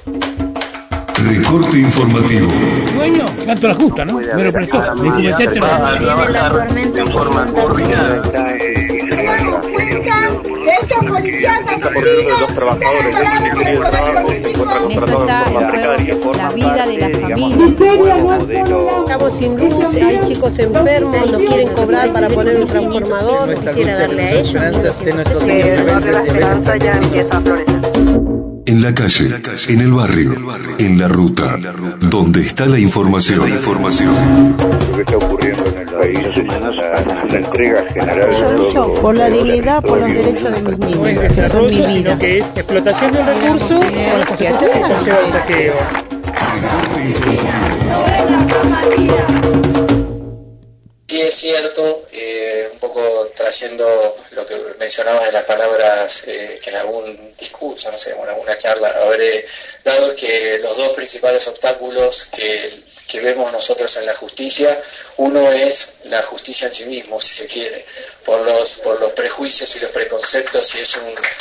Recorte informativo. Dueño, tanto la justa, ¿no? Me lo prestó. Le comenté Viene la tormenta en forma coordinada. Estos policías asesinos, los trabajadores del Ministerio de Trabajo se encuentran contratados de forma precaria, la vida de la familia. Estamos sin luz, hay chicos enfermos, nos quieren cobrar para poner un transformador, quisiera darle a ellos. La esperanza ya empieza a florecer. En la calle, en el barrio, en la ruta, donde está la información. Lo que está ocurriendo en el país es la entrega general. Yo lucho por la dignidad, por los derechos de mis niños, que son mi vida. Que es explotación del recurso con las consecuencias que conlleva el saqueo. Sí, es cierto, un poco trayendo lo que mencionabas de las palabras que en algún discurso, no sé, en alguna charla habré dado, que los dos principales obstáculos que vemos nosotros en la justicia, uno es la justicia en sí mismo, si se quiere, por los prejuicios y los preconceptos, y es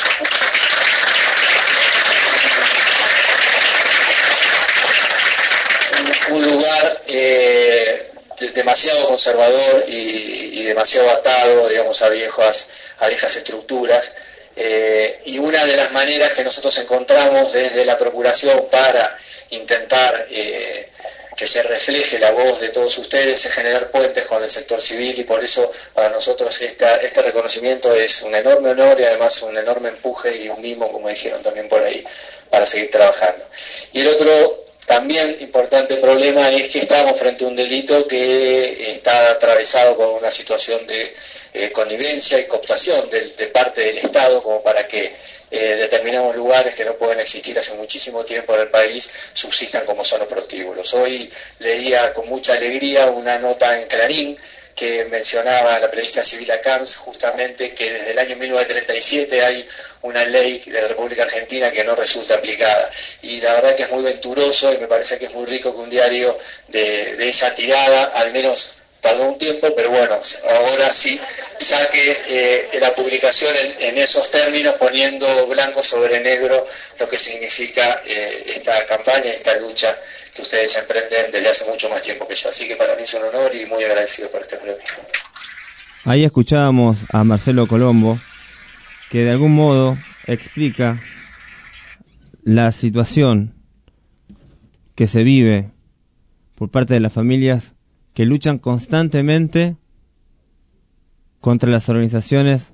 un lugar demasiado conservador y demasiado atado, digamos, a viejas estructuras, y una de las maneras que nosotros encontramos desde la Procuración para intentar que se refleje la voz de todos ustedes es generar puentes con el sector civil, y por eso para nosotros este reconocimiento es un enorme honor y además un enorme empuje y un mimo, como dijeron también por ahí, para seguir trabajando. Y el otro también importante problema es que estamos frente a un delito que está atravesado con una situación de connivencia y cooptación de parte del Estado, como para que determinados lugares que no pueden existir hace muchísimo tiempo en el país subsistan como son los prostíbulos. Hoy leía con mucha alegría una nota en Clarín que mencionaba a la periodista Sibila Camps, justamente que desde el año 1937 hay una ley de la República Argentina que no resulta aplicada, y la verdad que es muy venturoso y me parece que es muy rico que un diario de esa tirada, al menos tardó un tiempo, pero bueno, ahora sí saque la publicación en esos términos, poniendo blanco sobre negro lo que significa esta campaña, esta lucha que ustedes emprenden desde hace mucho más tiempo que yo. Así que para mí es un honor y muy agradecido por este premio. Ahí escuchábamos a Marcelo Colombo, que de algún modo explica la situación que se vive por parte de las familias que luchan constantemente contra las organizaciones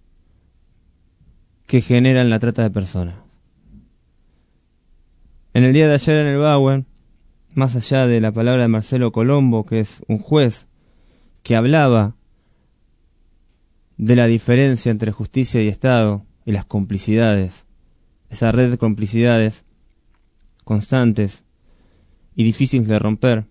que generan la trata de personas. En el día de ayer en el Bauen, más allá de la palabra de Marcelo Colombo, que es un juez que hablaba de la diferencia entre justicia y Estado y las complicidades, esa red de complicidades constantes y difíciles de romper,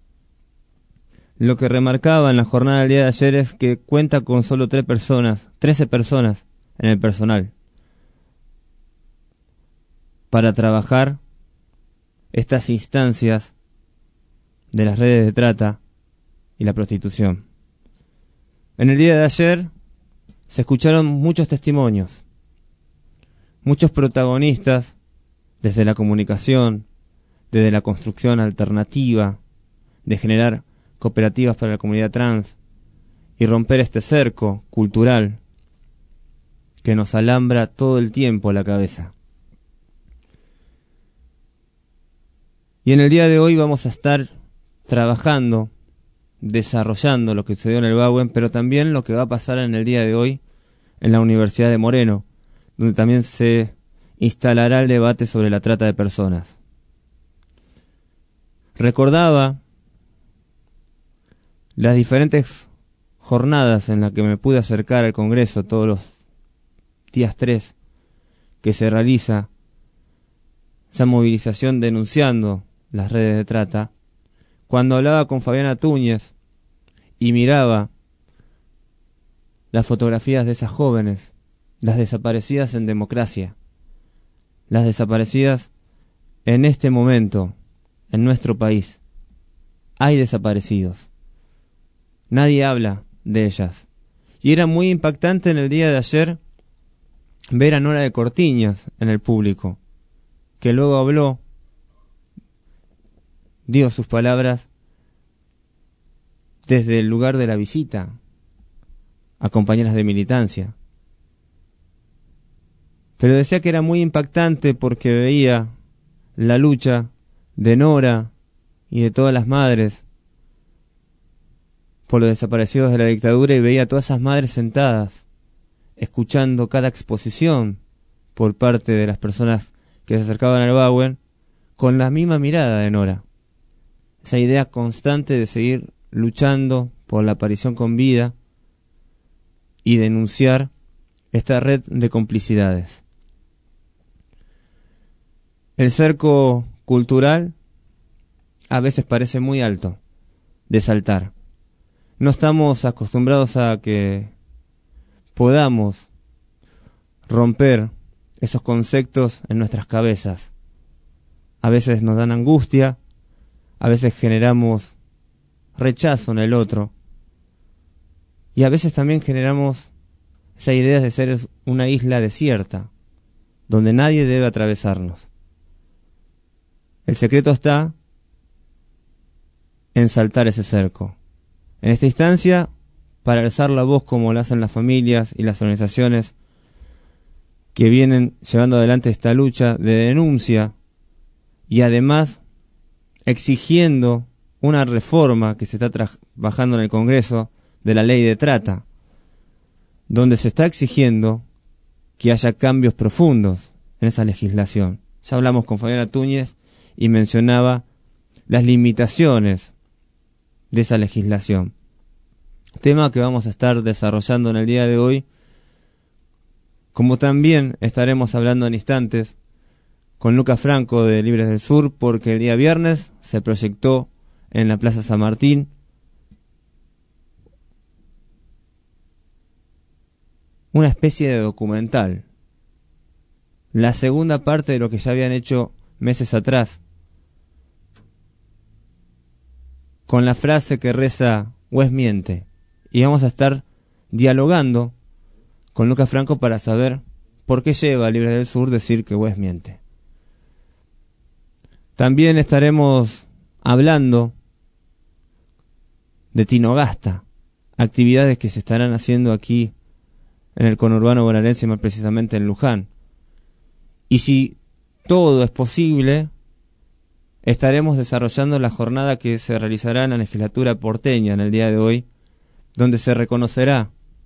lo que remarcaba en la jornada del día de ayer es que cuenta con solo 13 personas en el personal para trabajar estas instancias de las redes de trata y la prostitución. En el día de ayer se escucharon muchos testimonios, muchos protagonistas desde la comunicación, desde la construcción alternativa, de generar cooperativas para la comunidad trans y romper este cerco cultural que nos alambra todo el tiempo la cabeza. Y en el día de hoy vamos a estar trabajando, desarrollando lo que sucedió en el Bauen, pero también lo que va a pasar en el día de hoy en la Universidad de Moreno, donde también se instalará el debate sobre la trata de personas. Recordaba las diferentes jornadas en las que me pude acercar al Congreso todos los días 3 que se realiza esa movilización denunciando las redes de trata, cuando hablaba con Fabiana Túñez y miraba las fotografías de esas jóvenes, las desaparecidas en democracia, las desaparecidas en este momento en nuestro país. Hay desaparecidos. Nadie habla de ellas. Y era muy impactante en el día de ayer ver a Nora de Cortiñas en el público, que luego habló dio sus palabras desde el lugar de la visita a compañeras de militancia. Pero decía que era muy impactante porque veía la lucha de Nora y de todas las madres por los desaparecidos de la dictadura, y veía a todas esas madres sentadas escuchando cada exposición por parte de las personas que se acercaban al Bauen con la misma mirada de Nora. Esa idea constante de seguir luchando por la aparición con vida y denunciar esta red de complicidades. El cerco cultural a veces parece muy alto de saltar. No estamos acostumbrados a que podamos romper esos conceptos en nuestras cabezas. A veces nos dan angustia, a veces generamos rechazo en el otro, y a veces también generamos esa idea de ser una isla desierta, donde nadie debe atravesarnos. El secreto está en saltar ese cerco. En esta instancia, para alzar la voz como lo hacen las familias y las organizaciones que vienen llevando adelante esta lucha de denuncia, y además exigiendo una reforma que se está trabajando en el Congreso de la ley de trata, donde se está exigiendo que haya cambios profundos en esa legislación. Ya hablamos con Fabiana Túñez y mencionaba las limitaciones de esa legislación. Tema que vamos a estar desarrollando en el día de hoy, como también estaremos hablando en instantes con Lucas Franco de Libres del Sur, porque el día viernes se proyectó en la Plaza San Martín una especie de documental, la segunda parte de lo que ya habían hecho meses atrás, con la frase que reza "Wes miente", y vamos a estar dialogando con Lucas Franco para saber por qué lleva a Libres del Sur decir que Wes miente. También estaremos hablando de Tinogasta, actividades que se estarán haciendo aquí en el conurbano bonaerense, más precisamente en Luján. Y si todo es posible, estaremos desarrollando la jornada que se realizará en la legislatura porteña en el día de hoy, donde se reconocerá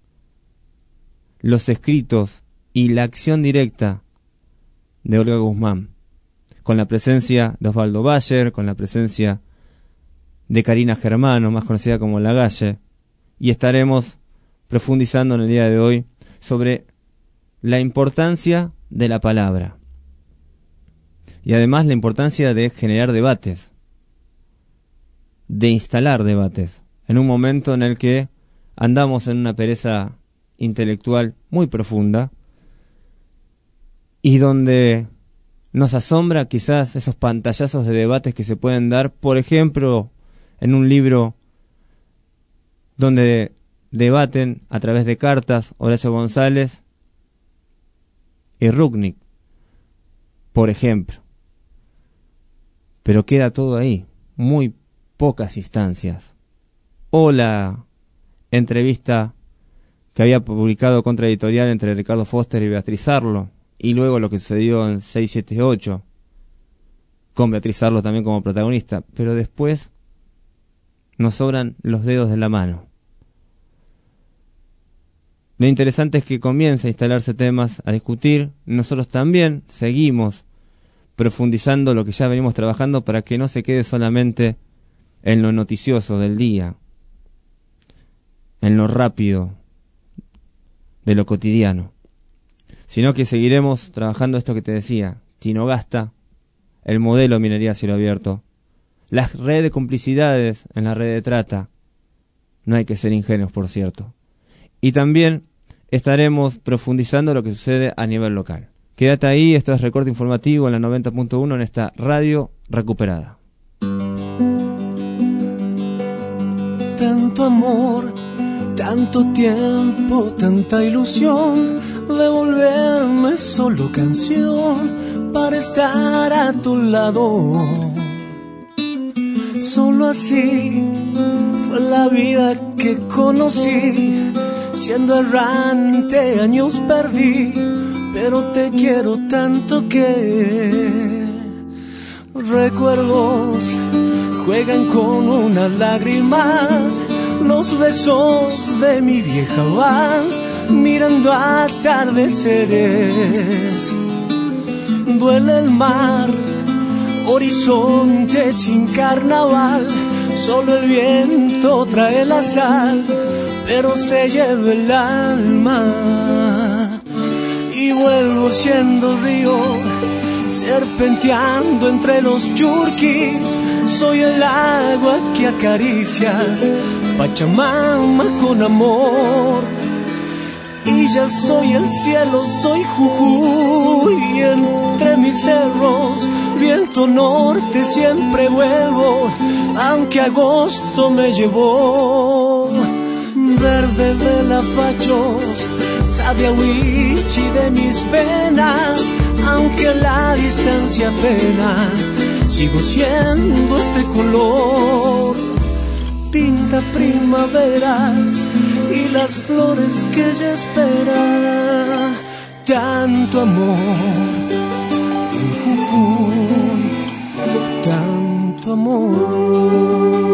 los escritos y la acción directa de Olga Guzmán, con la presencia de Osvaldo Bayer, con la presencia de Karina Germano, más conocida como La Galle, y estaremos profundizando en el día de hoy sobre la importancia de la palabra y además la importancia de generar debates, de instalar debates, en un momento en el que andamos en una pereza intelectual muy profunda y donde nos asombra quizás esos pantallazos de debates que se pueden dar, por ejemplo, en un libro donde debaten a través de cartas Horacio González y Ruknik, por ejemplo. Pero queda todo ahí, muy pocas instancias. O la entrevista que había publicado Contraeditorial entre Ricardo Foster y Beatriz Arlo, y luego lo que sucedió en 678, con Beatriz Arlo también como protagonista. Pero después nos sobran los dedos de la mano. Lo interesante es que comienza a instalarse temas a discutir. Nosotros también seguimos profundizando lo que ya venimos trabajando para que no se quede solamente en lo noticioso del día, en lo rápido de lo cotidiano, sino que seguiremos trabajando esto que te decía: Tinogasta, el modelo minería a cielo abierto, las redes de complicidades en la red de trata. No hay que ser ingenuos, por cierto. Y también estaremos profundizando lo que sucede a nivel local. Quédate ahí, esto es Recorte Informativo en la 90.1 en esta radio recuperada. Tanto amor, tanto tiempo, tanta ilusión de volverme solo canción para estar a tu lado. Solo así fue la vida que conocí. Siendo errante años perdí, pero te quiero tanto que recuerdos juegan con una lágrima. Los besos de mi vieja van mirando atardeceres. Duele el mar, horizonte sin carnaval. Solo el viento trae la sal, pero se lleva el alma. Y vuelvo siendo río, serpenteando entre los yurquis. Soy el agua que acaricias, Pachamama con amor. Y ya soy el cielo, soy Jujuy. Y entre mis cerros, viento norte siempre vuelvo, aunque agosto me llevó. Verde de lapachos, sabia huichi de mis penas, aunque la distancia pena, sigo siendo este color. Pinta primaveras y las flores que ella espera. Tanto amor en Jujuy, tanto amor.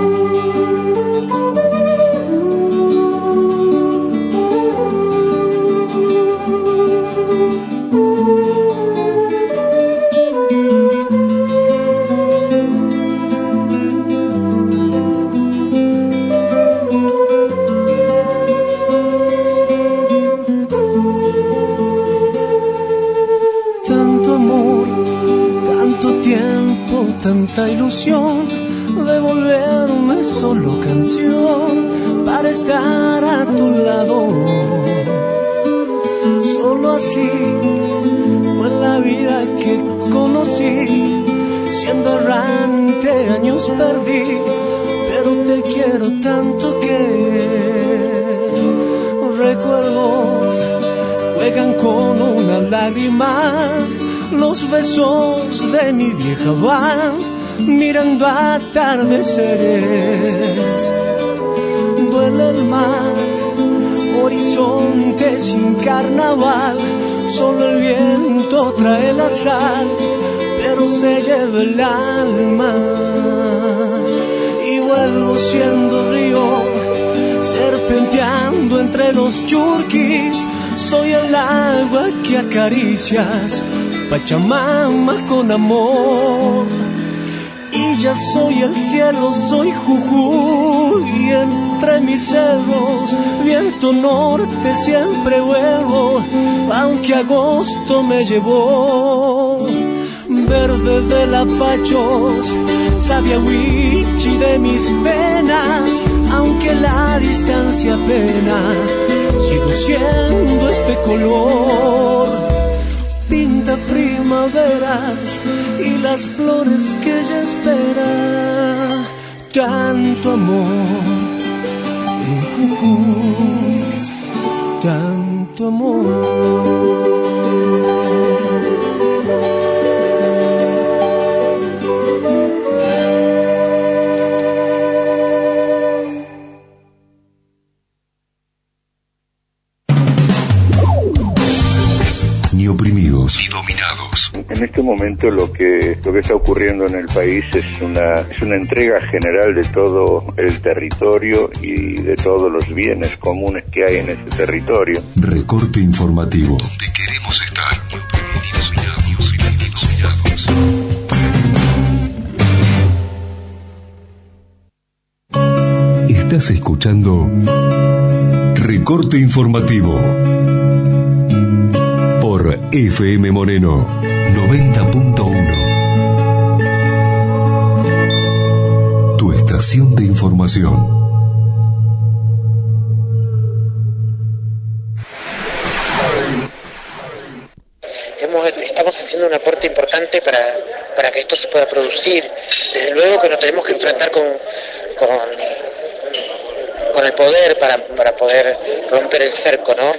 Tanta ilusión de volverme solo canción para estar a tu lado. Solo así fue la vida que conocí. Siendo errante años perdí, pero te quiero tanto que recuerdos juegan con una lágrima. Los besos de mi vieja van mirando atardeceres. Duele el mar, horizonte sin carnaval. Solo el viento trae la sal, pero se lleva el alma. Y vuelvo siendo río, serpenteando entre los yurquis. Soy el agua que acaricias, Pachamama con amor. Y ya soy el cielo, soy Jujuy. Y entre mis cerros, viento norte siempre vuelvo, aunque agosto me llevó. Verde de lapachos, sabia huichi de mis penas, aunque la distancia pena, sigo siendo este color. Pinta primaveras y las flores que ella espera. Tanto amor en Jujuy, tanto amor. Ni oprimidos ni dominados. En este momento lo que está ocurriendo en el país es una entrega general de todo el territorio y de todos los bienes comunes que hay en ese territorio. Recorte informativo. Donde queremos estar. Estás escuchando Recorte informativo por FM Moreno 90.1. Tu estación de información. Estamos haciendo un aporte importante para que esto se pueda producir. Desde luego que nos tenemos que enfrentar con el poder para poder romper el cerco, ¿no?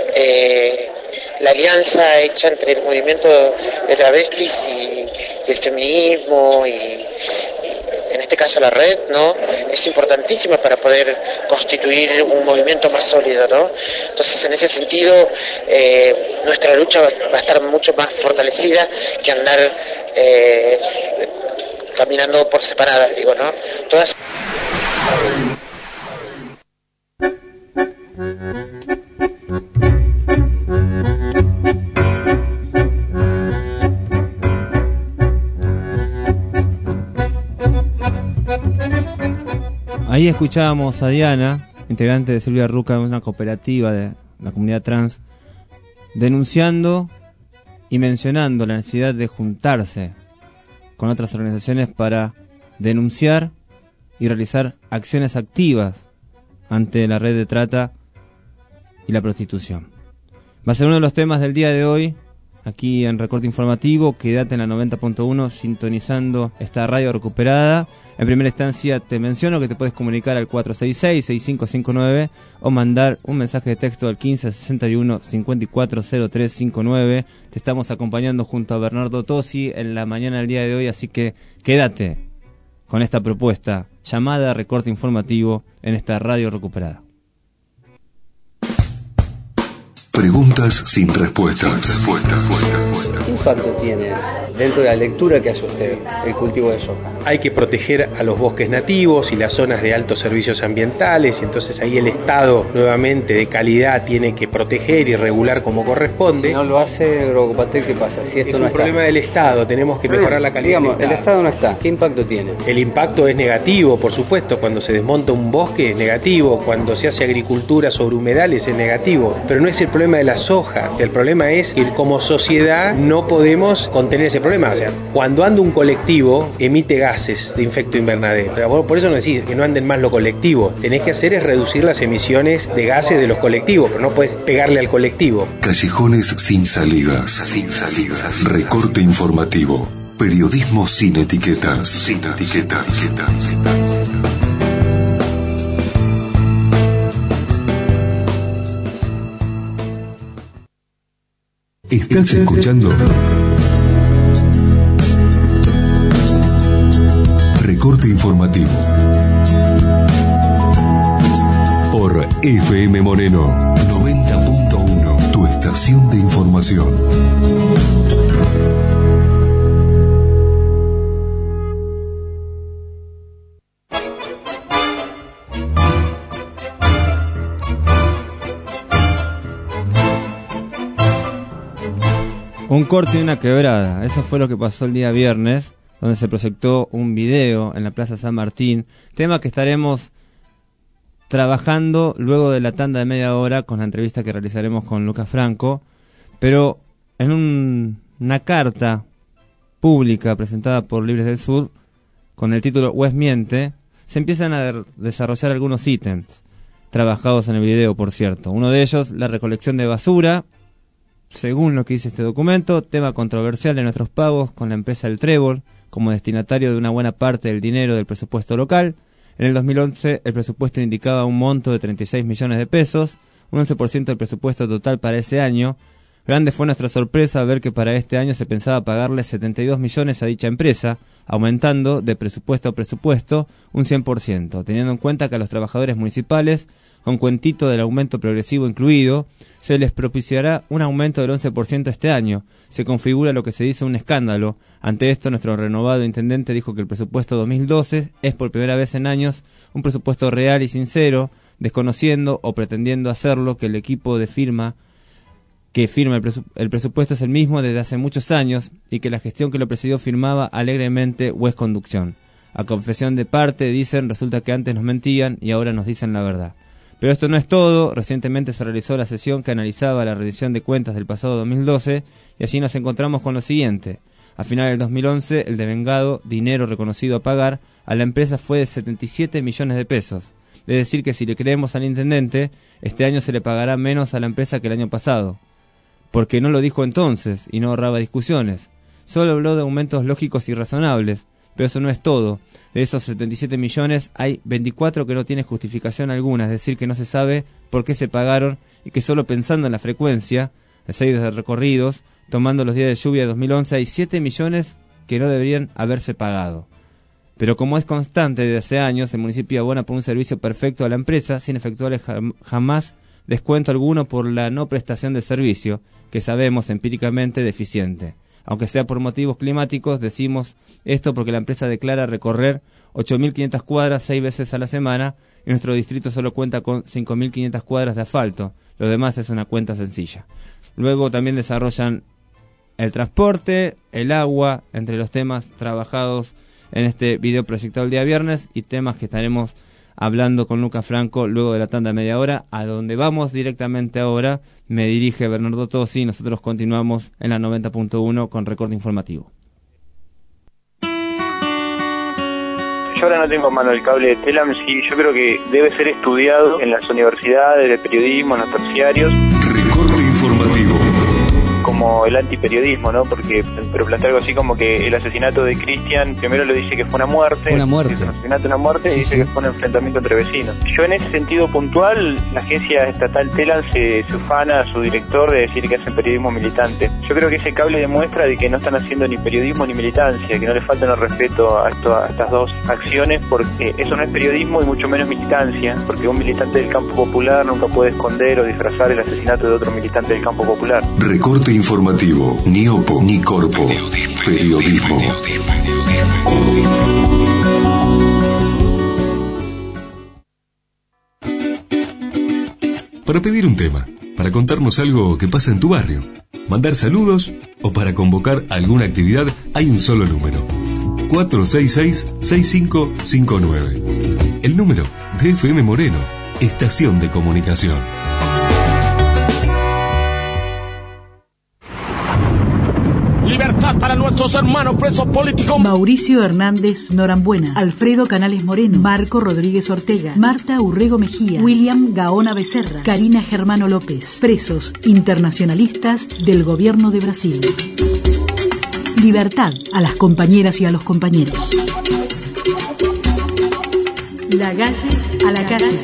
La alianza hecha entre el movimiento de travestis y el feminismo y en este caso la red, ¿no? Es importantísima para poder constituir un movimiento más sólido, ¿no? Entonces, en ese sentido, nuestra lucha va a estar mucho más fortalecida que andar caminando por separadas, digo, ¿no? Todas. Ahí escuchábamos a Diana, integrante de Silvia Ruca, una cooperativa de la comunidad trans, denunciando y mencionando la necesidad de juntarse con otras organizaciones para denunciar y realizar acciones activas ante la red de trata y la prostitución. Va a ser uno de los temas del día de hoy, aquí en Recorte Informativo. Quédate en la 90.1 sintonizando esta radio recuperada. En primera instancia te menciono que te puedes comunicar al 466-6559 o mandar un mensaje de texto al 1561-540359. Te estamos acompañando junto a Bernardo Tosi en la mañana del día de hoy, así que quédate con esta propuesta llamada Recorte Informativo en esta radio recuperada. Preguntas sin respuestas. ¿Qué impacto tiene dentro de la lectura que hace usted el cultivo de soja? Hay que proteger a los bosques nativos y las zonas de altos servicios ambientales, y entonces ahí el Estado nuevamente de calidad tiene que proteger y regular como corresponde. Si no lo hace Agrocopatel, ¿qué pasa? Si esto es no un problema del Estado, tenemos que mejorar la calidad. Digamos, el Estado no está. ¿Qué impacto tiene? El impacto es negativo, por supuesto. Cuando se desmonta un bosque es negativo, cuando se hace agricultura sobre humedales es negativo, pero no es el problema de la soja. El problema es que como sociedad no podemos contener ese problema. O sea, cuando anda un colectivo emite gases de efecto invernadero. O sea, por eso no decís que no anden más los colectivos. Tenés que hacer es reducir las emisiones de gases de los colectivos, pero no puedes pegarle al colectivo. Callejones sin salidas. Recorte Informativo. Periodismo sin etiquetas. ¿Estás escuchando? Recorte Informativo por FM Moreno 90.1, tu estación de información. Un corte y una quebrada, eso fue lo que pasó el día viernes, donde se proyectó un video en la Plaza San Martín, tema que estaremos trabajando luego de la tanda de media hora con la entrevista que realizaremos con Lucas Franco, pero en una carta pública presentada por Libres del Sur, con el título West miente, se empiezan a desarrollar algunos ítems, trabajados en el video, por cierto. Uno de ellos, la recolección de basura. Según lo que dice este documento, tema controversial en nuestros pagos con la empresa El Trébol, como destinatario de una buena parte del dinero del presupuesto local. En el 2011 el presupuesto indicaba un monto de 36 millones de pesos, un 11% del presupuesto total para ese año. Grande fue nuestra sorpresa ver que para este año se pensaba pagarle 72 millones a dicha empresa, aumentando de presupuesto a presupuesto un 100%, teniendo en cuenta que a los trabajadores municipales, con cuentito del aumento progresivo incluido, se les propiciará un aumento del 11% este año. Se configura lo que se dice un escándalo. Ante esto, nuestro renovado intendente dijo que el presupuesto 2012 es por primera vez en años un presupuesto real y sincero, desconociendo o pretendiendo hacerlo que el equipo de firma el presupuesto es el mismo desde hace muchos años y que la gestión que lo presidió firmaba alegremente West Conducción. A confesión de parte, dicen, resulta que antes nos mentían y ahora nos dicen la verdad. Pero esto no es todo. Recientemente se realizó la sesión que analizaba la rendición de cuentas del pasado 2012 y allí nos encontramos con lo siguiente. A finales del 2011, el devengado dinero reconocido a pagar a la empresa fue de 77 millones de pesos. Es decir, que si le creemos al intendente, este año se le pagará menos a la empresa que el año pasado. Porque no lo dijo entonces y no ahorraba discusiones. Solo habló de aumentos lógicos y razonables, pero eso no es todo. De esos 77 millones hay 24 que no tienen justificación alguna, es decir, que no se sabe por qué se pagaron y que solo pensando en la frecuencia, de 6 de recorridos, tomando los días de lluvia de 2011, hay 7 millones que no deberían haberse pagado. Pero como es constante desde hace años, el municipio abona por un servicio perfecto a la empresa sin efectuarle jamás descuento alguno por la no prestación de servicio, que sabemos empíricamente deficiente. Aunque sea por motivos climáticos, decimos esto porque la empresa declara recorrer 8.500 cuadras 6 veces a la semana y nuestro distrito solo cuenta con 5.500 cuadras de asfalto. Lo demás es una cuenta sencilla. Luego también desarrollan el transporte, el agua, entre los temas trabajados en este video proyectado el día viernes y temas que estaremos hablando con Lucas Franco luego de la tanda de media hora, a donde vamos directamente ahora. Me dirige Bernardo Tosi y nosotros continuamos en la 90.1 con recorte informativo. Yo ahora no tengo en mano el cable de Telam, sí, yo creo que debe ser estudiado en las universidades de periodismo, en los terciarios. Recorte informativo. Como el antiperiodismo, ¿no? Porque, pero plantea algo así como que el asesinato de Cristian, primero le dice que fue una muerte. Una muerte. El asesinato, una muerte, y dice que fue un enfrentamiento entre vecinos. Yo en ese sentido puntual, la agencia estatal Telam se ufana a su director de decir que hacen periodismo militante. Yo creo que ese cable demuestra de que no están haciendo ni periodismo ni militancia, que no le faltan el respeto a estas dos acciones, porque eso no es periodismo y mucho menos militancia, porque un militante del campo popular nunca puede esconder o disfrazar el asesinato de otro militante del campo popular. Recorte informativo, ni Opo, ni Corpo, periodismo. Para pedir un tema, para contarnos algo que pasa en tu barrio, mandar saludos o para convocar alguna actividad, hay un solo número: 466-6559. El número de FM Moreno, estación de comunicación. Libertad para nuestros hermanos presos políticos. Mauricio Hernández Norambuena, Alfredo Canales Moreno, Marco Rodríguez Ortega, Marta Urrego Mejía, William Gaona Becerra, Karina Germano López, presos internacionalistas del gobierno de Brasil. Libertad a las compañeras y a los compañeros. La calle a la calle.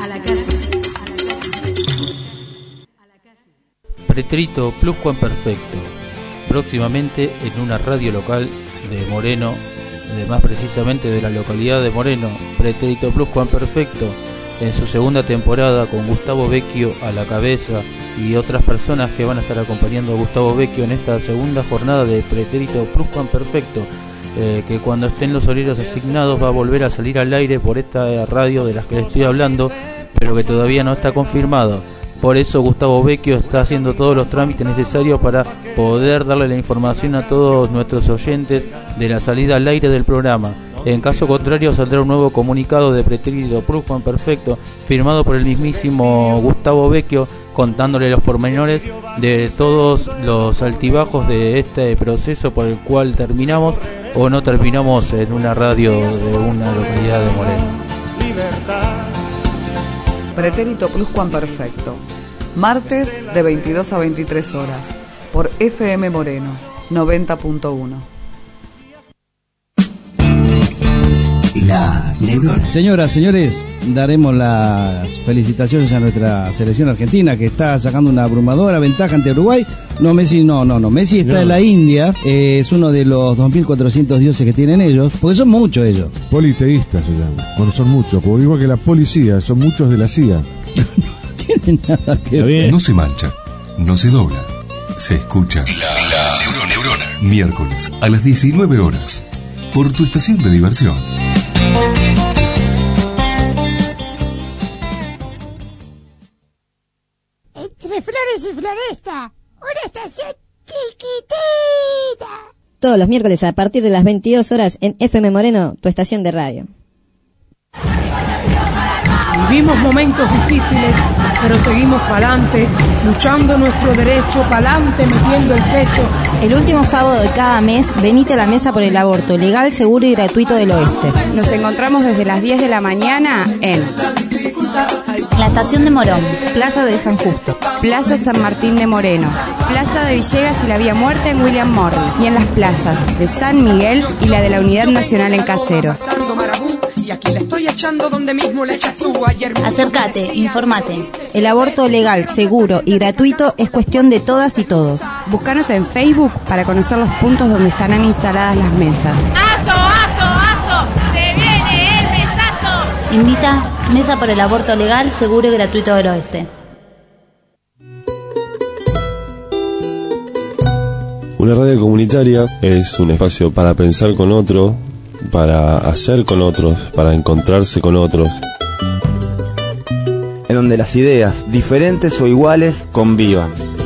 Pretérito pluscuamperfecto. Próximamente en una radio local de Moreno, más precisamente de la localidad de Moreno, Pretérito Pluscuamperfecto, en su segunda temporada con Gustavo Vecchio a la cabeza y otras personas que van a estar acompañando a Gustavo Vecchio en esta segunda jornada de Pretérito Pluscuamperfecto, que cuando estén los horarios asignados va a volver a salir al aire por esta radio de las que les estoy hablando, pero que todavía no está confirmado. Por eso Gustavo Vecchio está haciendo todos los trámites necesarios para poder darle la información a todos nuestros oyentes de la salida al aire del programa. En caso contrario saldrá un nuevo comunicado de Pretérito Pluscuamperfecto firmado por el mismísimo Gustavo Vecchio, contándole los pormenores de todos los altibajos de este proceso por el cual terminamos o no terminamos en una radio de una localidad de Moreno. Pretérito Pluscuamperfecto, martes de 22 a 23 horas, por FM Moreno, 90.1. La Neurona. Señoras, señores, daremos las felicitaciones a nuestra selección argentina, que está sacando una abrumadora ventaja ante Uruguay. Messi está en la India, es uno de los 2.400 dioses que tienen ellos, porque son muchos ellos. Politeístas se llama. Bueno, son muchos, porque igual que la policía, son muchos de la CIA. No tiene nada que ver. No se mancha, no se dobla, se escucha. La Neurona. Miércoles a las 19 horas, por tu estación de diversión. Entre flores y floresta, una estación chiquitita. Todos los miércoles a partir de las 22 horas en FM Moreno, tu estación de radio. Vivimos momentos difíciles, pero seguimos pa'lante, luchando nuestro derecho, pa'lante, metiendo el pecho. El último sábado de cada mes, venite a la mesa por el aborto legal, seguro y gratuito del Oeste. Nos encontramos desde las 10 de la mañana en la Estación de Morón, Plaza de San Justo, Plaza San Martín de Moreno, Plaza de Villegas y la Vía Muerta en William Morris, y en las plazas de San Miguel y la de la Unidad Nacional en Caseros. Y aquí la estoy echando donde mismo la echas tú ayer. Acércate, informate. El aborto legal, seguro y gratuito es cuestión de todas y todos. Búscanos en Facebook para conocer los puntos donde estarán instaladas las mesas. ¡Aso, aso, aso! Invita Mesa por el Aborto Legal, Seguro y Gratuito del Oeste. Una radio comunitaria es un espacio para pensar con otro, para hacer con otros, para encontrarse con otros. En donde las ideas, diferentes o iguales, convivan.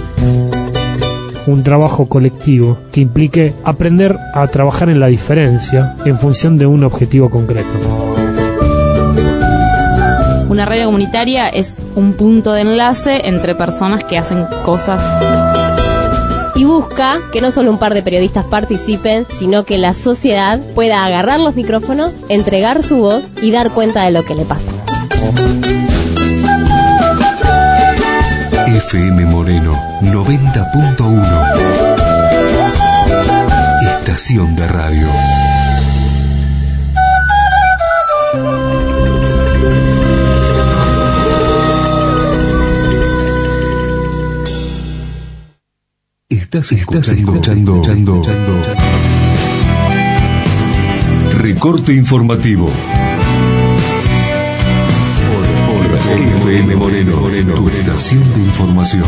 Un trabajo colectivo que implique aprender a trabajar en la diferencia en función de un objetivo concreto. Una radio comunitaria es un punto de enlace entre personas que hacen cosas. Y busca que no solo un par de periodistas participen, sino que la sociedad pueda agarrar los micrófonos, entregar su voz y dar cuenta de lo que le pasa. FM Moreno 90.1. Estación de radio. Estás escuchando Recorte Informativo por FM Moreno, tu estación de información.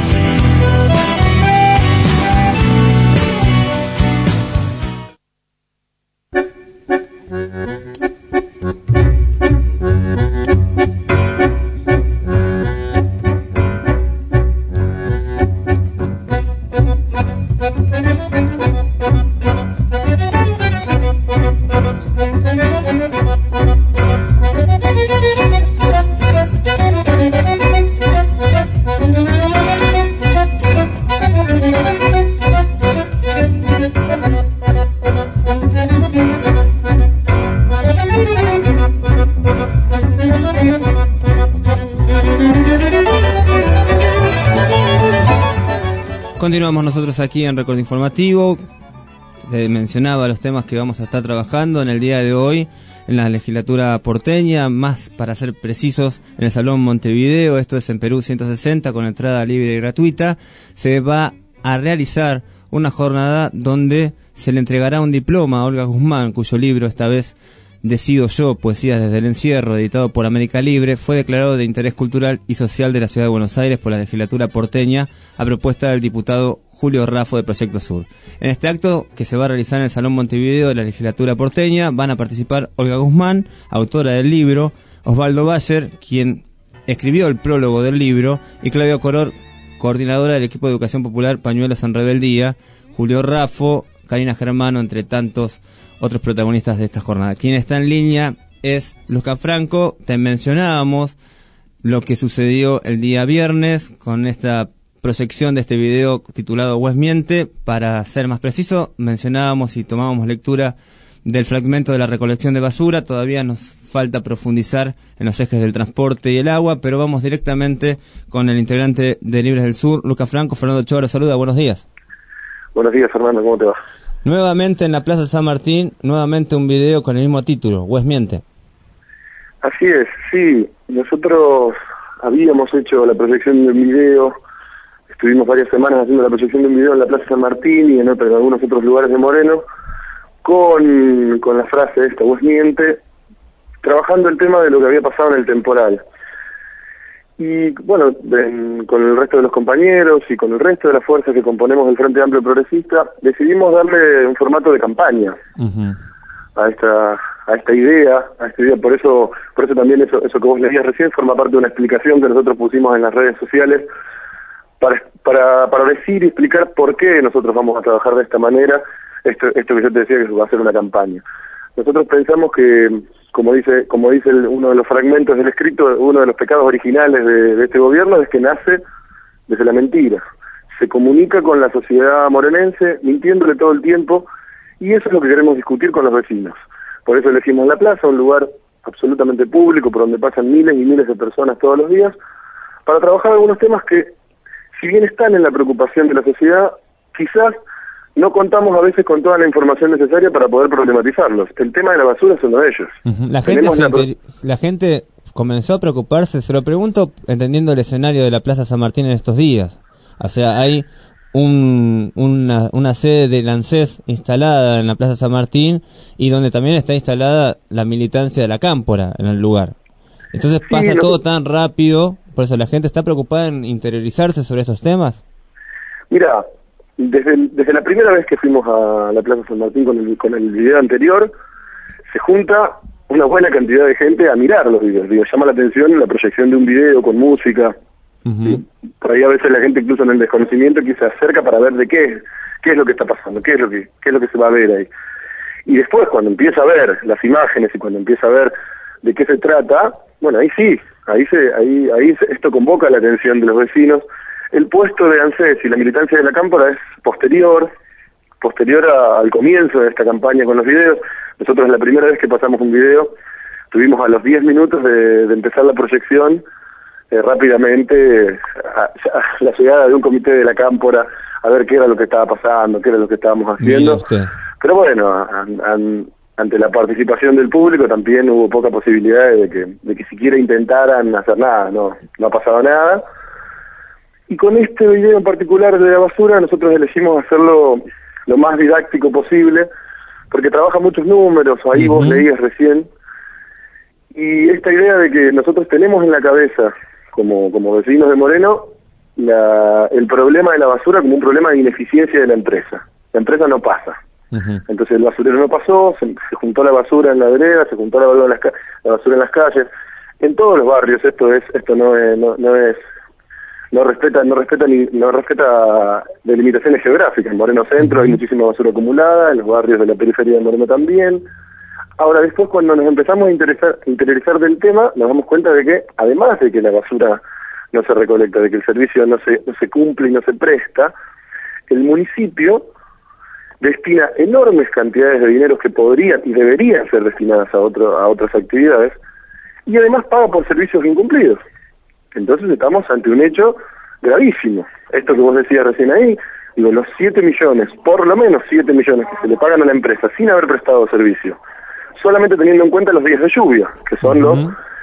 Continuamos nosotros aquí en Recorte Informativo. Mencionaba los temas que vamos a estar trabajando en el día de hoy en la legislatura porteña, más para ser precisos en el Salón Montevideo. Esto es en Perú 160, con entrada libre y gratuita. Se va a realizar una jornada donde se le entregará un diploma a Olga Guzmán, cuyo libro, esta vez Decido Yo, Poesías desde el Encierro, editado por América Libre, fue declarado de interés cultural y social de la Ciudad de Buenos Aires por la legislatura porteña a propuesta del diputado Julio Raffo de Proyecto Sur. En este acto, que se va a realizar en el Salón Montevideo de la legislatura porteña, van a participar Olga Guzmán, autora del libro, Osvaldo Bayer, quien escribió el prólogo del libro, y Claudia Coror, coordinadora del equipo de Educación Popular Pañuelos en Rebeldía, Julio Raffo, Karina Germano, entre tantos otros protagonistas de esta jornada. Quien está en línea es Luca Franco. Te mencionábamos lo que sucedió el día viernes con esta proyección de este video titulado Wes Miente. Para ser más preciso, mencionábamos y tomábamos lectura del fragmento de la recolección de basura. Todavía nos falta profundizar en los ejes del transporte y el agua, pero vamos directamente con el integrante de Libres del Sur, Luca Franco. Fernando Ochoa lo saluda, buenos días. Buenos días, Fernando, ¿cómo te va? Nuevamente en la Plaza San Martín, nuevamente un video con el mismo título, Wes Miente. Así es, sí. Nosotros habíamos hecho la proyección de un video, estuvimos varias semanas haciendo la proyección de un video en la Plaza San Martín y en algunos otros lugares de Moreno, con la frase esta, Wes Miente, trabajando el tema de lo que había pasado en el temporal. Y bueno, con el resto de los compañeros y con el resto de las fuerzas que componemos el Frente Amplio Progresista, decidimos darle un formato de campaña a esta idea, por eso también eso que vos leías recién forma parte de una explicación que nosotros pusimos en las redes sociales para decir y explicar por qué nosotros vamos a trabajar de esta manera, esto que yo te decía que va a ser una campaña. Nosotros pensamos que, como dice uno de los fragmentos del escrito, uno de los pecados originales de este gobierno es que nace desde la mentira. Se comunica con la sociedad morenense mintiéndole todo el tiempo, y eso es lo que queremos discutir con los vecinos. Por eso elegimos la plaza, un lugar absolutamente público por donde pasan miles y miles de personas todos los días, para trabajar algunos temas que, si bien están en la preocupación de la sociedad, quizás no contamos a veces con toda la información necesaria para poder problematizarlos. El tema de la basura es uno de ellos. La gente comenzó a preocuparse, se lo pregunto entendiendo el escenario de la Plaza San Martín en estos días. O sea, hay una sede del ANSES instalada en la Plaza San Martín y donde también está instalada la militancia de la Cámpora en el lugar. Entonces pasa todo tan rápido, por eso la gente está preocupada en interiorizarse sobre estos temas. Mira, desde la primera vez que fuimos a la Plaza San Martín con el video anterior, se junta una buena cantidad de gente a mirar los videos. Digo, llama la atención la proyección de un video con música. ¿Sí? Por ahí a veces la gente, incluso en el desconocimiento, que se acerca para ver de qué es lo que está pasando, qué es lo que se va a ver ahí. Y después, cuando empieza a ver las imágenes y cuando empieza a ver de qué se trata, bueno, ahí sí, esto convoca la atención de los vecinos. El puesto de ANSES y la militancia de la Cámpora es posterior al comienzo de esta campaña con los videos. Nosotros la primera vez que pasamos un video, tuvimos a los 10 minutos de empezar la proyección, rápidamente a la llegada de un comité de la Cámpora a ver qué era lo que estaba pasando, qué era lo que estábamos haciendo. Pero bueno, ante la participación del público también hubo poca posibilidad de que siquiera intentaran hacer nada, no ha pasado nada. Y con este video en particular de la basura nosotros elegimos hacerlo lo más didáctico posible, porque trabaja muchos números, ahí vos leías recién, y esta idea de que nosotros tenemos en la cabeza, como vecinos de Moreno, el problema de la basura como un problema de ineficiencia de la empresa. La empresa no pasa. Entonces el basurero no pasó, se juntó la basura en la vereda, se juntó la basura en las calles, en todos los barrios. Esto no respeta delimitaciones geográficas. En Moreno Centro hay muchísima basura acumulada, en los barrios de la periferia de Moreno también. Ahora, después, cuando nos empezamos a interiorizar del tema, nos damos cuenta de que, además de que la basura no se recolecta, de que el servicio no se cumple y no se presta, el municipio destina enormes cantidades de dinero que podrían y deberían ser destinadas a otras actividades, y además paga por servicios incumplidos. Entonces estamos ante un hecho gravísimo. Esto que vos decías recién ahí, digo, los 7 millones, por lo menos 7 millones que se le pagan a la empresa sin haber prestado servicio, solamente teniendo en cuenta los días de lluvia, que son los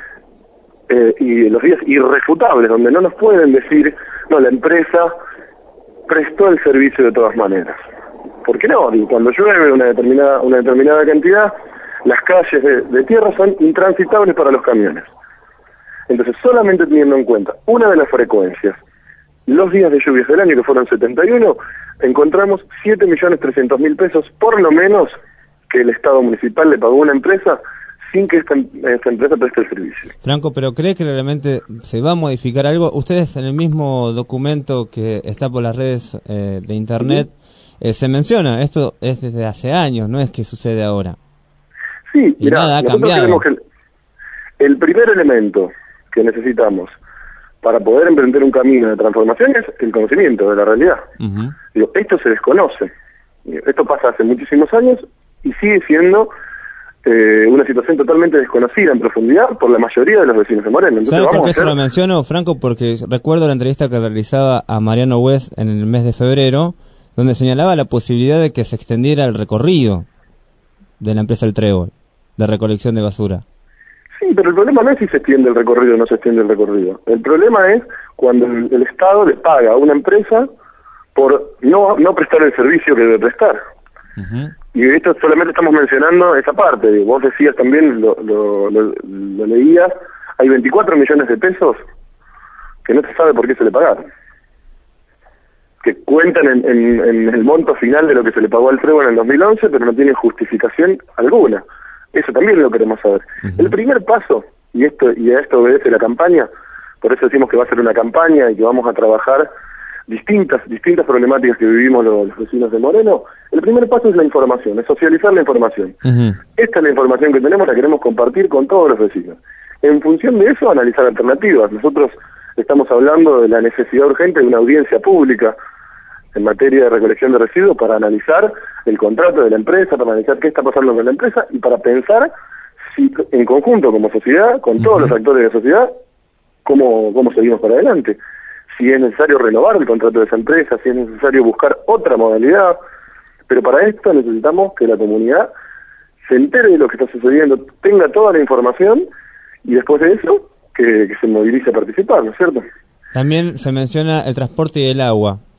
días irrefutables, donde no nos pueden decir, no, la empresa prestó el servicio de todas maneras. ¿Por qué no? Digo, cuando llueve una determinada cantidad, las calles de tierra son intransitables para los camiones. Entonces, solamente teniendo en cuenta una de las frecuencias, los días de lluvias del año, que fueron 71, encontramos 7.300.000 pesos, por lo menos, que el Estado municipal le pagó a una empresa sin que esta empresa preste el servicio. Franco, ¿pero cree que realmente se va a modificar algo? Ustedes en el mismo documento que está por las redes de Internet, se menciona, esto es desde hace años, no es que sucede ahora. Sí, y nada ha cambiado. Que el primer elemento que necesitamos para poder emprender un camino de transformación es el conocimiento de la realidad. Digo, esto se desconoce. Esto pasa hace muchísimos años y sigue siendo una situación totalmente desconocida en profundidad por la mayoría de los vecinos de Moreno. Entonces, ¿sabes por qué se lo menciono, Franco? Porque recuerdo la entrevista que realizaba a Mariano West en el mes de febrero, donde señalaba la posibilidad de que se extendiera el recorrido de la empresa El Trébol, de recolección de basura. Sí, pero el problema no es si se extiende el recorrido o no se extiende el recorrido. El problema es cuando el Estado le paga a una empresa por no prestar el servicio que debe prestar. Y esto solamente estamos mencionando esa parte. Vos decías también, lo leías, hay 24 millones de pesos que no se sabe por qué se le pagaron, que cuentan en el monto final de lo que se le pagó al Trébol en el 2011, pero no tienen justificación alguna. Eso también lo queremos saber. El primer paso, y a esto obedece la campaña, por eso decimos que va a ser una campaña y que vamos a trabajar distintas problemáticas que vivimos los vecinos de Moreno. El primer paso es la información, es socializar la información. Esta es la información que tenemos, la queremos compartir con todos los vecinos. En función de eso, analizar alternativas. Nosotros estamos hablando de la necesidad urgente de una audiencia pública en materia de recolección de residuos para analizar el contrato de la empresa, para analizar qué está pasando con la empresa y para pensar si en conjunto como sociedad, con todos los actores de la sociedad, cómo seguimos para adelante. Si es necesario renovar el contrato de esa empresa, si es necesario buscar otra modalidad, pero para esto necesitamos que la comunidad se entere de lo que está sucediendo, tenga toda la información y después de eso que se movilice a participar, ¿no es cierto? También se menciona el transporte y el agua,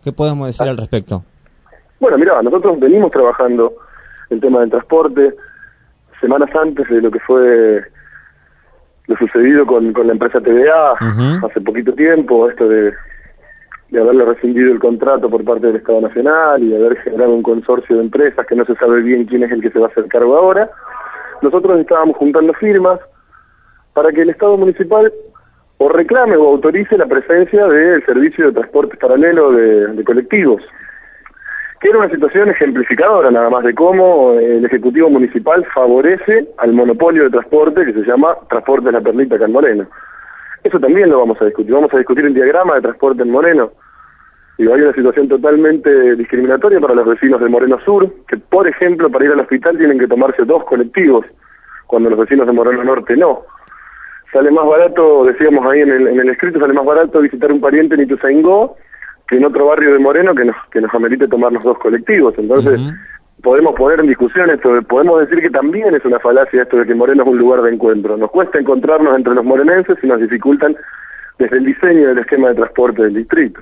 ¿Qué podemos decir al respecto? Bueno, mirá, nosotros venimos trabajando el tema del transporte semanas antes de lo que fue lo sucedido con la empresa TVA hace poquito tiempo, esto de haberle rescindido el contrato por parte del Estado Nacional y de haber generado un consorcio de empresas que no se sabe bien quién es el que se va a hacer cargo ahora. Nosotros estábamos juntando firmas para que el Estado municipal o reclame o autorice la presencia del servicio de transporte paralelo de colectivos, que era una situación ejemplificadora nada más de cómo el Ejecutivo Municipal favorece al monopolio de transporte que se llama Transportes La Perlita acá en Moreno. Eso también lo vamos a discutir el diagrama de transporte en Moreno. Y hay una situación totalmente discriminatoria para los vecinos de Moreno Sur, que por ejemplo para ir al hospital tienen que tomarse 2 colectivos, cuando los vecinos de Moreno Norte no. Sale más barato, decíamos ahí en el escrito, sale más barato visitar un pariente en Ituzaingó que en otro barrio de Moreno que nos amerite tomarnos 2 colectivos. Entonces, podemos poner en discusión esto, podemos decir que también es una falacia esto de que Moreno es un lugar de encuentro. Nos cuesta encontrarnos entre los morenenses y nos dificultan desde el diseño del esquema de transporte del distrito.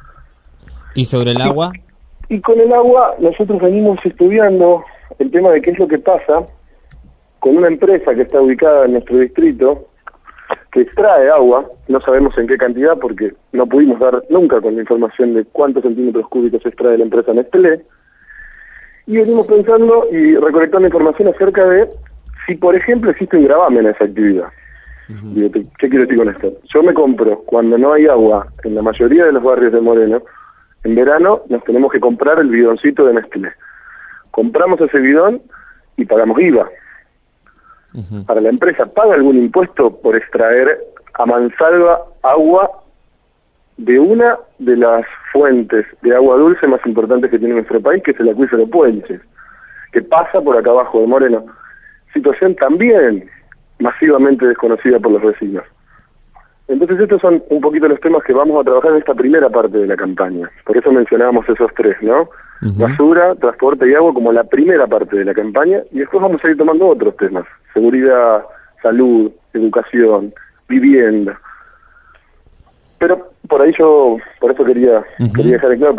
¿Y sobre el agua? Y con el agua nosotros venimos estudiando el tema de qué es lo que pasa con una empresa que está ubicada en nuestro distrito, que extrae agua, no sabemos en qué cantidad porque no pudimos dar nunca con la información de cuántos centímetros cúbicos extrae la empresa Nestlé, y venimos pensando y recolectando información acerca de si, por ejemplo, existe un gravamen en esa actividad. ¿Qué quiero decir con esto? Yo me compro, cuando no hay agua en la mayoría de los barrios de Moreno, en verano nos tenemos que comprar el bidoncito de Nestlé. Compramos ese bidón y pagamos IVA. Para la empresa, ¿paga algún impuesto por extraer a mansalva agua de una de las fuentes de agua dulce más importantes que tiene nuestro país, que es el acuífero Puelches, que pasa por acá abajo de Moreno? Situación también masivamente desconocida por los vecinos. Entonces estos son un poquito los temas que vamos a trabajar en esta primera parte de la campaña. Por eso mencionábamos esos 3, ¿no? Basura, transporte y agua como la primera parte de la campaña, y después vamos a ir tomando otros temas: seguridad, salud, educación, vivienda. Pero por ahí por eso quería dejar claro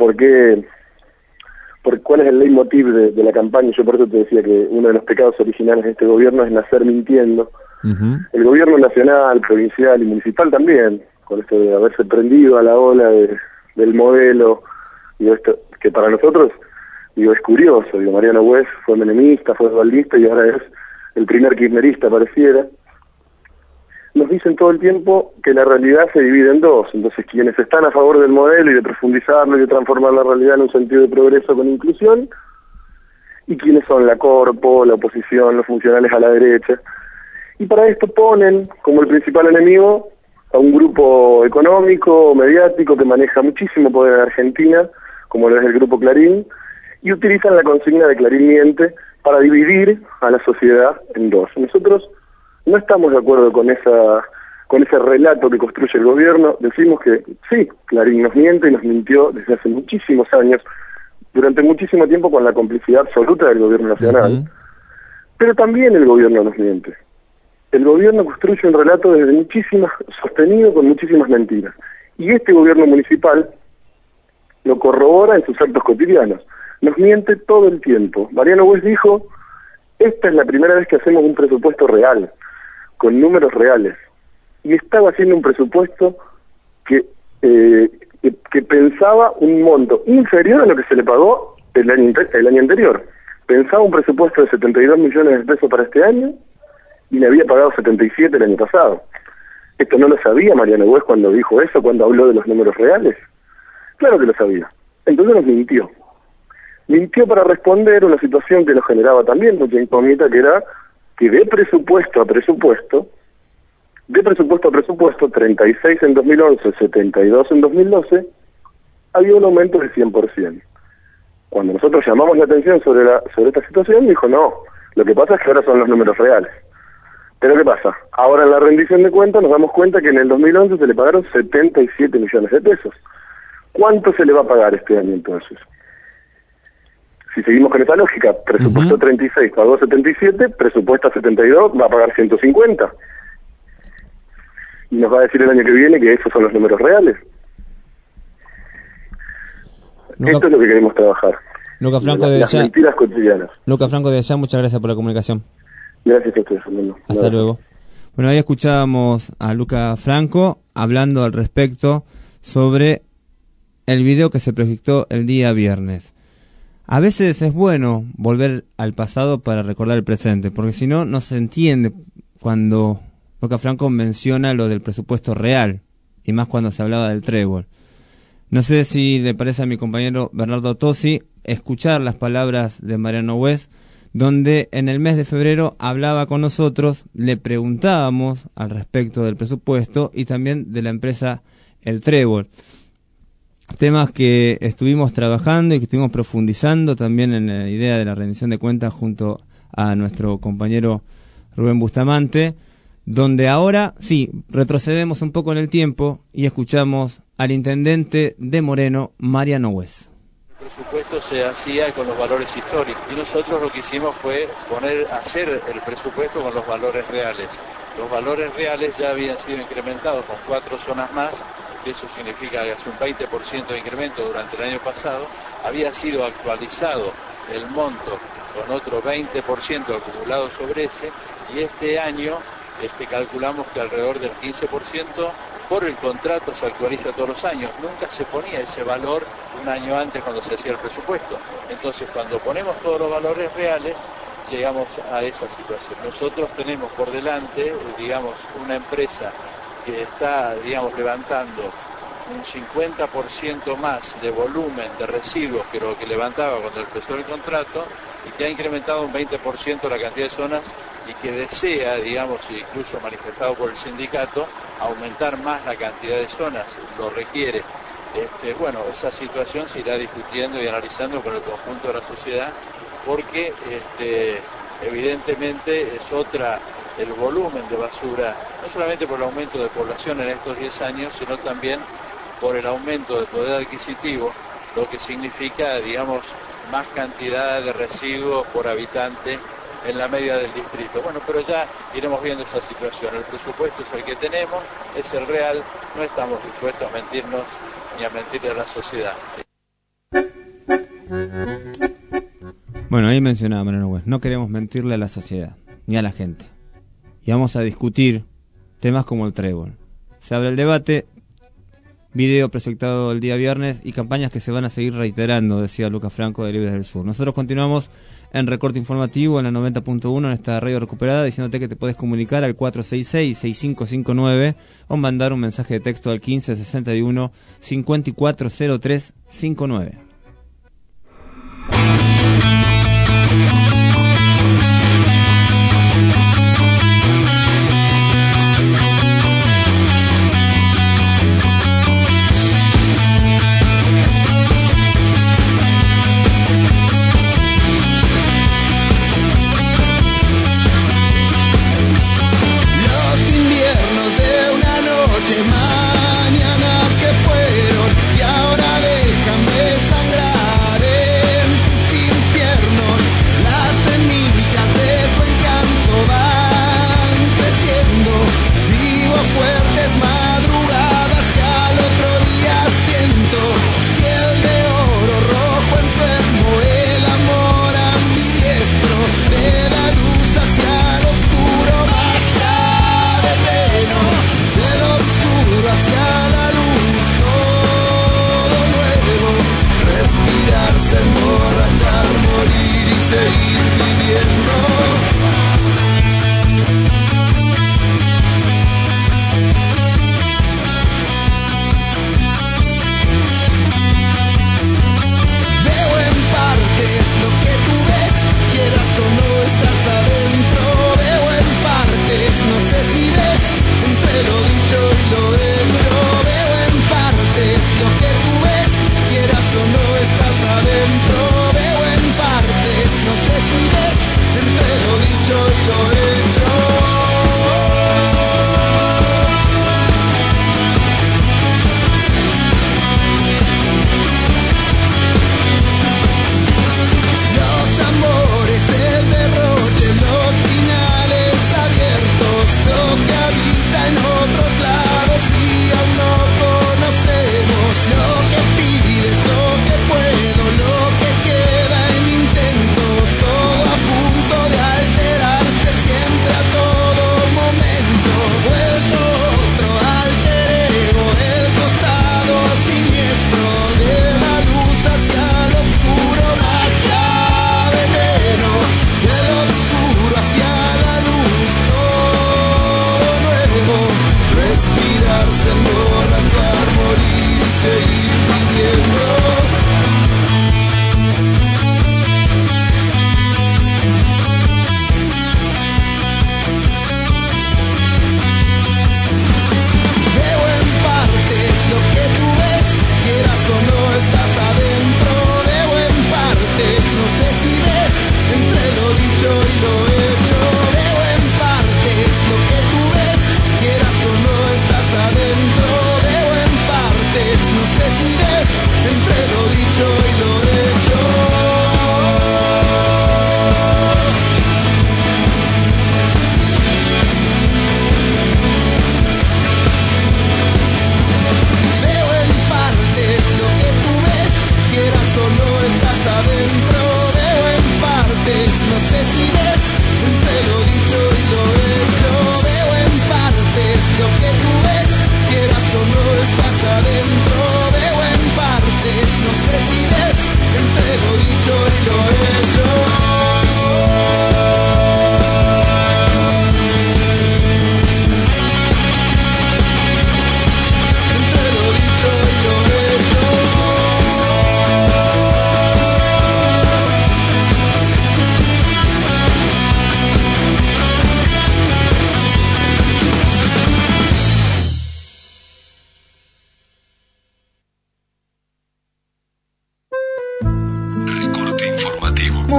cuál es el leitmotiv de la campaña. Yo por eso te decía que uno de los pecados originales de este gobierno es nacer mintiendo. El gobierno nacional, provincial y municipal también, con esto de haberse prendido a la ola del modelo, y esto que para nosotros es curioso. Mariano West fue menemista, fue osvaldista y ahora es el primer kirchnerista, pareciera. Nos dicen todo el tiempo que la realidad se divide en 2. Entonces, quienes están a favor del modelo y de profundizarlo y de transformar la realidad en un sentido de progreso con inclusión, y quienes son la corpo, la oposición, los funcionales a la derecha. Y para esto ponen como el principal enemigo a un grupo económico, mediático, que maneja muchísimo poder en Argentina, como lo es el Grupo Clarín, y utilizan la consigna de Clarín miente para dividir a la sociedad en 2. Nosotros no estamos de acuerdo con ese relato que construye el gobierno. Decimos que sí, Clarín nos miente y nos mintió desde hace muchísimos años, durante muchísimo tiempo, con la complicidad absoluta del gobierno nacional, pero también el gobierno nos miente. El gobierno construye un relato sostenido con muchísimas mentiras, y este gobierno municipal lo corrobora en sus actos cotidianos. Nos miente todo el tiempo. Mariano West dijo: esta es la primera vez que hacemos un presupuesto real, con números reales. Y estaba haciendo un presupuesto que pensaba un monto inferior a lo que se le pagó el año anterior. Pensaba un presupuesto de 72 millones de pesos para este año y le había pagado 77 el año pasado. ¿Esto no lo sabía Mariano West cuando dijo eso, cuando habló de los números reales? Claro que lo sabía. Entonces nos mintió. Mintió para responder una situación que nos generaba también mucha incógnita, que era que de presupuesto a presupuesto, 36 en 2011, 72 en 2012, había un aumento del 100%. Cuando nosotros llamamos la atención sobre esta situación, dijo: no, lo que pasa es que ahora son los números reales. Pero ¿qué pasa? Ahora en la rendición de cuentas nos damos cuenta que en el 2011 se le pagaron 77 millones de pesos. ¿Cuánto se le va a pagar este año entonces? Si seguimos con esta lógica, presupuesto 36, pagó 77, presupuesta 72, va a pagar 150. Y nos va a decir el año que viene que esos son los números reales. Esto es lo que queremos trabajar. Luca Franco las mentiras cotidianas. Luca Franco de allá, muchas gracias por la comunicación. Gracias a ustedes, Fernando. Hasta luego. Bueno, ahí escuchábamos a Luca Franco hablando al respecto sobre el video que se proyectó el día viernes. A veces es bueno volver al pasado para recordar el presente, porque si no, no se entiende cuando Luca Franco menciona lo del presupuesto real, y más cuando se hablaba del trébol. No sé si le parece a mi compañero Bernardo Tosi escuchar las palabras de Mariano West, donde en el mes de febrero hablaba con nosotros, le preguntábamos al respecto del presupuesto y también de la empresa El Trébol. Temas que estuvimos trabajando y que estuvimos profundizando también en la idea de la rendición de cuentas junto a nuestro compañero Rubén Bustamante, donde ahora sí, retrocedemos un poco en el tiempo y escuchamos al intendente de Moreno, Mariano West. El presupuesto se hacía con los valores históricos y nosotros lo que hicimos fue hacer el presupuesto con los valores reales. Los valores reales ya habían sido incrementados con 4 zonas más, que eso significa que hace un 20% de incremento durante el año pasado. Había sido actualizado el monto con otro 20% acumulado sobre ese, y este año calculamos que alrededor del 15% por el contrato se actualiza todos los años. Nunca se ponía ese valor un año antes cuando se hacía el presupuesto. Entonces, cuando ponemos todos los valores reales, llegamos a esa situación. Nosotros tenemos por delante, una empresa que está, levantando un 50% más de volumen de residuos que lo que levantaba cuando empezó el contrato, y que ha incrementado un 20% la cantidad de zonas, y que desea, incluso manifestado por el sindicato, aumentar más la cantidad de zonas, lo requiere. Esa situación se irá discutiendo y analizando con el conjunto de la sociedad, porque evidentemente es el volumen de basura, no solamente por el aumento de población en estos 10 años, sino también por el aumento del poder adquisitivo, lo que significa, más cantidad de residuos por habitante en la media del distrito. Pero ya iremos viendo esa situación. El presupuesto es el que tenemos, es el real, no estamos dispuestos a mentirnos ni a mentirle a la sociedad. Bueno, ahí mencionaba Mariano West, no queremos mentirle a la sociedad, ni a la gente. Y vamos a discutir temas como el trébol. Se abre el debate, video proyectado el día viernes y campañas que se van a seguir reiterando, decía Luca Franco de Libres del Sur. Nosotros continuamos en Recorte Informativo en la 90.1 en esta radio recuperada, diciéndote que te puedes comunicar al 466-6559 o mandar un mensaje de texto al 1561-540359. Mañanas que fueron y ahora déjame sacar.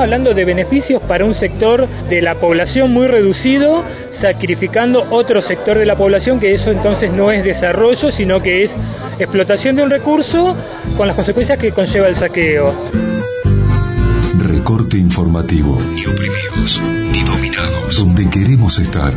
hablando de beneficios para un sector de la población muy reducido, sacrificando otro sector de la población, que eso entonces no es desarrollo, sino que es explotación de un recurso con las consecuencias que conlleva el saqueo. Recorte informativo. Ni oprimidos, ni dominados. Donde queremos estar.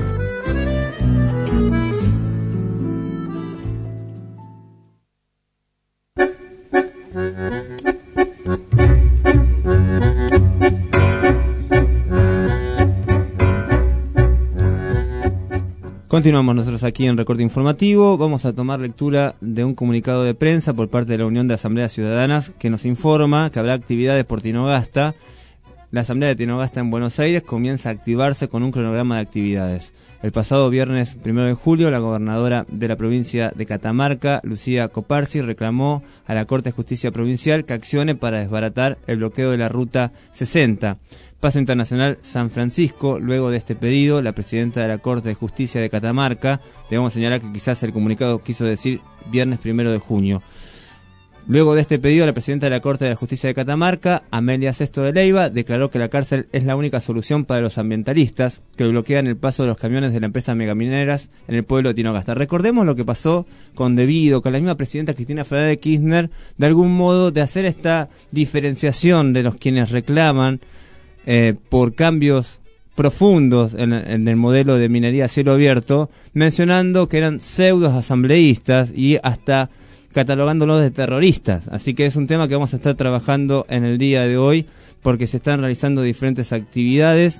Continuamos nosotros aquí en Recorte Informativo. Vamos a tomar lectura de un comunicado de prensa por parte de la Unión de Asambleas Ciudadanas que nos informa que habrá actividades por Tinogasta. La Asamblea de Tinogasta en Buenos Aires comienza a activarse con un cronograma de actividades. El pasado viernes 1 de julio, la gobernadora de la provincia de Catamarca, Lucía Coparsi, reclamó a la Corte de Justicia Provincial que accione para desbaratar el bloqueo de la Ruta 60. Paso Internacional San Francisco. Luego de este pedido, la presidenta de la Corte de Justicia de Catamarca, debemos señalar que quizás el comunicado quiso decir viernes 1 de junio. Luego de este pedido, la presidenta de la Corte de Justicia de Catamarca, Amelia Sesto de Leiva, declaró que la cárcel es la única solución para los ambientalistas que bloquean el paso de los camiones de la empresa Megamineras en el pueblo de Tinogasta. Recordemos lo que pasó con Debido, con la misma presidenta Cristina Fernández de Kirchner, de algún modo de hacer esta diferenciación de los quienes reclaman por cambios profundos en el modelo de minería a cielo abierto, mencionando que eran pseudos asambleístas y hasta catalogándolos de terroristas. Así que es un tema que vamos a estar trabajando en el día de hoy, porque se están realizando diferentes actividades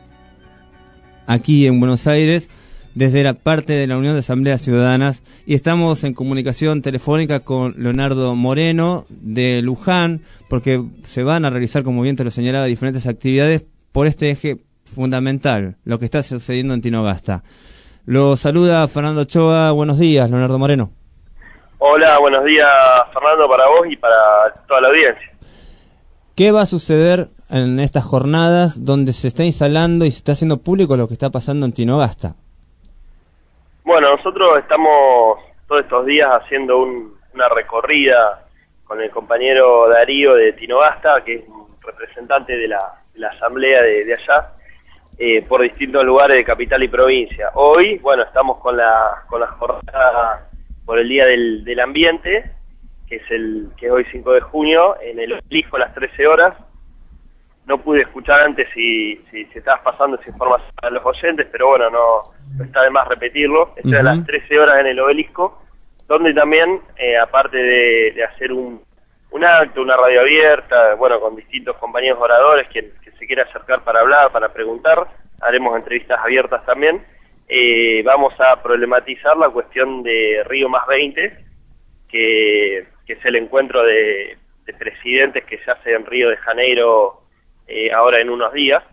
aquí en Buenos Aires desde la parte de la Unión de Asambleas Ciudadanas, y estamos en comunicación telefónica con Leonardo Moreno de Luján, porque se van a realizar, como bien te lo señalaba, diferentes actividades por este eje fundamental, lo que está sucediendo en Tinogasta. Lo saluda Fernando Ochoa. Buenos días, Leonardo Moreno. Hola, buenos días, Fernando, para vos y para toda la audiencia. ¿Qué va a suceder en estas jornadas donde se está instalando y se está haciendo público lo que está pasando en Tinogasta? Bueno, nosotros estamos todos estos días haciendo una recorrida con el compañero Darío de Tinogasta, que es un representante de la asamblea de allá, por distintos lugares de capital y provincia. Hoy, bueno, estamos con la jornada por el Día del Ambiente, que es hoy 5 de junio, en el Obelisco a las 13 horas. No pude escuchar antes si estabas pasando esa información a los oyentes, pero bueno, no está de más repetirlo. Esto es a las 13 horas en el Obelisco, donde también, aparte de hacer un acto, una radio abierta, bueno, con distintos compañeros oradores, quien se quiera acercar para hablar, para preguntar, haremos entrevistas abiertas también. Vamos a problematizar la cuestión de Río más 20, que es el encuentro de presidentes que se hace en Río de Janeiro ahora en unos días.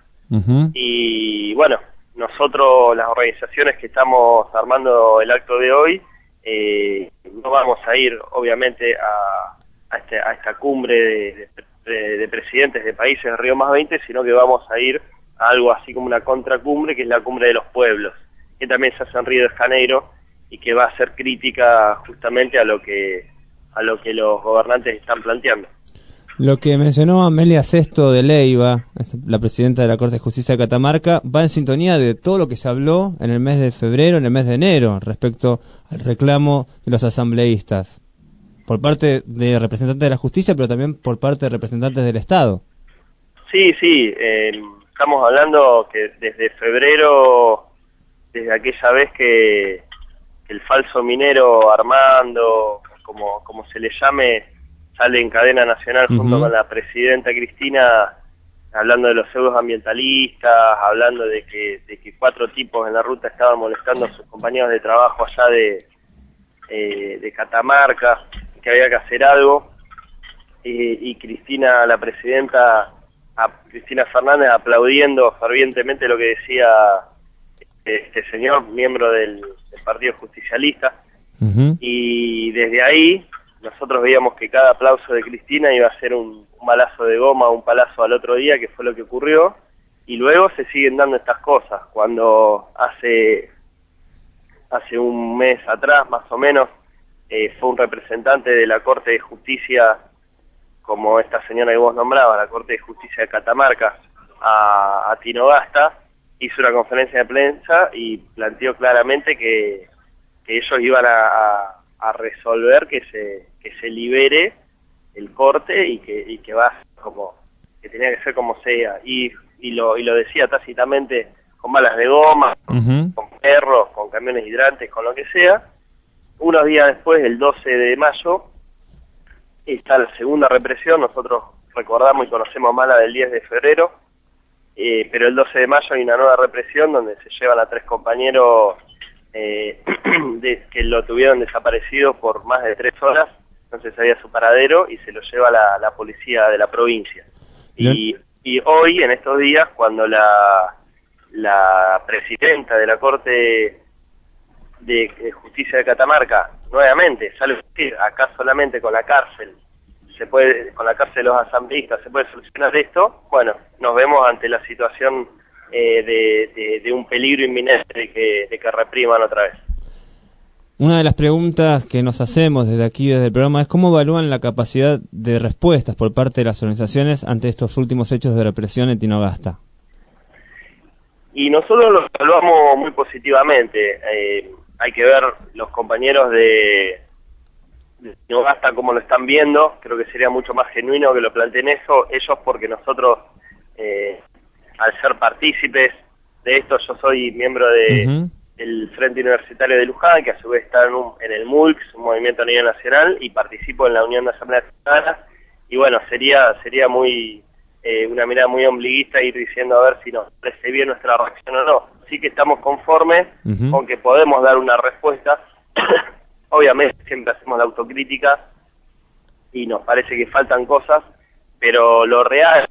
Y bueno, nosotros, las organizaciones que estamos armando el acto de hoy, no vamos a ir obviamente a esta cumbre de presidentes de países de Río más 20, sino que vamos a ir a algo así como una contracumbre, que es la cumbre de los pueblos, que también se hace en Río de Janeiro y que va a ser crítica justamente a lo que los gobernantes están planteando. Lo que mencionó Amelia Sesto de Leiva, la presidenta de la Corte de Justicia de Catamarca, va en sintonía de todo lo que se habló en el mes de febrero, en el mes de enero, respecto al reclamo de los asambleístas, por parte de representantes de la justicia, pero también por parte de representantes del Estado. Sí, estamos hablando que desde febrero, desde aquella vez que el falso minero Armando, como se le llame, sale en cadena nacional junto con la presidenta Cristina, hablando de los pseudos ambientalistas, hablando de que 4 tipos en la ruta estaban molestando a sus compañeros de trabajo allá de Catamarca, que había que hacer algo, y Cristina, la presidenta, Cristina Fernández, aplaudiendo fervientemente lo que decía este señor, miembro del Partido Justicialista. Y desde ahí nosotros veíamos que cada aplauso de Cristina iba a ser un balazo de goma, un palazo al otro día, que fue lo que ocurrió. Y luego se siguen dando estas cosas. Cuando hace un mes atrás, más o menos, fue un representante de la Corte de Justicia, como esta señora que vos nombrabas, la Corte de Justicia de Catamarca, a Tinogasta, hizo una conferencia de prensa y planteó claramente que ellos iban a resolver que se libere el corte y que va como que tenía que ser como sea, y lo decía tácitamente, con balas de goma, con perros, con camiones hidrantes, con lo que sea. Unos días después, el 12 de mayo, está la segunda represión. Nosotros recordamos y conocemos más la del 10 de febrero, pero el 12 de mayo hay una nueva represión donde se llevan a 3 compañeros que lo tuvieron desaparecido por más de 3 horas, no se sabía su paradero, y se lo lleva la policía de la provincia. Y hoy, en estos días, cuando la presidenta de la Corte de Justicia de Catamarca nuevamente sale a decir, acá solamente con la cárcel con la cárcel de los asambleístas se puede solucionar esto, bueno, nos vemos ante la situación de un peligro inminente de que repriman otra vez. Una de las preguntas que nos hacemos desde aquí, desde el programa, es cómo evalúan la capacidad de respuestas por parte de las organizaciones ante estos últimos hechos de represión en Tinogasta. Y nosotros lo evaluamos muy positivamente. Hay que ver los compañeros de Tinogasta cómo lo están viendo. Creo que sería mucho más genuino que lo planteen ellos, porque nosotros, al ser partícipes de esto, yo soy miembro del Frente Universitario de Luján, que a su vez está en el MULCS, un movimiento a nivel nacional, y participo en la Unión de Asambleas Ciudadanas, y bueno, sería muy una mirada muy ombliguista ir diciendo a ver si nos parece bien nuestra reacción o no. Sí que estamos conformes con que podemos dar una respuesta. Obviamente siempre hacemos la autocrítica y nos parece que faltan cosas, pero lo real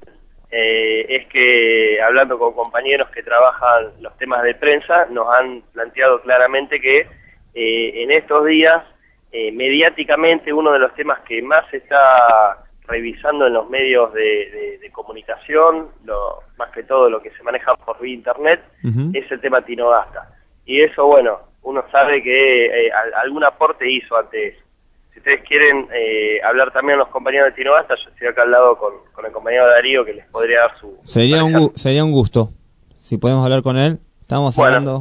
es que, hablando con compañeros que trabajan los temas de prensa, nos han planteado claramente que en estos días, mediáticamente, uno de los temas que más se está revisando en los medios de comunicación, más que todo lo que se maneja por vía internet, es el tema Tinogasta. Y eso, bueno, uno sabe que algún aporte hizo ante eso. Si ustedes quieren hablar también a los compañeros de Tinogasta, yo estoy acá al lado con el compañero Darío, que les podría dar su... Sería un gusto, si podemos hablar con él. Estamos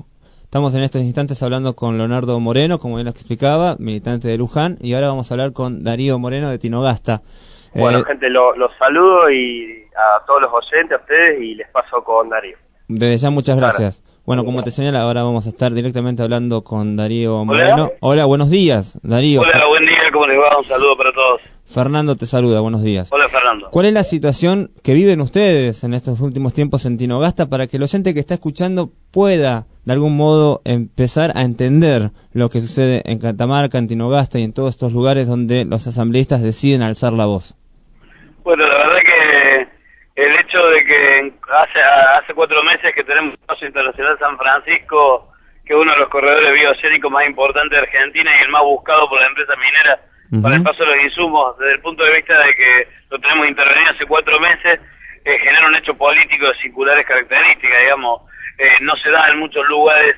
en estos instantes hablando con Leonardo Moreno, como él explicaba, militante de Luján, y ahora vamos a hablar con Darío Moreno de Tinogasta. Bueno, gente, los saludo y a todos los oyentes, a ustedes, y les paso con Darío. Desde ya, muchas gracias. Bueno, como te señala, ahora vamos a estar directamente hablando con Darío Moreno. Hola, buenos días, Darío. Hola, buen día, ¿cómo les va? Un saludo para todos. Fernando te saluda, buenos días. Hola, Fernando. ¿Cuál es la situación que viven ustedes en estos últimos tiempos en Tinogasta para que el oyente que está escuchando pueda, de algún modo, empezar a entender lo que sucede en Catamarca, en Tinogasta y en todos estos lugares donde los asambleístas deciden alzar la voz? Bueno, la verdad que el hecho de que hace 4 meses que tenemos el Paso Internacional San Francisco, que es uno de los corredores bioceánicos más importantes de Argentina y el más buscado por la empresa minera para el paso de los insumos, desde el punto de vista de que lo tenemos intervenido hace 4 meses, genera un hecho político de singulares características, digamos. No se da en muchos lugares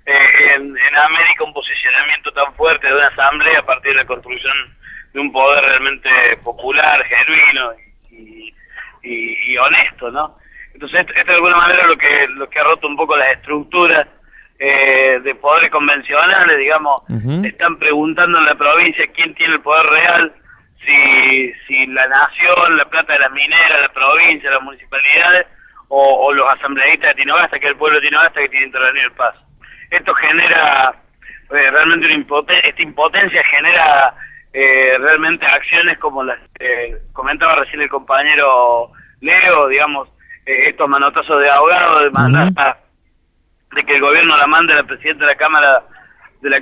en América un posicionamiento tan fuerte de una asamblea a partir de la construcción de un poder realmente popular, genuino y honesto, ¿no? Entonces esto de alguna manera lo que ha roto un poco las estructuras de poderes convencionales, digamos. Están preguntando en la provincia quién tiene el poder real, si la nación, la plata de las mineras, la provincia, las municipalidades o los asambleístas de Tinogasta, que es el pueblo de Tinogasta que tiene intervenido el paso. Esto genera realmente esta impotencia genera realmente acciones como las que comentaba recién el compañero Leo, digamos, estos manotazos de abogado, de mandar de que el gobierno la mande a la presidenta de la Cámara la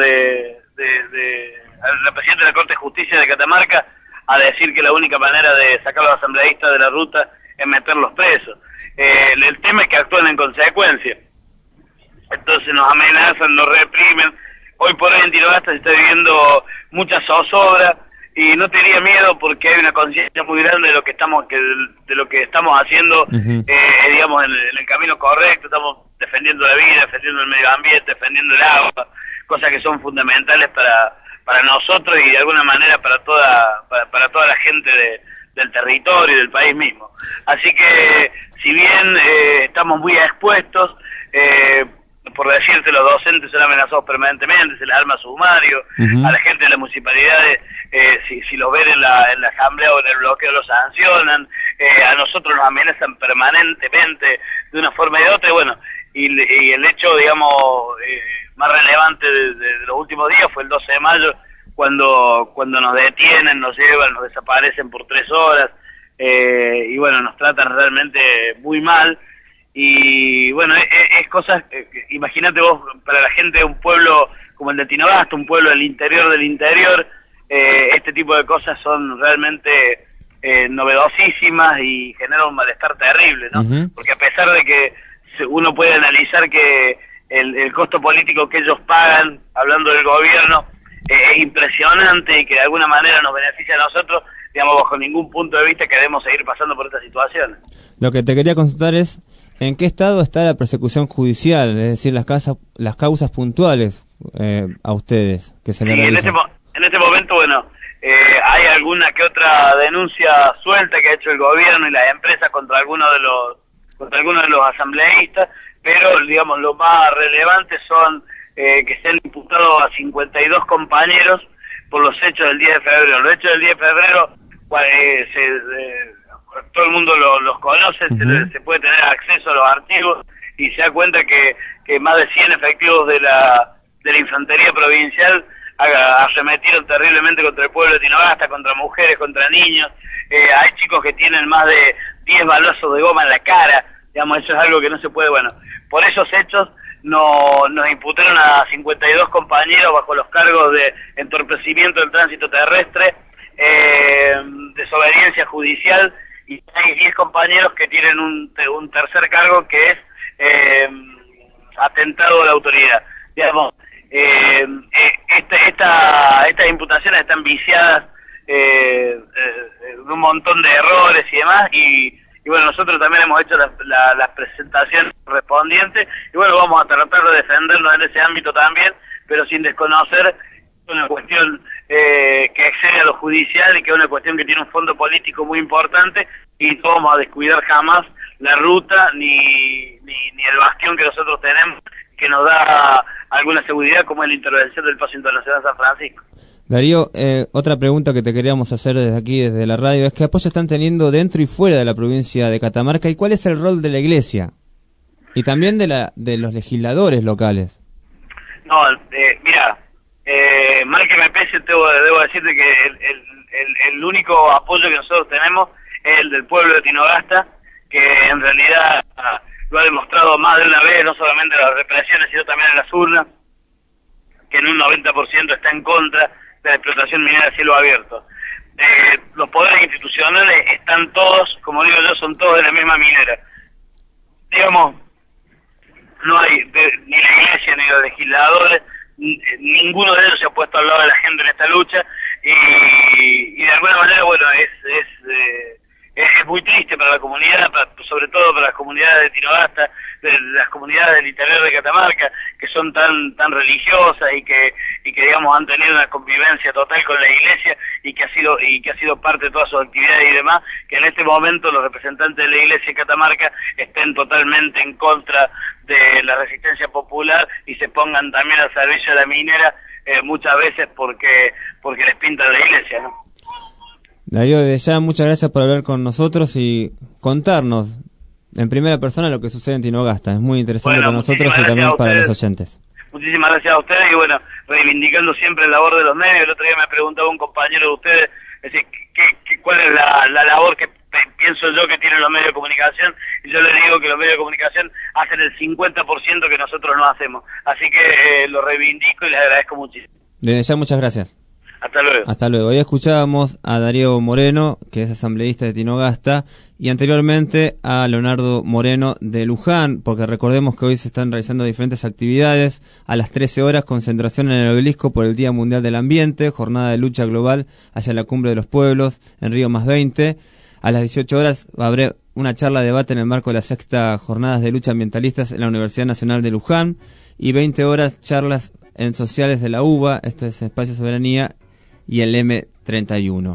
presidenta de la Corte de Justicia de Catamarca a decir que la única manera de sacar a los asambleístas de la ruta es meterlos presos. El tema es que actúan en consecuencia. Entonces nos amenazan, nos reprimen. Hoy por hoy en Tinogasta se está viviendo mucha zozobra y no tenía miedo porque hay una conciencia muy grande de lo que estamos haciendo, digamos, en el camino correcto. Estamos defendiendo la vida, defendiendo el medio ambiente, defendiendo el agua, cosas que son fundamentales para nosotros y de alguna manera para toda la gente del territorio y del país mismo. Así que, si bien estamos muy expuestos, por decirte, los docentes son amenazados permanentemente, se les arma sumario, a la gente de las municipalidades, si los ven en la asamblea o en el bloqueo los sancionan, a nosotros nos amenazan permanentemente de una forma y de otra, y bueno, y el hecho, digamos, más relevante de los últimos días fue el 12 de mayo, cuando nos detienen, nos llevan, nos desaparecen por 3 horas, y bueno, nos tratan realmente muy mal. Y bueno, es cosas, imagínate vos, para la gente de un pueblo como el de Tinogasta, un pueblo del interior, este tipo de cosas son realmente novedosísimas y generan un malestar terrible, ¿no? Porque a pesar de que uno puede analizar que el costo político que ellos pagan, hablando del gobierno, es impresionante y que de alguna manera nos beneficia a nosotros, digamos, bajo ningún punto de vista queremos seguir pasando por esta situación. Lo que te quería consultar es, ¿en qué estado está la persecución judicial? Es decir, las causas puntuales a ustedes que se le realizan. En este momento, bueno, hay alguna que otra denuncia suelta que ha hecho el gobierno y las empresas contra algunos de los asambleístas, pero, digamos, lo más relevante son que se han imputado a 52 compañeros por los hechos del 10 de febrero. Los hechos del 10 de febrero, todo el mundo los conoce, se puede tener acceso a los archivos y se da cuenta que más de 100 efectivos de la infantería provincial arremetieron terriblemente contra el pueblo de Tinogasta, contra mujeres, contra niños. Hay chicos que tienen más de 10 balazos de goma en la cara, digamos, eso es algo que no se puede. Bueno, por esos hechos nos imputaron a 52 compañeros bajo los cargos de entorpecimiento del tránsito terrestre, desobediencia judicial, y hay 10 compañeros que tienen un tercer cargo que es atentado a la autoridad. Digamos, estas imputaciones están viciadas de un montón de errores y demás, y bueno, nosotros también hemos hecho las presentaciones correspondientes, y bueno, vamos a tratar de defendernos en ese ámbito también, pero sin desconocer una cuestión que excede a lo judicial y que es una cuestión que tiene un fondo político muy importante, y no vamos a descuidar jamás la ruta ni el bastión que nosotros tenemos, que nos da alguna seguridad, como es la intervención del Paso Internacional San Francisco. Darío, otra pregunta que te queríamos hacer desde aquí, desde la radio, es ¿qué apoyo están teniendo dentro y fuera de la provincia de Catamarca y cuál es el rol de la Iglesia? Y también de los legisladores locales. No, mira, mal que me pese, debo decirte que el único apoyo que nosotros tenemos es el del pueblo de Tinogasta, que en realidad lo ha demostrado más de una vez, no solamente en las represiones, sino también en las urnas, que en un 90% está en contra de la explotación minera a cielo abierto. Los poderes institucionales están todos, como digo yo, son todos de la misma minera. Digamos, no hay ni la Iglesia ni los legisladores, ninguno de ellos se ha puesto al lado de la gente en esta lucha, y de alguna manera, bueno, es muy triste para la comunidad, sobre todo para las comunidades de Tinogasta, de las comunidades del interior de Catamarca, que son tan religiosas y que digamos han tenido una convivencia total con la Iglesia y que ha sido parte de todas sus actividades y demás, que en este momento los representantes de la Iglesia de Catamarca estén totalmente en contra de la resistencia popular y se pongan también al servicio de la minera, muchas veces porque les pinta la Iglesia, ¿no? Darío, desde ya muchas gracias por hablar con nosotros y contarnos en primera persona lo que sucede en Tinogasta. Es muy interesante para nosotros y también para los oyentes. Muchísimas gracias a ustedes y bueno, reivindicando siempre la labor de los medios. El otro día me preguntaba un compañero de ustedes, es decir, ¿cuál es la labor que pienso yo que tienen los medios de comunicación? Y yo les digo que los medios de comunicación hacen el 50% que nosotros no hacemos. Así que lo reivindico y les agradezco muchísimo. Desde ya muchas gracias. Hasta luego. Hasta luego. Hoy escuchábamos a Darío Moreno, que es asambleísta de Tinogasta, y anteriormente a Leonardo Moreno de Luján, porque recordemos que hoy se están realizando diferentes actividades. A las 13 horas, concentración en el Obelisco por el Día Mundial del Ambiente, jornada de lucha global hacia la Cumbre de los Pueblos en Río +20. A las 18 horas habrá una charla de debate en el marco de la 6ª Jornadas de Lucha Ambientalistas en la Universidad Nacional de Luján, y 20 horas charlas en sociales de la UBA, esto es Espacio Soberanía, y el M31.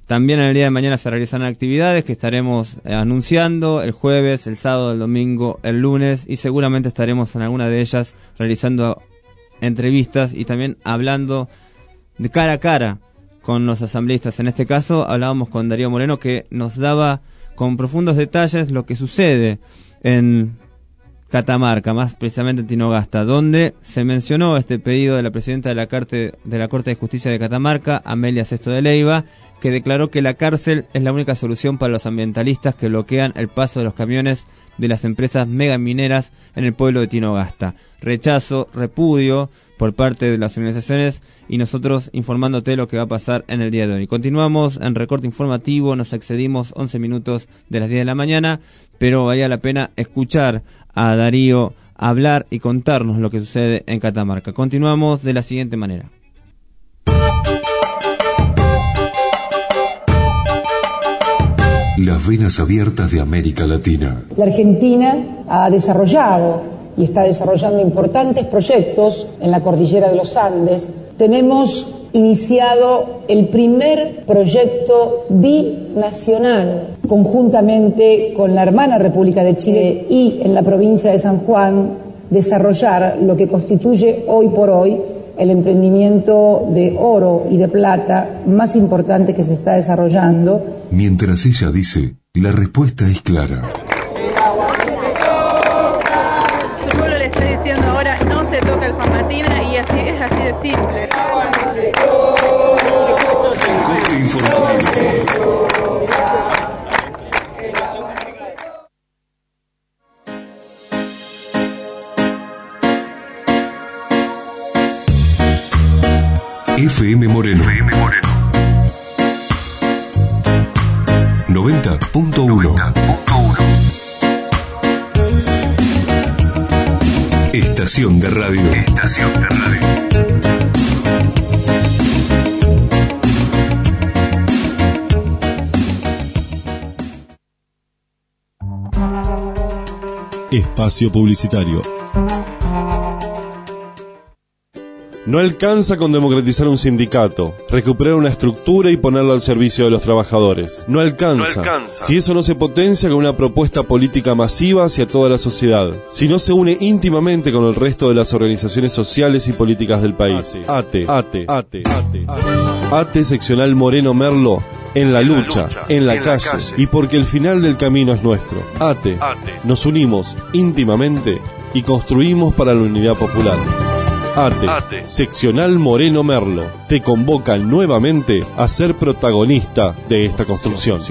También el día de mañana se realizarán actividades que estaremos anunciando el jueves, el sábado, el domingo, el lunes, y seguramente estaremos en alguna de ellas realizando entrevistas y también hablando de cara a cara con los asambleístas. En este caso hablábamos con Darío Moreno, que nos daba con profundos detalles lo que sucede en Catamarca, más precisamente en Tinogasta, donde se mencionó este pedido de la presidenta de la Corte de Justicia de Catamarca, Amelia Sesto de Leiva, que declaró que la cárcel es la única solución para los ambientalistas que bloquean el paso de los camiones de las empresas megamineras en el pueblo de Tinogasta. Rechazo, repudio por parte de las organizaciones, y nosotros informándote lo que va a pasar en el día de hoy. Continuamos en recorte informativo, nos excedimos 11 minutos de las 10 de la mañana, pero valía la pena escuchar a Darío hablar y contarnos lo que sucede en Catamarca. Continuamos de la siguiente manera. Las venas abiertas de América Latina. La Argentina ha desarrollado y está desarrollando importantes proyectos en la cordillera de los Andes. Tenemos iniciado el primer proyecto binacional conjuntamente con la hermana República de Chile y en la provincia de San Juan, desarrollar lo que constituye hoy por hoy el emprendimiento de oro y de plata más importante que se está desarrollando. Mientras ella dice, la respuesta es clara. Su pueblo le está diciendo ahora no se toca el Famatina, y así es, así de simple. Corte informativo. FM Moreno. 90.1. Estación de radio. Espacio publicitario. No alcanza con democratizar un sindicato, recuperar una estructura y ponerlo al servicio de los trabajadores. No alcanza. Si eso no se potencia con una propuesta política masiva hacia toda la sociedad. Si no se une íntimamente con el resto de las organizaciones sociales y políticas del país. ATE Seccional Moreno Merlo. En la lucha, en la calle, y porque el final del camino es nuestro. ATE. Nos unimos íntimamente y construimos para la unidad popular. ATE, Seccional Moreno Merlo, te convoca nuevamente a ser protagonista de esta construcción.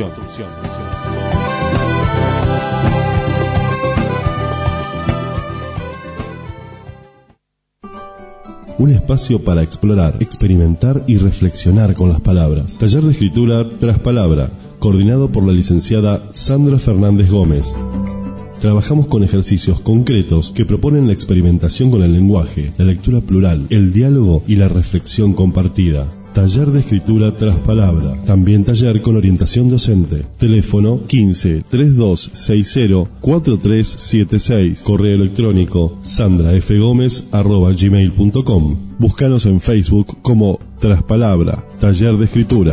Un espacio para explorar, experimentar y reflexionar con las palabras. Taller de escritura tras palabra, coordinado por la licenciada Sandra Fernández Gómez. Trabajamos con ejercicios concretos que proponen la experimentación con el lenguaje, la lectura plural, el diálogo y la reflexión compartida. Taller de escritura tras palabra. También taller con orientación docente. Teléfono 15 3260 4376. Correo electrónico sandrafgomez@gmail.com. Búscanos en Facebook como Traspalabra, Taller de Escritura.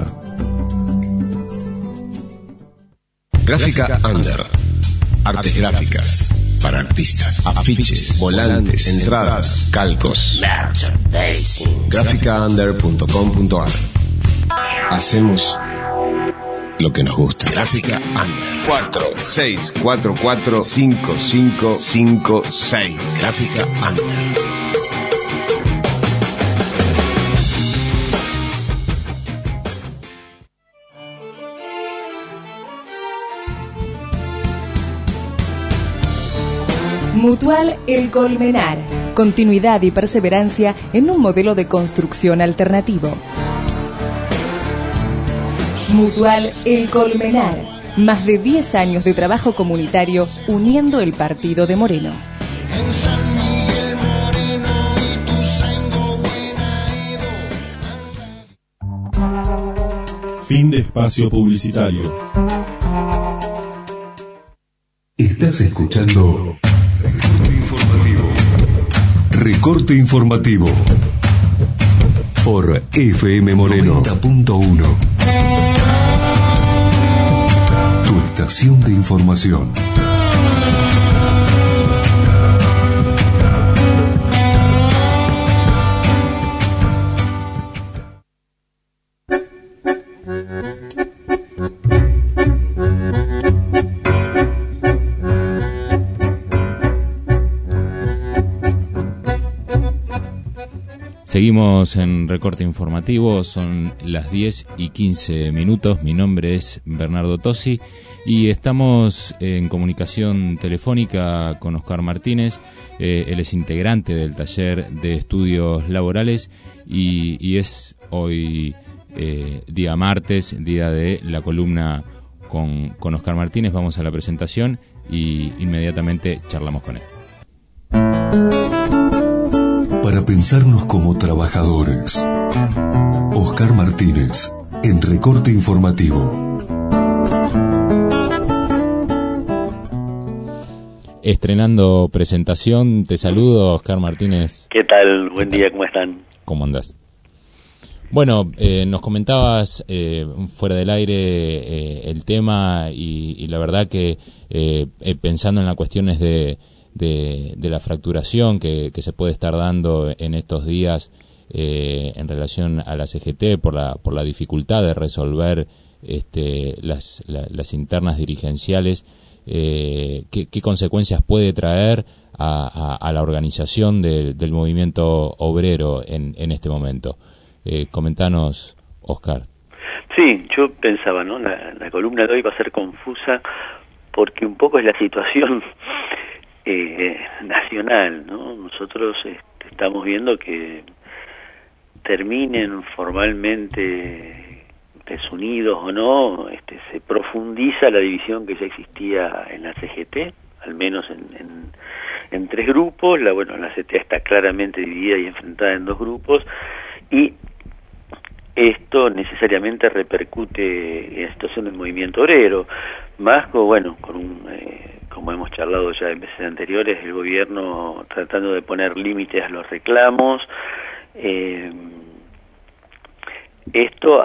Gráfica Under. Artes gráficas para artistas, afiches, volantes, entradas, calcos. Graficaunder.com.ar. Hacemos lo que nos gusta. Gráfica Under. 46445556. Gráfica Under. Mutual El Colmenar. Continuidad y perseverancia en un modelo de construcción alternativo. Mutual El Colmenar. Más de 10 años de trabajo comunitario uniendo el partido de Moreno. Fin de espacio publicitario. Estás escuchando Recorte informativo por FM Moreno 90.1. estación de información. Seguimos en Recorte Informativo, son las 10:15. Mi nombre es Bernardo Tosi y estamos en comunicación telefónica con Oscar Martínez. Él es integrante del taller de estudios laborales y es hoy día martes, día de la columna con Oscar Martínez. Vamos a la presentación y inmediatamente charlamos con él. Para pensarnos como trabajadores. Oscar Martínez, en Recorte Informativo. Estrenando presentación, te saludo, Oscar Martínez. ¿Qué tal? Buen día, ¿cómo están? ¿Cómo andás? Bueno, nos comentabas fuera del aire el tema y la verdad que pensando en las cuestiones de la fracturación que se puede estar dando en estos días en relación a la CGT por la dificultad de resolver las internas dirigenciales, ¿qué consecuencias puede traer a la organización del movimiento obrero en este momento? Comentanos, Oscar. Sí, yo pensaba, ¿no? La columna de hoy va a ser confusa porque un poco es la situación nacional, ¿no? Nosotros estamos viendo que terminen formalmente desunidos o no, se profundiza la división que ya existía en la CGT, al menos en tres grupos. La CTA está claramente dividida y enfrentada en dos grupos, y esto necesariamente repercute en la situación del movimiento obrero, más con como hemos charlado ya en veces anteriores, el gobierno tratando de poner límites a los reclamos. Esto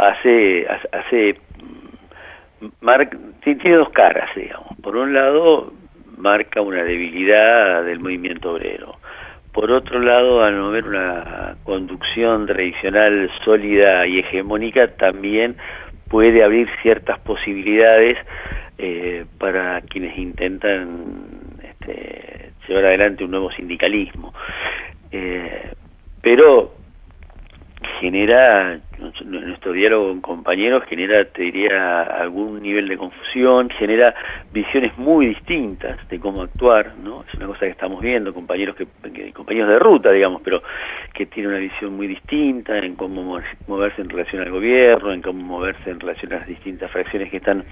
tiene dos caras, digamos. Por un lado, marca una debilidad del movimiento obrero. Por otro lado, al no haber una conducción tradicional sólida y hegemónica, también puede abrir ciertas posibilidades para quienes intentan llevar adelante un nuevo sindicalismo. Pero genera, nuestro diálogo con compañeros genera, te diría, algún nivel de confusión, genera visiones muy distintas de cómo actuar, ¿no? Es una cosa que estamos viendo, compañeros de ruta, digamos, pero que tienen una visión muy distinta en cómo moverse en relación al gobierno, en cómo moverse en relación a las distintas fracciones que están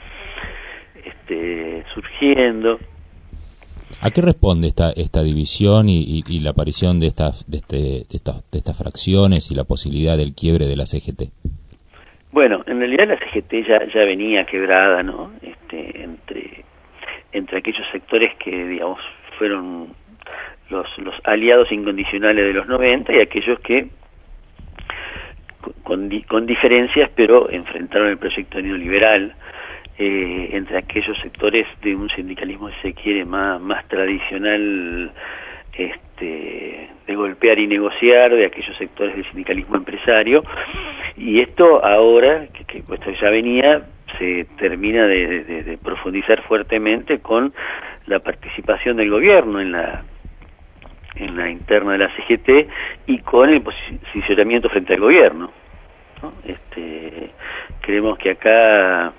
surgiendo. ¿A qué responde esta división y la aparición de estas fracciones y la posibilidad del quiebre de la CGT? Bueno, en realidad la CGT ya venía quebrada, ¿no? Entre aquellos sectores que, digamos, fueron los aliados incondicionales de los 90 y aquellos que con diferencias, pero enfrentaron el proyecto neoliberal. Entre aquellos sectores de un sindicalismo, si se quiere, más tradicional, de golpear y negociar, de aquellos sectores del sindicalismo empresario, y esto ahora, que esto ya venía, se termina de profundizar fuertemente con la participación del gobierno en la interna de la CGT y con el posicionamiento frente al gobierno, ¿no? Creemos que acá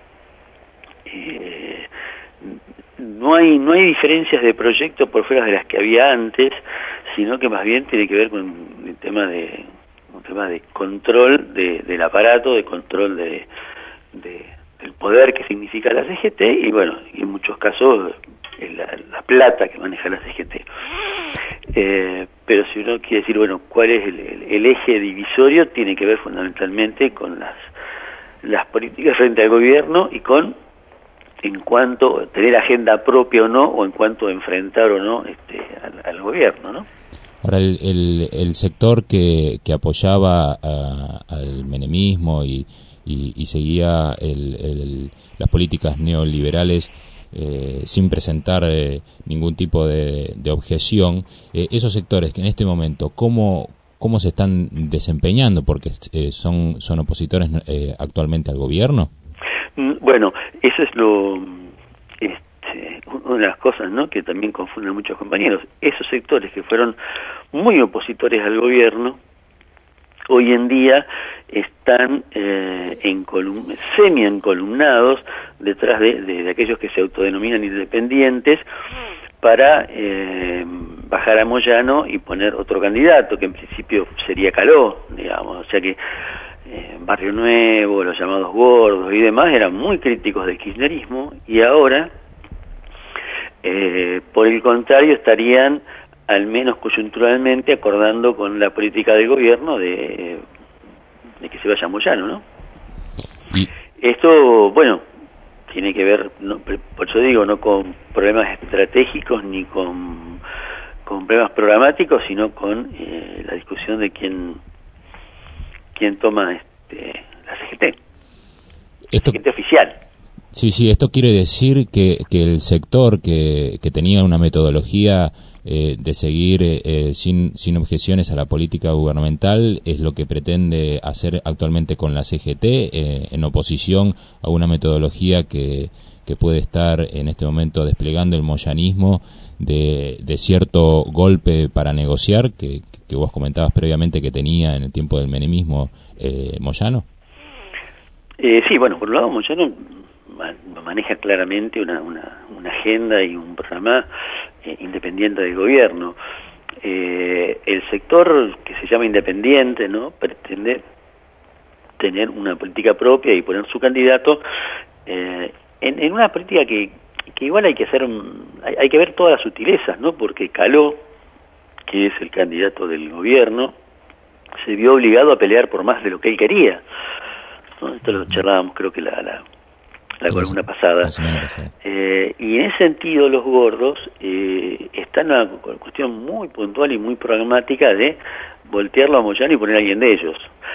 no hay diferencias de proyecto por fuera de las que había antes, sino que más bien tiene que ver con un tema de control del aparato, de control del poder que significa la CGT y en muchos casos la plata que maneja la CGT. Pero si uno quiere decir, ¿cuál es el eje divisorio? Tiene que ver fundamentalmente con las políticas frente al gobierno y en cuanto a tener agenda propia o no, o en cuanto a enfrentar o no al gobierno, ¿no? Ahora, el sector que apoyaba al menemismo y seguía las políticas neoliberales, sin presentar ningún tipo de objeción, esos sectores que en este momento, ¿cómo se están desempeñando? Porque son opositores actualmente al gobierno. Bueno, eso es una de las cosas, ¿no?, que también confunden a muchos compañeros. Esos sectores que fueron muy opositores al gobierno, hoy en día están semi-encolumnados detrás de aquellos que se autodenominan independientes para bajar a Moyano y poner otro candidato, que en principio sería Caló, digamos. O sea que Barrio Nuevo, los llamados gordos y demás eran muy críticos del kirchnerismo, y ahora, por el contrario, estarían, al menos coyunturalmente, acordando con la política del gobierno de que se vaya Moyano, ¿no? Y esto, bueno, tiene que ver, no, por eso digo, no con problemas estratégicos ni con problemas programáticos, sino con la discusión de quién toma la CGT. CGT oficial. Sí, esto quiere decir que el sector que tenía una metodología de seguir sin objeciones a la política gubernamental es lo que pretende hacer actualmente con la CGT, en oposición a una metodología que puede estar en este momento desplegando el moyanismo de cierto golpe para negociar que vos comentabas previamente que tenía en el tiempo del menemismo Moyano. Sí, bueno, por un lado Moyano maneja claramente una agenda y un programa independiente del gobierno. El sector que se llama independiente, ¿no?, pretende tener una política propia y poner su candidato en una política que igual hay que ver todas las sutilezas, ¿no?, porque Caló, que es el candidato del gobierno, se vio obligado a pelear por más de lo que él quería, ¿no? Esto lo charlábamos, creo que la columna pasada. Y en ese sentido los gordos están en una cuestión muy puntual y muy pragmática de voltearlo a Moyano y poner a alguien de ellos.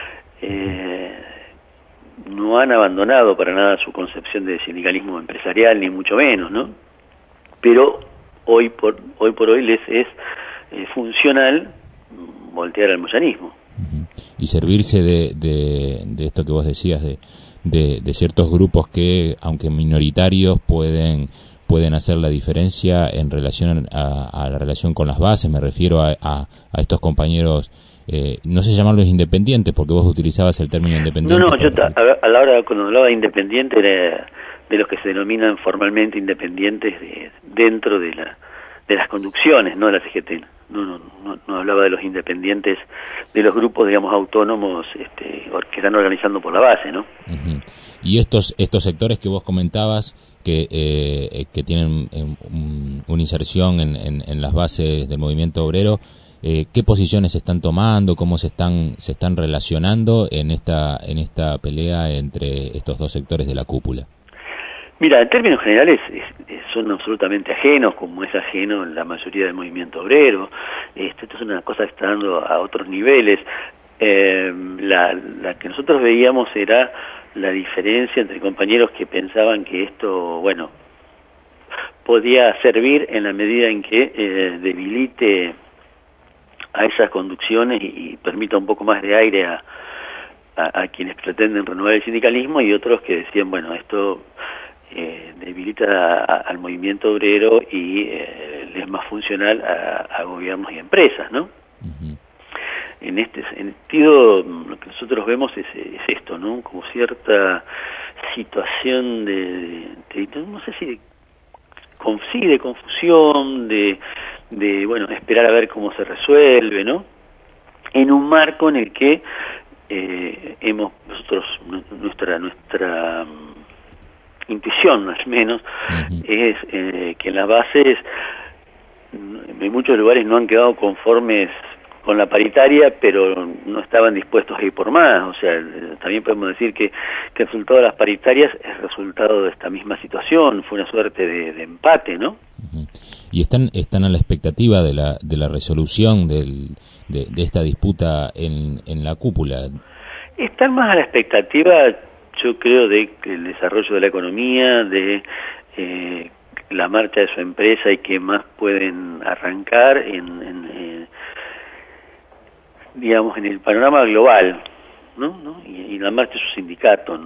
No han abandonado para nada su concepción de sindicalismo empresarial, ni mucho menos, ¿no? Pero hoy por hoy les es funcional voltear al moyanismo. Y servirse de esto que vos decías, de ciertos grupos que, aunque minoritarios, pueden hacer la diferencia en relación a la relación con las bases. Me refiero a estos compañeros, no sé llamarlos independientes, porque vos utilizabas el término independiente. No, yo a la hora, cuando hablaba de independiente, era de los que se denominan formalmente independientes dentro de las conducciones, no de la CGT. No hablaba de los independientes, de los grupos, digamos, autónomos que están organizando por la base, ¿no? Uh-huh. Y estos sectores que vos comentabas que tienen una inserción en las bases del movimiento obrero, ¿qué posiciones están tomando? ¿Cómo se están relacionando en esta pelea entre estos dos sectores de la cúpula? Mira, en términos generales son absolutamente ajenos, como es ajeno la mayoría del movimiento obrero. Esto es una cosa que está dando a otros niveles. La que nosotros veíamos era la diferencia entre compañeros que pensaban que esto, bueno, podía servir en la medida en que debilite a esas conducciones y permita un poco más de aire a quienes pretenden renovar el sindicalismo, y otros que decían, bueno, esto debilita al movimiento obrero y le es más funcional a gobiernos y empresas, ¿no? Uh-huh. En este sentido, lo que nosotros vemos es esto, ¿no? Como cierta situación de no sé si de confusión, de bueno, esperar a ver cómo se resuelve, ¿no? En un marco en el que nuestra intuición, al menos, uh-huh, es que en las bases, en muchos lugares no han quedado conformes con la paritaria, pero no estaban dispuestos a ir por más. O sea, también podemos decir que el resultado de las paritarias es resultado de esta misma situación, fue una suerte de empate, ¿no? Uh-huh. Y están a la expectativa de la resolución de esta disputa en la cúpula. Están más a la expectativa, yo creo, de el desarrollo de la economía, de la marcha de su empresa y qué más pueden arrancar digamos, en el panorama global, ¿no? Y la marcha de su sindicato,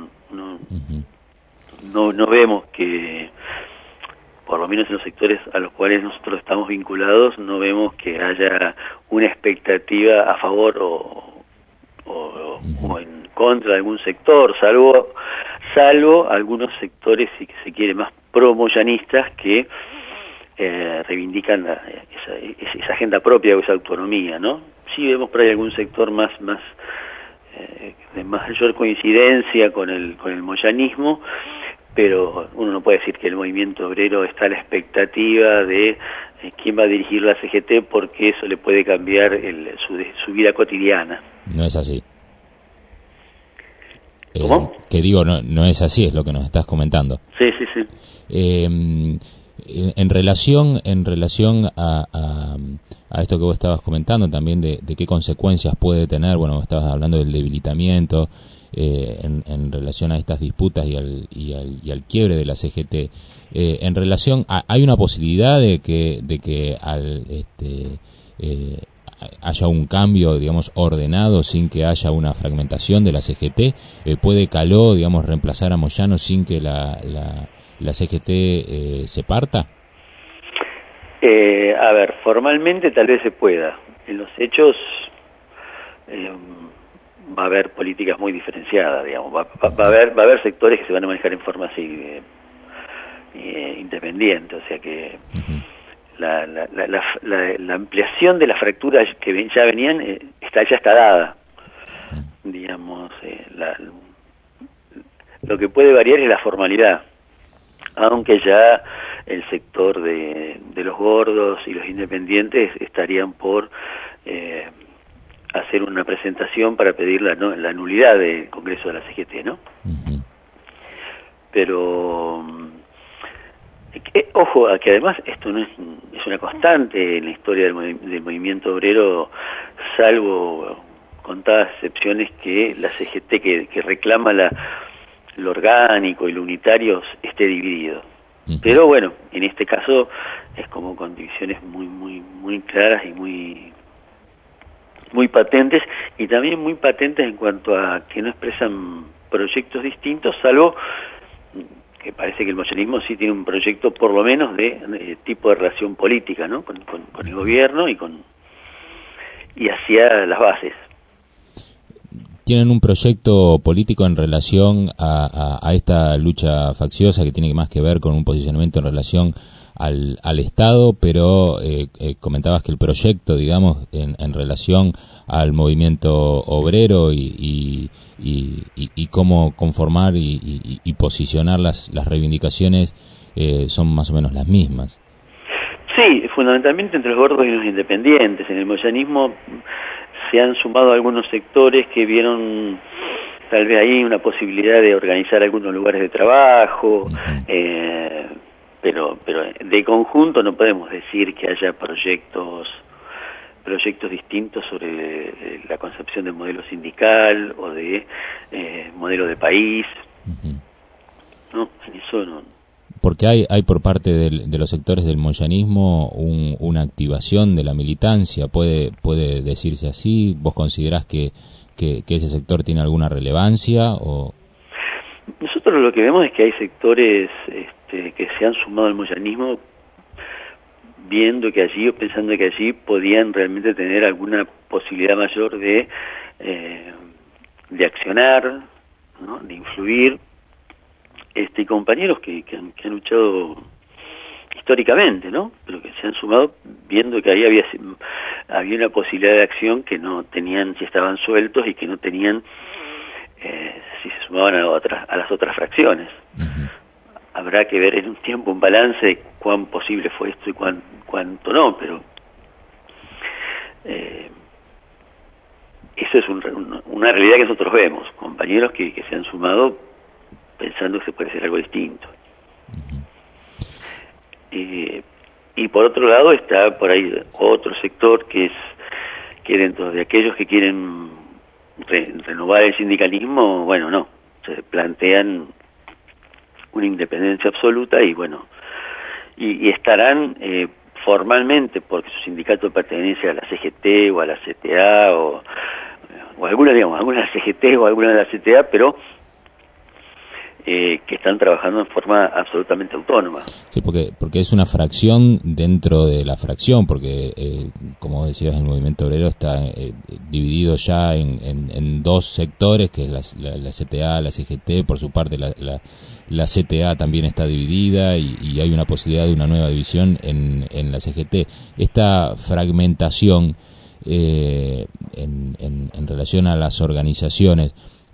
no vemos que, por lo menos en los sectores a los cuales nosotros estamos vinculados, no vemos que haya una expectativa a favor o en contra de algún sector, salvo algunos sectores, si se quiere, más pro-moyanistas que reivindican esa agenda propia o esa autonomía, ¿no? Sí vemos por ahí algún sector más de mayor coincidencia con el moyanismo, pero uno no puede decir que el movimiento obrero está a la expectativa de quién va a dirigir la CGT, porque eso le puede cambiar su vida cotidiana. No es así. ¿Cómo? Que digo, no es así, es lo que nos estás comentando. Sí. En relación a esto que vos estabas comentando también de qué consecuencias puede tener, bueno, estabas hablando del debilitamiento en relación a estas disputas y al quiebre de la CGT. En relación hay una posibilidad de que haya un cambio, digamos, ordenado sin que haya una fragmentación de la CGT. ¿Puede Caló, digamos, reemplazar a Moyano sin que la CGT se parta? A ver, formalmente tal vez se pueda. En los hechos va a haber políticas muy diferenciadas, digamos. Va a haber sectores que se van a manejar en forma así independiente, o sea que la ampliación de las fracturas que ya venían ya está dada, digamos. Lo que puede variar es la formalidad, aunque ya el sector de los gordos y los independientes estarían por hacer una presentación para pedir la nulidad del Congreso de la CGT, ¿no? Pero ojo, a que además esto no es una constante en la historia del movimiento obrero, salvo contadas excepciones, que la CGT que reclama lo orgánico y lo unitario esté dividido. Pero bueno, en este caso es como con divisiones muy claras y muy patentes, y también muy patentes en cuanto a que no expresan proyectos distintos, salvo que parece que el moyanismo sí tiene un proyecto por lo menos de tipo de relación política, ¿no? Con el gobierno y hacia las bases. ¿Tienen un proyecto político en relación a esta lucha facciosa que tiene más que ver con un posicionamiento en relación al Estado, pero comentabas que el proyecto, digamos, en relación al movimiento obrero y cómo conformar y posicionar las reivindicaciones son más o menos las mismas? Sí, fundamentalmente entre los gordos y los independientes. En el moyanismo se han sumado algunos sectores que vieron tal vez ahí una posibilidad de organizar algunos lugares de trabajo, pero de conjunto no podemos decir que haya proyectos distintos sobre la concepción del modelo sindical o de modelo de país. No, en eso no. Porque hay por parte de los sectores del moyanismo una activación de la militancia, puede decirse así. ¿Vos considerás que ese sector tiene alguna relevancia? O nosotros lo que vemos es que hay sectores que se han sumado al moyanismo viendo que allí o pensando que allí podían realmente tener alguna posibilidad mayor de accionar, ¿no? De influir, compañeros que han luchado históricamente, ¿no? Pero que se han sumado viendo que ahí había una posibilidad de acción que no tenían si estaban sueltos y que no tenían si se sumaban a las otras fracciones. Habrá que ver en un tiempo un balance de cuán posible fue esto y cuánto no, pero eso es una realidad que nosotros vemos, compañeros que se han sumado pensando que se puede hacer algo distinto. Y por otro lado está por ahí otro sector que dentro de aquellos que quieren renovar el sindicalismo, bueno, no, se plantean una independencia absoluta y bueno, y estarán formalmente, porque su sindicato pertenece a la CGT o a la CTA o algunas, digamos, algunas de la CGT o algunas de la CTA, pero que están trabajando en forma absolutamente autónoma. Sí, porque es una fracción dentro de la fracción, porque como decías, el movimiento obrero está dividido ya en dos sectores, que es la CTA, la CGT. Por su parte la CTA también está dividida y hay una posibilidad de una nueva división en la CGT. Esta fragmentación en relación a las organizaciones,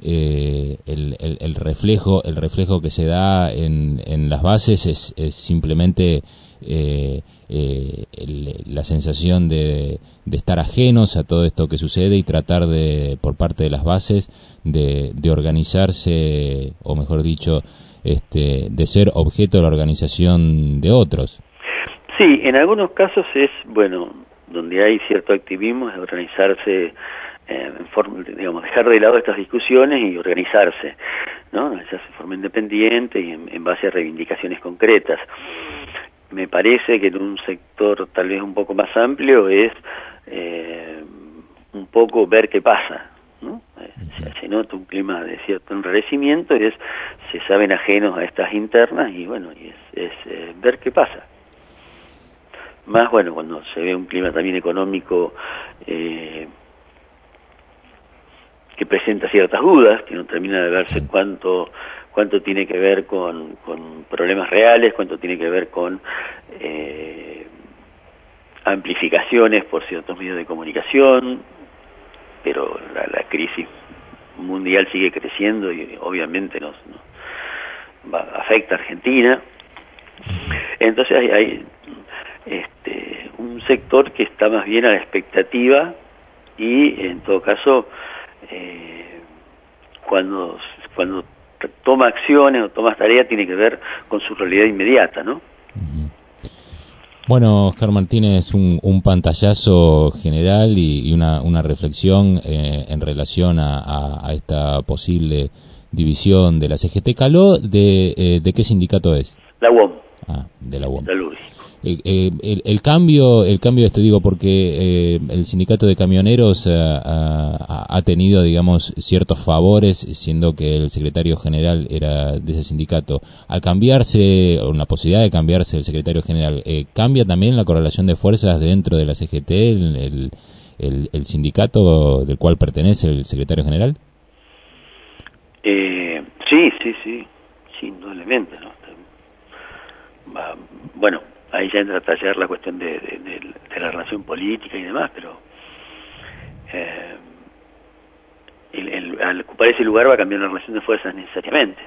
el reflejo que se da en las bases es simplemente la sensación de estar ajenos a todo esto que sucede y tratar por parte de las bases de organizarse, o mejor dicho, de ser objeto de la organización de otros. Sí, en algunos casos es, bueno, donde hay cierto activismo, es organizarse en forma, digamos, dejar de lado estas discusiones y organizarse, ¿no? Organizarse de forma independiente y en base a reivindicaciones concretas. Me parece que en un sector tal vez un poco más amplio es un poco ver qué pasa, ¿no? Se nota un clima de cierto enrarecimiento y se saben ajenos a estas internas y bueno, es ver qué pasa. Más bueno, cuando se ve un clima también económico que presenta ciertas dudas, que no termina de verse cuánto tiene que ver con problemas reales, cuánto tiene que ver con amplificaciones por ciertos medios de comunicación, pero la crisis mundial sigue creciendo y obviamente afecta a Argentina. Entonces hay un sector que está más bien a la expectativa y en todo caso cuando toma acciones o toma tareas tiene que ver con su realidad inmediata, ¿no? Bueno, Oscar Martínez, un pantallazo general y una reflexión en relación a esta posible división de la CGT. ¿Caló de qué sindicato es? La UOM. Ah, de la UOM. El cambio esto digo porque el sindicato de camioneros ha tenido, digamos, ciertos favores, siendo que el secretario general era de ese sindicato. Al cambiarse, o una posibilidad de cambiarse el secretario general, ¿cambia también la correlación de fuerzas dentro de la CGT, el sindicato del cual pertenece el secretario general? Sí, indudablemente, ¿no? Bueno, ahí ya entra a tallar la cuestión de la relación política y demás, pero al ocupar ese lugar va a cambiar la relación de fuerzas necesariamente.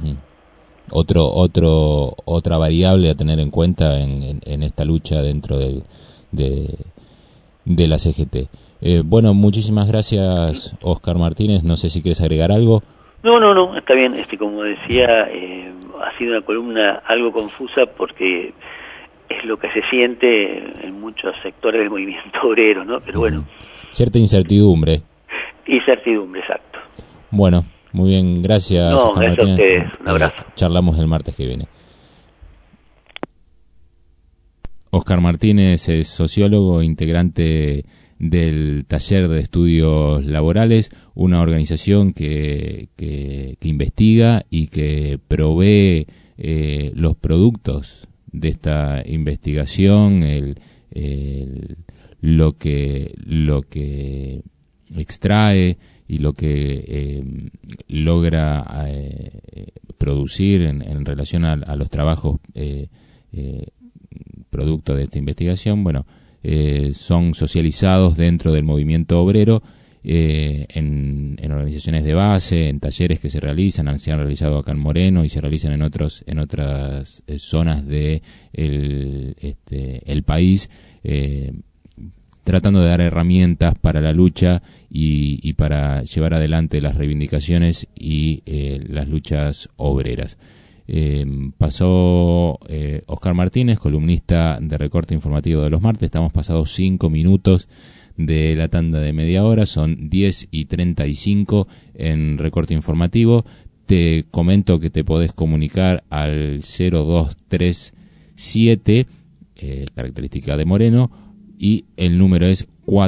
Otra variable a tener en cuenta en esta lucha dentro de la CGT. Bueno, muchísimas gracias, Oscar Martínez. No sé si quieres agregar algo. No, está bien. Como decía, ha sido una columna algo confusa porque es lo que se siente en muchos sectores del movimiento obrero, ¿no? Pero bueno. Cierta incertidumbre. Incertidumbre, exacto. Bueno, muy bien, gracias. Oscar Martínez. A ustedes. Un abrazo. Charlamos el martes que viene. Oscar Martínez es sociólogo, integrante del Taller de Estudios Laborales, una organización que investiga y que provee los productos de esta investigación, lo que extrae y lo que logra producir en relación a los trabajos producto de esta investigación. Bueno, son socializados dentro del movimiento obrero, en organizaciones de base, en talleres que se realizan, se han realizado acá en Moreno y se realizan en otras zonas de el país, tratando de dar herramientas para la lucha y para llevar adelante las reivindicaciones y las luchas obreras. Pasó Oscar Martínez, columnista de Recorte Informativo de los martes. Estamos pasados 5 minutos de la tanda de media hora, son 10:35 en Recorte Informativo. Te comento que te podés comunicar al 023 7, característica de Moreno, y el número es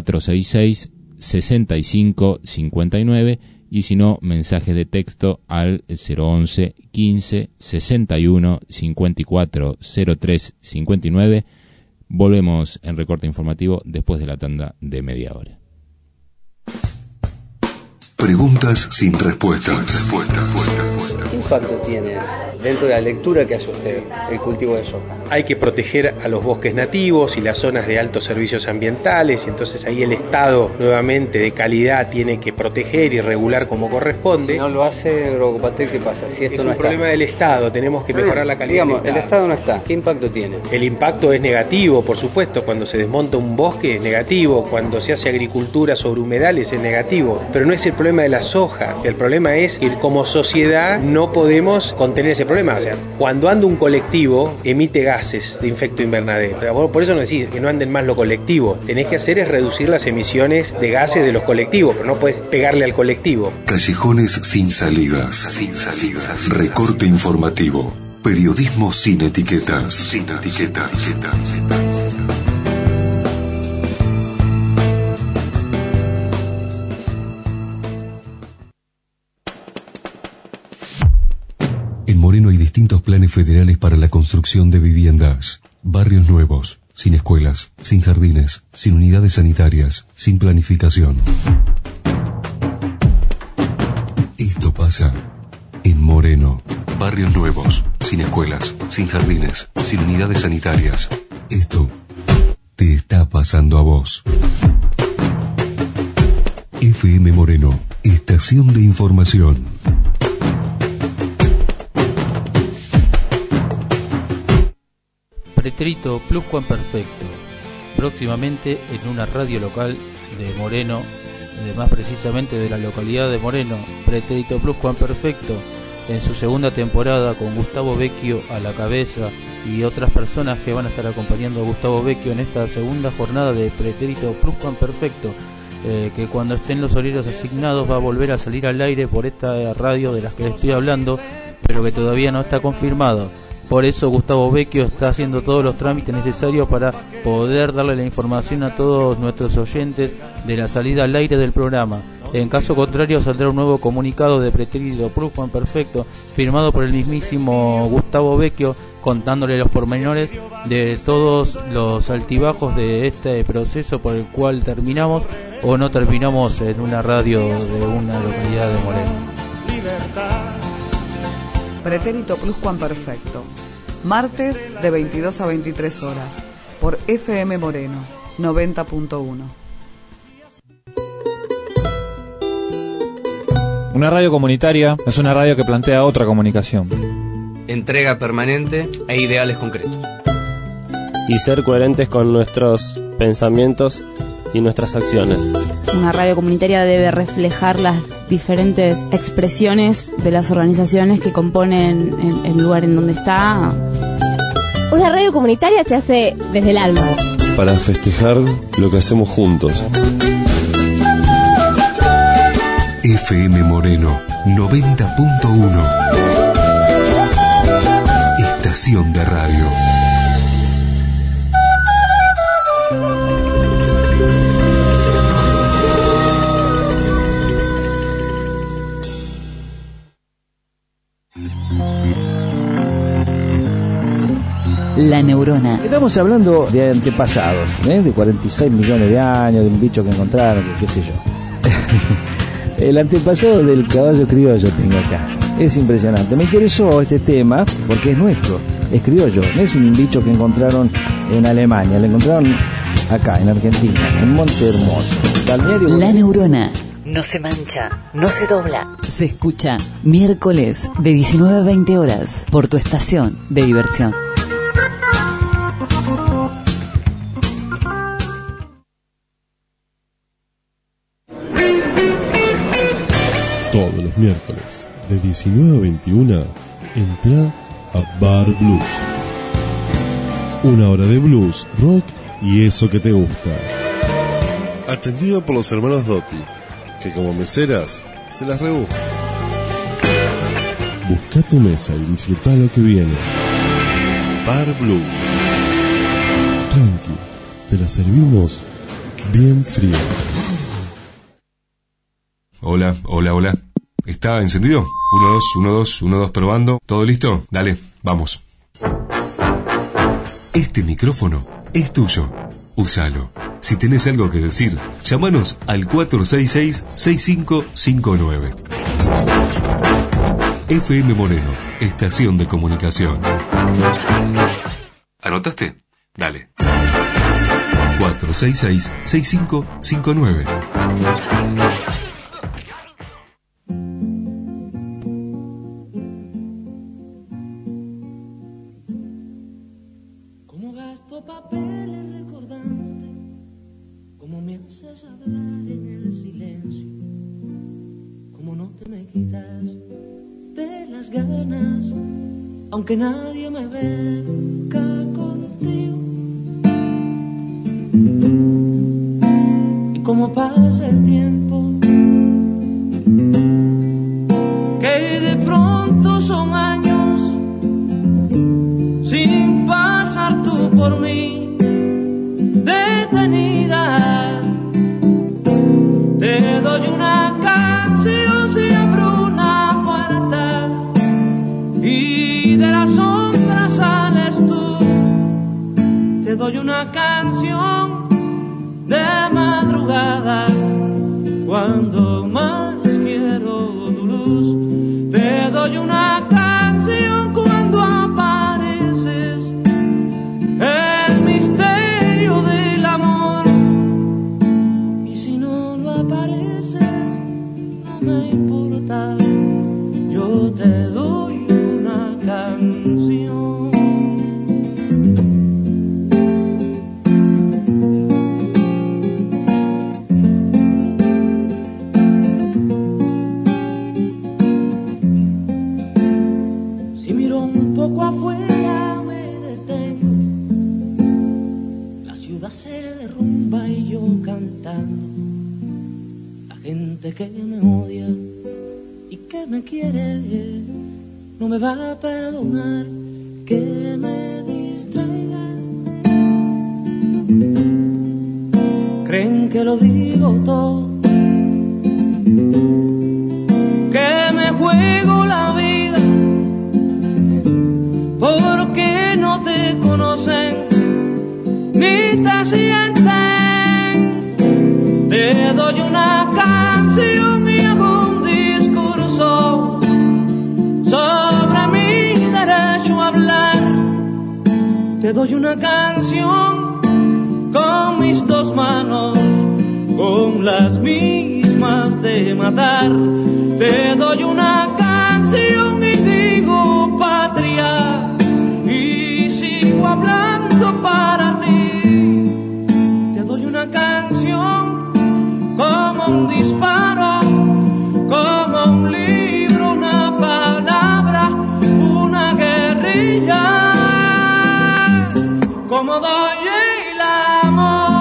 466-6559, y si no, mensajes de texto al 011 15 61 54 03 59. Volvemos en recorte informativo después de la tanda de media hora. Preguntas sin respuestas. ¿Qué impacto tiene dentro de la lectura que hace usted el cultivo de soja? Hay que proteger a los bosques nativos y las zonas de altos servicios ambientales, y entonces ahí el Estado nuevamente de calidad tiene que proteger y regular como corresponde. Si no lo hace Agrocopatel, ¿qué pasa? Si esto es no está. un problema del Estado, tenemos que mejorar la calidad. Digamos, el Estado no está. ¿Qué impacto tiene? El impacto es negativo, por supuesto. Cuando se desmonta un bosque es negativo, cuando se hace agricultura sobre humedales es negativo, pero no es el problema de la soja. El problema es que como sociedad no podemos contener ese problema. O sea, cuando anda un colectivo emite gases de efecto invernadero. O sea, vos por eso no decís que no anden más los colectivos. Tenés que hacer es reducir las emisiones de gases de los colectivos, pero no puedes pegarle al colectivo. Callejones sin salidas. Recorte informativo. Periodismo sin etiquetas. En Moreno hay distintos planes federales para la construcción de viviendas. Barrios nuevos, sin escuelas, sin jardines, sin unidades sanitarias, sin planificación. Esto pasa en Moreno. Barrios nuevos, sin escuelas, sin jardines, sin unidades sanitarias. Esto te está pasando a vos. FM Moreno, estación de información. Pretérito Pluscuamperfecto, próximamente en una radio local de Moreno, más precisamente de la localidad de Moreno. Pretérito Pluscuamperfecto en su segunda temporada, con Gustavo Vecchio a la cabeza y otras personas que van a estar acompañando a Gustavo Vecchio en esta segunda jornada de Pretérito Pluscuamperfecto, que cuando estén los horarios asignados va a volver a salir al aire por esta radio de las que les estoy hablando, pero que todavía no está confirmado. Por eso Gustavo Vecchio está haciendo todos los trámites necesarios para poder darle la información a todos nuestros oyentes de la salida al aire del programa. En caso contrario, saldrá un nuevo comunicado de Pretérito Pluscuamperfecto firmado por el mismísimo Gustavo Vecchio, contándole los pormenores de todos los altibajos de este proceso por el cual terminamos o no terminamos en una radio de una localidad de Moreno. Pretérito Pluscuamperfecto, martes de 22 a 23 horas, por FM Moreno 90.1. Una radio comunitaria es una radio que plantea otra comunicación. Entrega permanente e ideales concretos. Y ser coherentes con nuestros pensamientos y nuestras acciones. Una radio comunitaria debe reflejar las diferentes expresiones de las organizaciones que componen el lugar en donde está. Una radio comunitaria se hace desde el alma. Para festejar lo que hacemos juntos. FM Moreno 90.1. Estación de radio. La neurona. Estamos hablando de antepasados, de 46 millones de años, de un bicho que encontraron, que qué sé yo. El antepasado del caballo criollo tengo acá. Es impresionante. Me interesó este tema porque es nuestro, es criollo. No es un bicho que encontraron en Alemania, lo encontraron acá, en Argentina, en Monte Hermoso. La neurona. No se mancha, no se dobla. Se escucha miércoles de 19 a 20 horas por tu estación de diversión. Todos los miércoles, de 19 a 21, entra a Bar Blues. Una hora de blues, rock y eso que te gusta. Atendido por los hermanos Dotti, que como meseras se las rebuscan. Busca tu mesa y disfruta lo que viene. Bar Blue. Tranqui, te la servimos bien fría. Hola. ¿Está encendido? 1, 2, probando. ¿Todo listo? Dale, vamos. Este micrófono es tuyo. Úsalo. Si tenés algo que decir, llámanos al 466-6559. FM Moreno, estación de comunicación. ¿Anotaste? Dale. 466-6559. Como gasto papeles recordándote, como me haces hablar en el silencio, como no te me quitas de las ganas, aunque nadie me ve nunca contigo. Y como pasa el tiempo, que de pronto son años sin pasar tú por mí detenida. Te doy una canción si abro una puerta y de la sombra sales tú. Te doy una canción de madrugada cuando más quiero tu luz. Te doy una canción cuando apareces, el misterio del amor. Y si no lo apareces, no me importa, yo te doy una canción. Si miro un poco afuera me detengo, la ciudad se derrumba y yo cantando. La gente que me odia y que me quiere no me va a perdonar que me distraiga. Creen que lo digo todo, que me juego la vida, porque no te conocen ni te sienten. Te doy una canción y hago un discurso sobre mi derecho a hablar. Te doy una canción con mis dos manos, con las mismas de matar. Te doy una canción y digo patria, y sigo hablando para ti. Te doy una canción como un disparo, como un libro, una palabra, una guerrilla, como doy el amor.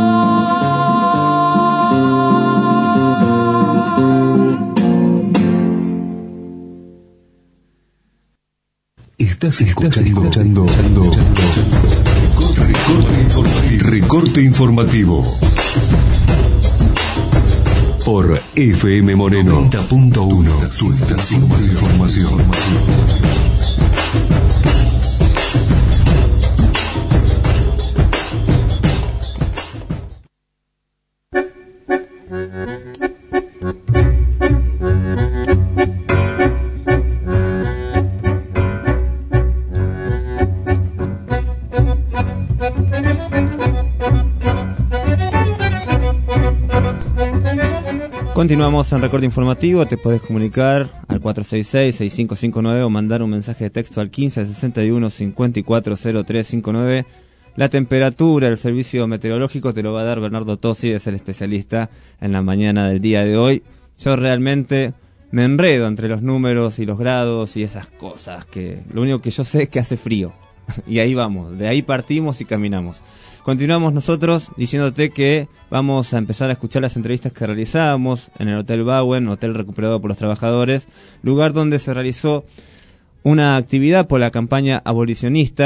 Estás escuchando Recorte informativo por FM Moreno 90.1, su estación de información. Continuamos en Recorte Informativo. Te podés comunicar al 466-6559 o mandar un mensaje de texto al 1561-540359. La temperatura, el servicio meteorológico te lo va a dar Bernardo Tosi, es el especialista en la mañana del día de hoy. Yo realmente me enredo entre los números y los grados y esas cosas, que lo único que yo sé es que hace frío. Y ahí vamos, de ahí partimos y caminamos. Continuamos nosotros diciéndote que vamos a empezar a escuchar las entrevistas que realizábamos en el Hotel Bauen, hotel recuperado por los trabajadores, lugar donde se realizó una actividad por la campaña abolicionista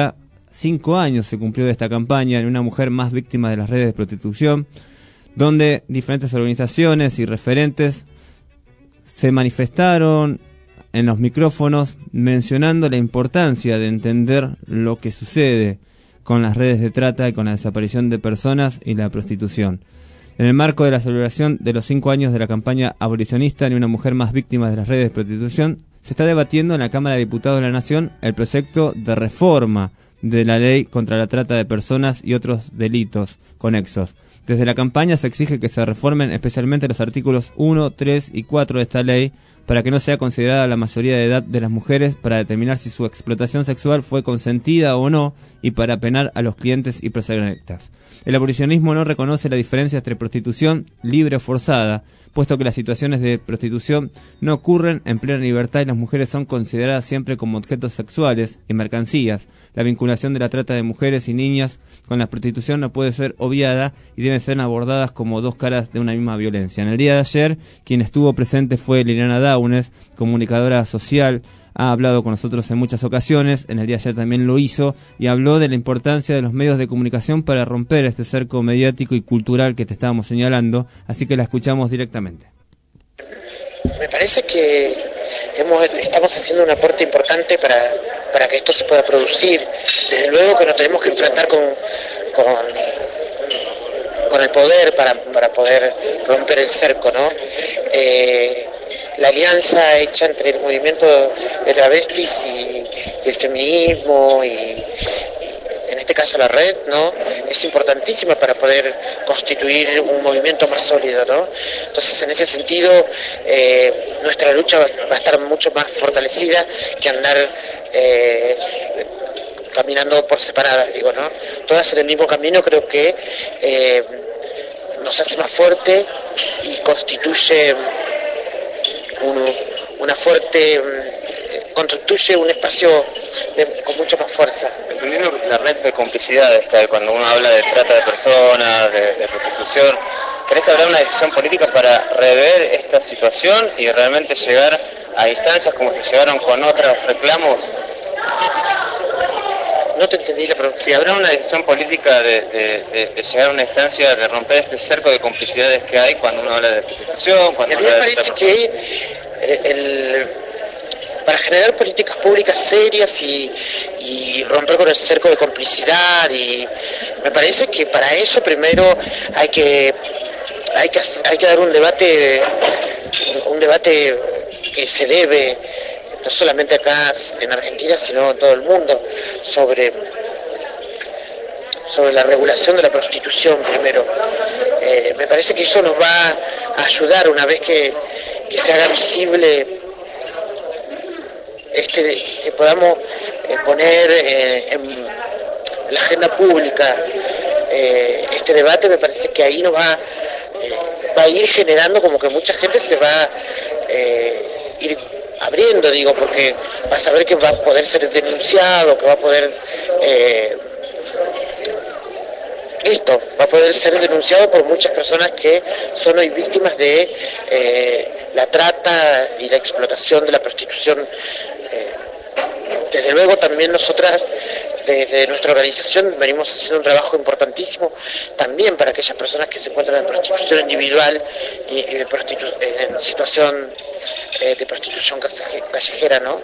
5 años se cumplió de esta campaña en una mujer más víctima de las redes de prostitución, donde diferentes organizaciones y referentes se manifestaron en los micrófonos mencionando la importancia de entender lo que sucede con las redes de trata y con la desaparición de personas y la prostitución. En el marco de la celebración de los 5 años de la campaña abolicionista Ni una mujer más víctima de las redes de prostitución, se está debatiendo en la Cámara de Diputados de la Nación el proyecto de reforma de la ley contra la trata de personas y otros delitos conexos. Desde la campaña se exige que se reformen especialmente los artículos 1, 3 y 4 de esta ley para que no sea considerada la mayoría de edad de las mujeres para determinar si su explotación sexual fue consentida o no y para penar a los clientes y proxenetas. El abolicionismo no reconoce la diferencia entre prostitución libre o forzada, puesto que las situaciones de prostitución no ocurren en plena libertad y las mujeres son consideradas siempre como objetos sexuales y mercancías. La vinculación de la trata de mujeres y niñas con la prostitución no puede ser obviada y deben ser abordadas como dos caras de una misma violencia. En el día de ayer, quien estuvo presente fue Liliana Daunes, comunicadora social. Ha hablado con nosotros en muchas ocasiones, en el día de ayer también lo hizo, y habló de la importancia de los medios de comunicación para romper este cerco mediático y cultural que te estábamos señalando, así que la escuchamos directamente. Me parece que estamos haciendo un aporte importante para que esto se pueda producir. Desde luego que nos tenemos que enfrentar con el poder para poder romper el cerco, ¿no? La alianza hecha entre el movimiento de travestis y el feminismo y en este caso la red, ¿no? Es importantísima para poder constituir un movimiento más sólido, ¿no? Entonces, en ese sentido, nuestra lucha va a estar mucho más fortalecida que andar caminando por separadas, digo, ¿no? Todas en el mismo camino creo que nos hace más fuerte y constituye constituye un espacio con mucha más fuerza. Primero, la red de complicidades que hay cuando uno habla de trata de personas, de prostitución. ¿Crees que habrá una decisión política para rever esta situación y realmente llegar a instancias como que llegaron con otros reclamos? No te entendí la pregunta. Si habrá una decisión política de llegar a una instancia de romper este cerco de complicidades que hay cuando uno habla de prostitución, cuando habla de trata de personas. Me parece que para generar políticas públicas serias y romper con el cerco de complicidad, y me parece que para eso primero hay que dar un debate que se debe no solamente acá en Argentina sino en todo el mundo sobre la regulación de la prostitución primero. Me parece que eso nos va a ayudar una vez que se haga visible que podamos poner en la agenda pública este debate. Me parece que ahí nos va a ir generando como que mucha gente se va a ir abriendo, digo, porque va a saber que va a poder ser denunciado, que va a poder va a poder ser denunciado por muchas personas que son hoy víctimas de la trata y la explotación de la prostitución. Desde luego también nosotras desde nuestra organización venimos haciendo un trabajo importantísimo también para aquellas personas que se encuentran en prostitución individual y en situación de prostitución callejera, ¿no?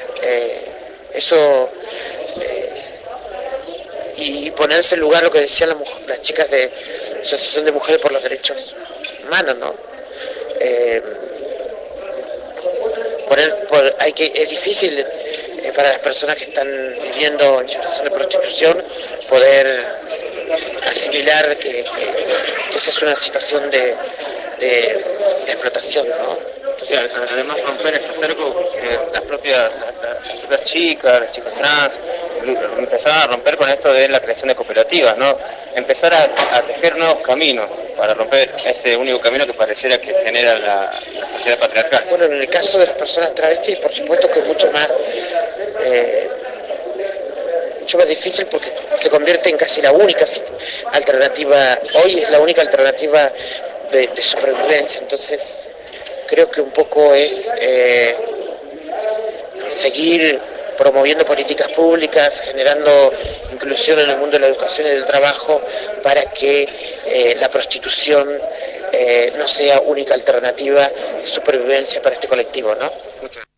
Eso y ponerse en lugar lo que decían las chicas de la Asociación de Mujeres por los Derechos Humanos, ¿no? Es difícil para las personas que están viviendo en situación de prostitución poder asimilar que esa es una situación de explotación, ¿no? Sí, además romper ese cerco, las propias chicas, las chicas trans, empezaron a romper con esto de la creación de cooperativas, ¿no? Empezar a tejer nuevos caminos para romper este único camino que pareciera que genera la sociedad patriarcal. Bueno, en el caso de las personas travestis, por supuesto que es mucho más difícil porque se convierte en casi la única alternativa, hoy es la única alternativa de supervivencia. Entonces creo que un poco es seguir promoviendo políticas públicas, generando inclusión en el mundo de la educación y del trabajo para que la prostitución no sea única alternativa de supervivencia para este colectivo, ¿no? Muchas gracias.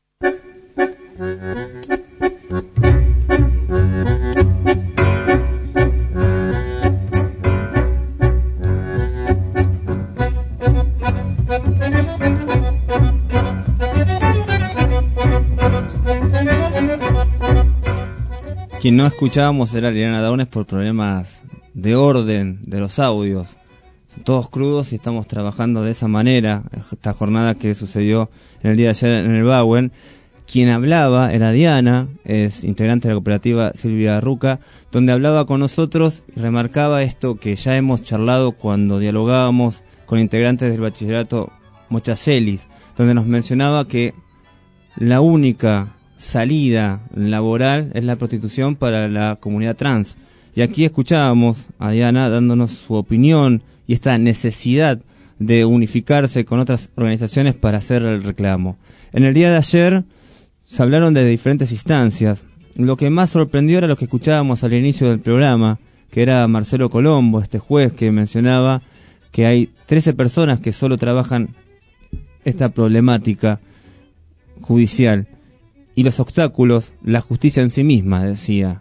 Quien no escuchábamos era Liliana Daunes por problemas de orden de los audios, todos crudos, y estamos trabajando de esa manera esta jornada que sucedió en el día de ayer en el Bauen. Quien hablaba era Diana, es integrante de la cooperativa Silvia Ruca, donde hablaba con nosotros y remarcaba esto que ya hemos charlado cuando dialogábamos con integrantes del bachillerato Mochacelis, donde nos mencionaba que la única salida laboral es la prostitución para la comunidad trans. Y aquí escuchábamos a Diana dándonos su opinión y esta necesidad de unificarse con otras organizaciones para hacer el reclamo. En el día de ayer se hablaron de diferentes instancias. Lo que más sorprendió era lo que escuchábamos al inicio del programa, que era Marcelo Colombo, este juez que mencionaba que hay 13 personas que solo trabajan esta problemática judicial. Y los obstáculos, la justicia en sí misma, decía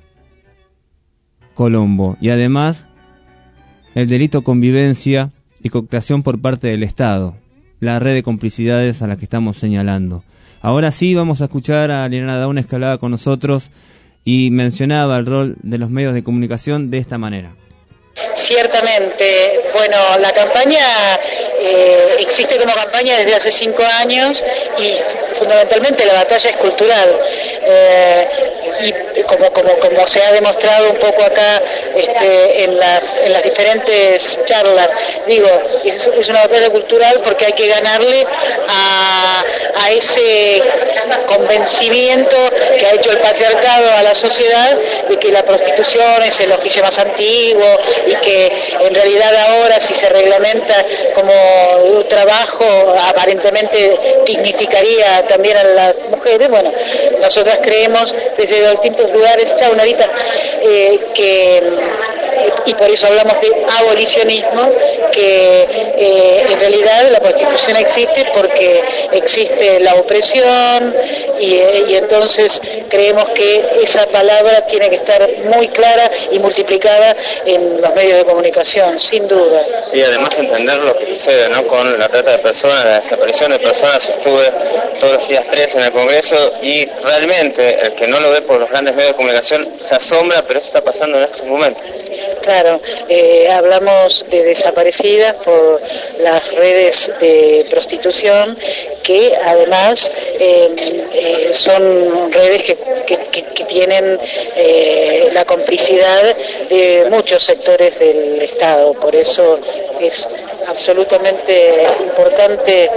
Colombo. Y además, el delito convivencia y cooptación por parte del Estado. La red de complicidades a la que estamos señalando. Ahora sí vamos a escuchar a Liliana Daunes, que hablaba con nosotros y mencionaba el rol de los medios de comunicación de esta manera. Ciertamente, bueno, la campaña existe como campaña desde hace 5 años y fundamentalmente la batalla es cultural. Y como se ha demostrado un poco acá en las diferentes charlas, digo, es una batalla cultural porque hay que ganarle a ese convencimiento que ha hecho el patriarcado a la sociedad de que la prostitución es el oficio más antiguo y que en realidad ahora, si se reglamenta como un trabajo, aparentemente dignificaría también a las mujeres. Bueno, nosotras creemos desde distintos lugares, Chaunarita, y por eso hablamos de abolicionismo, que en realidad la prostitución existe porque existe la opresión y entonces creemos que esa palabra tiene que estar muy clara y multiplicada en los medios de comunicación, sin duda. Y además entender lo que sucede, ¿no?, con la trata de personas, la desaparición de personas. Estuve todos los días 3 en el Congreso y realmente el que no lo ve por los grandes medios de comunicación se asombra, pero eso está pasando en estos momentos. Claro, hablamos de desaparecidas por las redes de prostitución, que además son redes que tienen la complicidad de muchos sectores del Estado. Por eso es absolutamente importante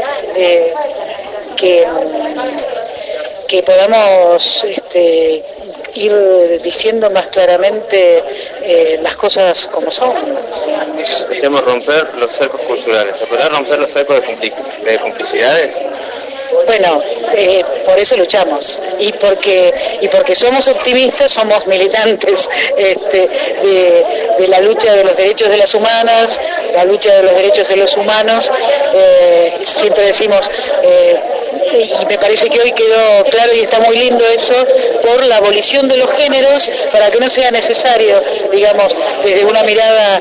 que podamos ir diciendo más claramente las cosas como son. Hacemos romper los cercos culturales, ¿se podrá romper los cercos de complicidades? Bueno, por eso luchamos y porque somos optimistas, somos militantes de la lucha de los derechos de las humanas, la lucha de los derechos de los humanos. Siempre decimos, y me parece que hoy quedó claro y está muy lindo eso, por la abolición de los géneros, para que no sea necesario, digamos, desde una mirada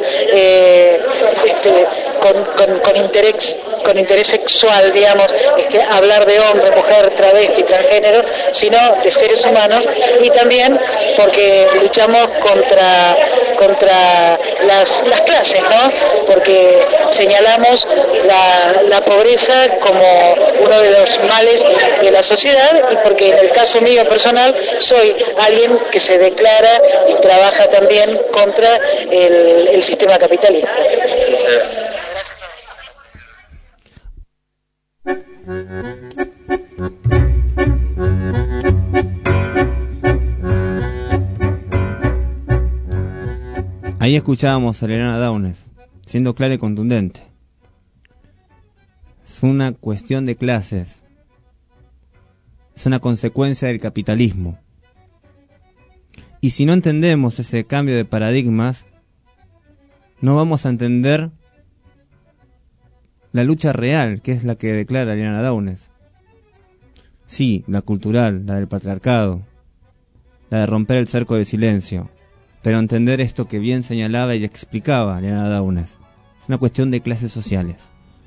con interés sexual, digamos, hablar de hombre, mujer, travesti, transgénero, sino de seres humanos. Y también porque luchamos contra las clases, ¿no? Porque señalamos la pobreza como uno de los males de la sociedad, y porque en el caso mío personal soy alguien que se declara y trabaja también contra el sistema capitalista. Ahí escuchábamos a Liliana Daunes, siendo clara y contundente. Es una cuestión de clases. Es una consecuencia del capitalismo. Y si no entendemos ese cambio de paradigmas, no vamos a entender la lucha real, que es la que declara Liliana Downes. Sí, la cultural, la del patriarcado, la de romper el cerco de silencio, pero entender esto que bien señalaba y explicaba Liliana Downes. Es una cuestión de clases sociales.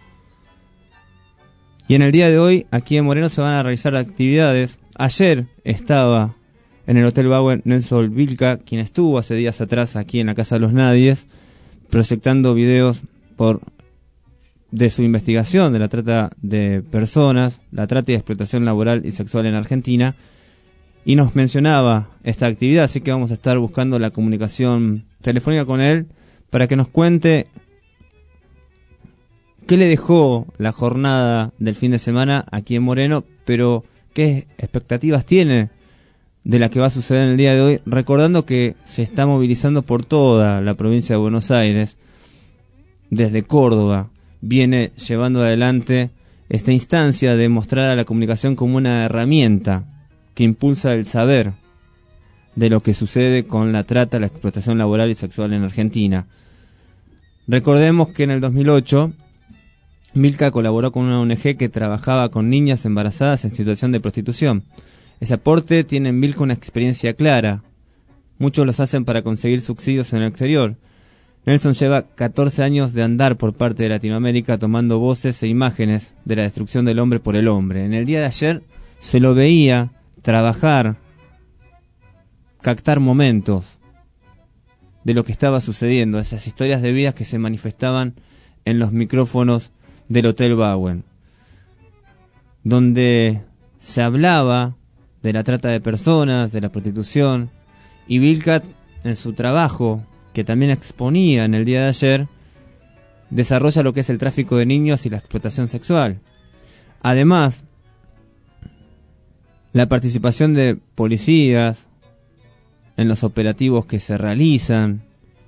Y en el día de hoy, aquí en Moreno se van a realizar actividades. Ayer estaba en el Hotel Bauen Nelson Vilca, quien estuvo hace días atrás aquí en la Casa de los Nadies, proyectando videos de su investigación de la trata de personas, la trata y explotación laboral y sexual en Argentina, y nos mencionaba esta actividad, así que vamos a estar buscando la comunicación telefónica con él para que nos cuente qué le dejó la jornada del fin de semana aquí en Moreno, pero qué expectativas tiene de la que va a suceder en el día de hoy, recordando que se está movilizando por toda la provincia de Buenos Aires, desde Córdoba, viene llevando adelante esta instancia de mostrar a la comunicación como una herramienta que impulsa el saber de lo que sucede con la trata, la explotación laboral y sexual en Argentina. Recordemos que en el 2008 Milka colaboró con una ONG que trabajaba con niñas embarazadas en situación de prostitución. Ese aporte tiene en Milka una experiencia clara. Muchos los hacen para conseguir subsidios en el exterior. Nelson lleva 14 años de andar por parte de Latinoamérica tomando voces e imágenes de la destrucción del hombre por el hombre. En el día de ayer se lo veía trabajar, captar momentos de lo que estaba sucediendo, esas historias de vidas que se manifestaban en los micrófonos del Hotel Bauen, donde se hablaba de la trata de personas, de la prostitución, y Vilcat, en su trabajo, que también exponía en el día de ayer, desarrolla lo que es el tráfico de niños y la explotación sexual. Además, la participación de policías en los operativos que se realizan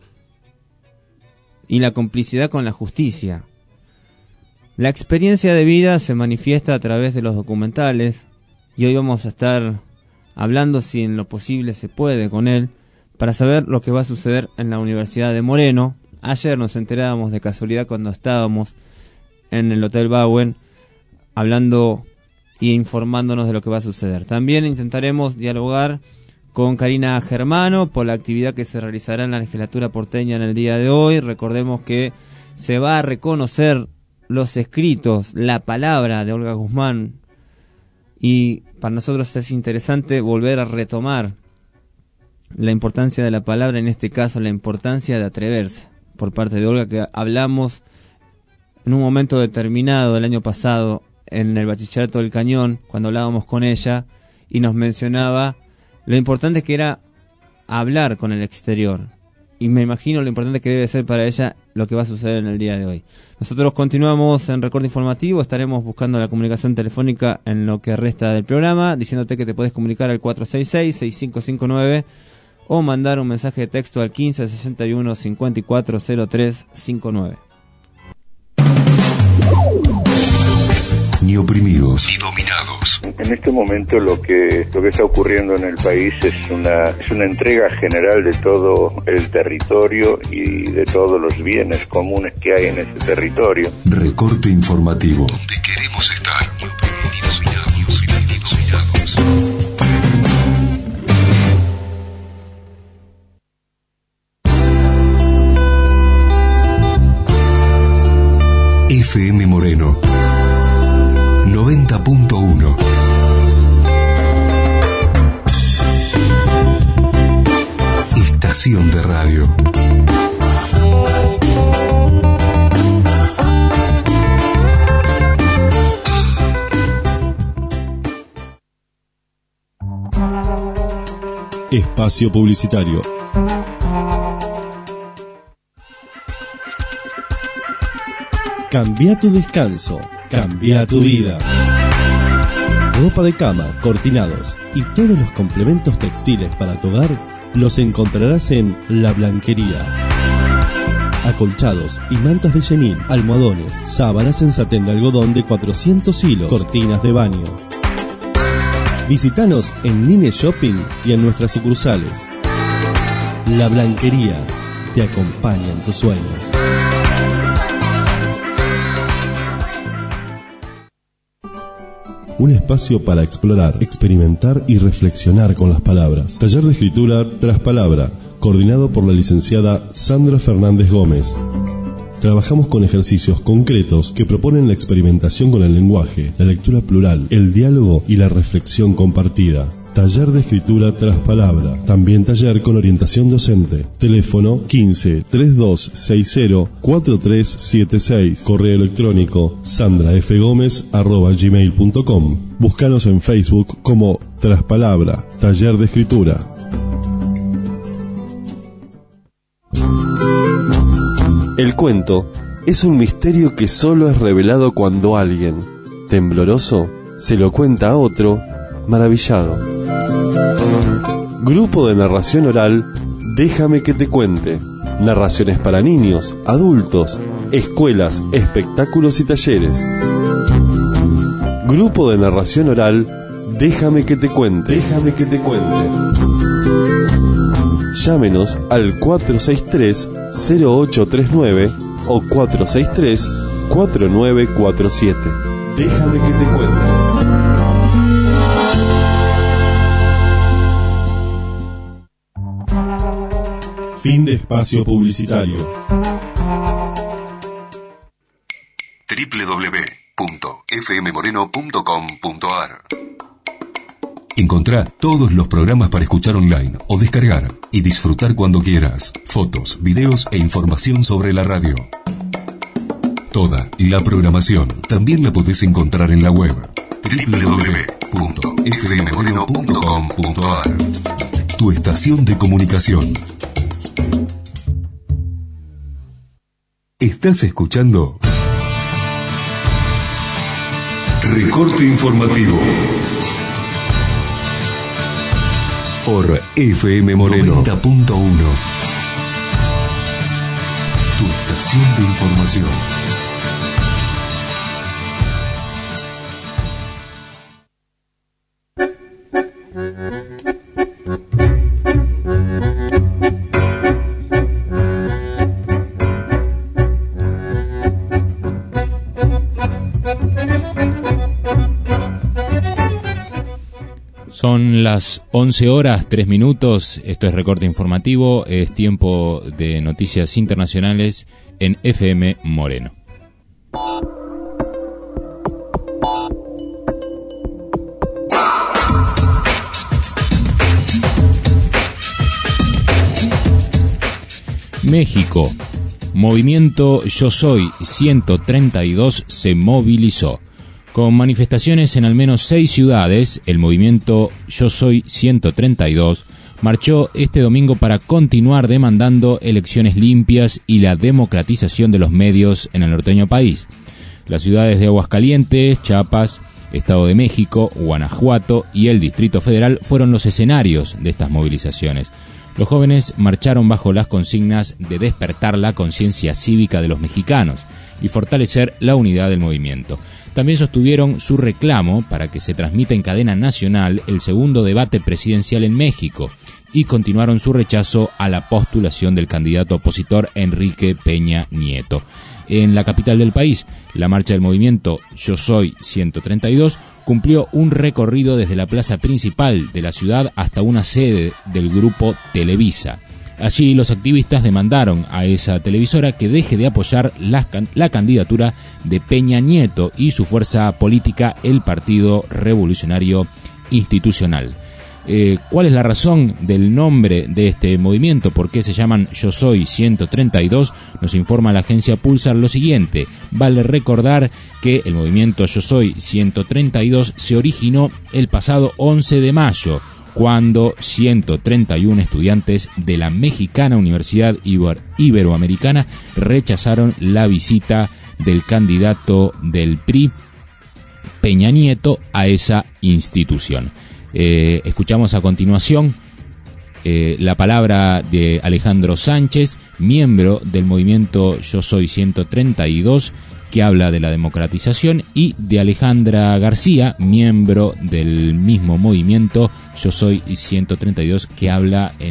y la complicidad con la justicia. La experiencia de vida se manifiesta a través de los documentales y hoy vamos a estar hablando, si en lo posible se puede, con él para saber lo que va a suceder en la Universidad de Moreno. Ayer nos enterábamos de casualidad cuando estábamos en el Hotel Bauen hablando y informándonos de lo que va a suceder. También intentaremos dialogar con Karina Germano por la actividad que se realizará en la legislatura porteña en el día de hoy. Recordemos que se va a reconocer los escritos, la palabra de Olga Guzmán, y para nosotros es interesante volver a retomar la importancia de la palabra, en este caso la importancia de atreverse por parte de Olga, que hablamos en un momento determinado del año pasado en el Bachillerato del Cañón, cuando hablábamos con ella y nos mencionaba lo importante que era hablar con el exterior, y me imagino lo importante que debe ser para ella lo que va a suceder en el día de hoy. Nosotros continuamos en Recorte Informativo, estaremos buscando la comunicación telefónica en lo que resta del programa, diciéndote que te puedes comunicar al 466-6559 o mandar un mensaje de texto al 1561-540359. Ni oprimidos ni dominados. En este momento lo que está ocurriendo en el país es una entrega general de todo el territorio y de todos los bienes comunes que hay en ese territorio. Recorte Informativo. Donde queremos estar. FM Moreno 90.1. Estación de radio. Espacio publicitario. Cambia tu descanso, cambia tu vida. Ropa de cama, cortinados y todos los complementos textiles para tu hogar los encontrarás en La Blanquería. Acolchados y mantas de chenil, almohadones, sábanas en satén de algodón de 400 hilos, cortinas de baño. Visítanos en Nine Shopping y en nuestras sucursales. La Blanquería te acompaña en tus sueños. Un espacio para explorar, experimentar y reflexionar con las palabras. Taller de escritura tras palabra, coordinado por la licenciada Sandra Fernández Gómez. Trabajamos con ejercicios concretos que proponen la experimentación con el lenguaje, la lectura plural, el diálogo y la reflexión compartida. Taller de escritura tras palabra. También taller con orientación docente. Teléfono 15 3260 4376. Correo electrónico sandrafgomez@gmail.com. Búscanos en Facebook como Traspalabra, Taller de Escritura. El cuento es un misterio que solo es revelado cuando alguien, tembloroso, se lo cuenta a otro, maravillado. Grupo de narración oral, Déjame que te cuente. Narraciones para niños, adultos, escuelas, espectáculos y talleres. Grupo de narración oral, Déjame que te cuente. Déjame que te cuente. Llámenos al 463-0839 o 463-4947. Déjame que te cuente. Fin de espacio publicitario. www.fmmoreno.com.ar. Encontrá todos los programas para escuchar online o descargar y disfrutar cuando quieras. Fotos, videos e información sobre la radio. Toda la programación también la podés encontrar en la web www.fmmoreno.com.ar. Tu estación de comunicación. ¿Estás escuchando? Recorte informativo por FM Moreno 90.1. Tu estación de información. Son las 11 horas, 3 minutos. Esto es Recorte Informativo. Es tiempo de noticias internacionales en FM Moreno. México. Movimiento Yo Soy 132 se movilizó. Con manifestaciones en al menos 6 ciudades, el movimiento Yo Soy 132 marchó este domingo para continuar demandando elecciones limpias y la democratización de los medios en el norteño país. Las ciudades de Aguascalientes, Chiapas, Estado de México, Guanajuato y el Distrito Federal fueron los escenarios de estas movilizaciones. Los jóvenes marcharon bajo las consignas de despertar la conciencia cívica de los mexicanos y fortalecer la unidad del movimiento. También sostuvieron su reclamo para que se transmita en cadena nacional el segundo debate presidencial en México y continuaron su rechazo a la postulación del candidato opositor Enrique Peña Nieto. En la capital del país, la marcha del movimiento Yo Soy 132 cumplió un recorrido desde la plaza principal de la ciudad hasta una sede del grupo Televisa. Allí los activistas demandaron a esa televisora que deje de apoyar la candidatura de Peña Nieto y su fuerza política, el Partido Revolucionario Institucional. ¿Cuál es la razón del nombre de este movimiento? ¿Por qué se llaman Yo Soy 132? Nos informa la agencia Pulsar lo siguiente. Vale recordar que el movimiento Yo Soy 132 se originó el pasado 11 de mayo, cuando 131 estudiantes de la mexicana Universidad Iberoamericana rechazaron la visita del candidato del PRI, Peña Nieto, a esa institución. Escuchamos a continuación la palabra de Alejandro Sánchez, miembro del movimiento Yo Soy 132, que habla de la democratización, y de Alejandra García, miembro del mismo movimiento Yo Soy 132, que habla en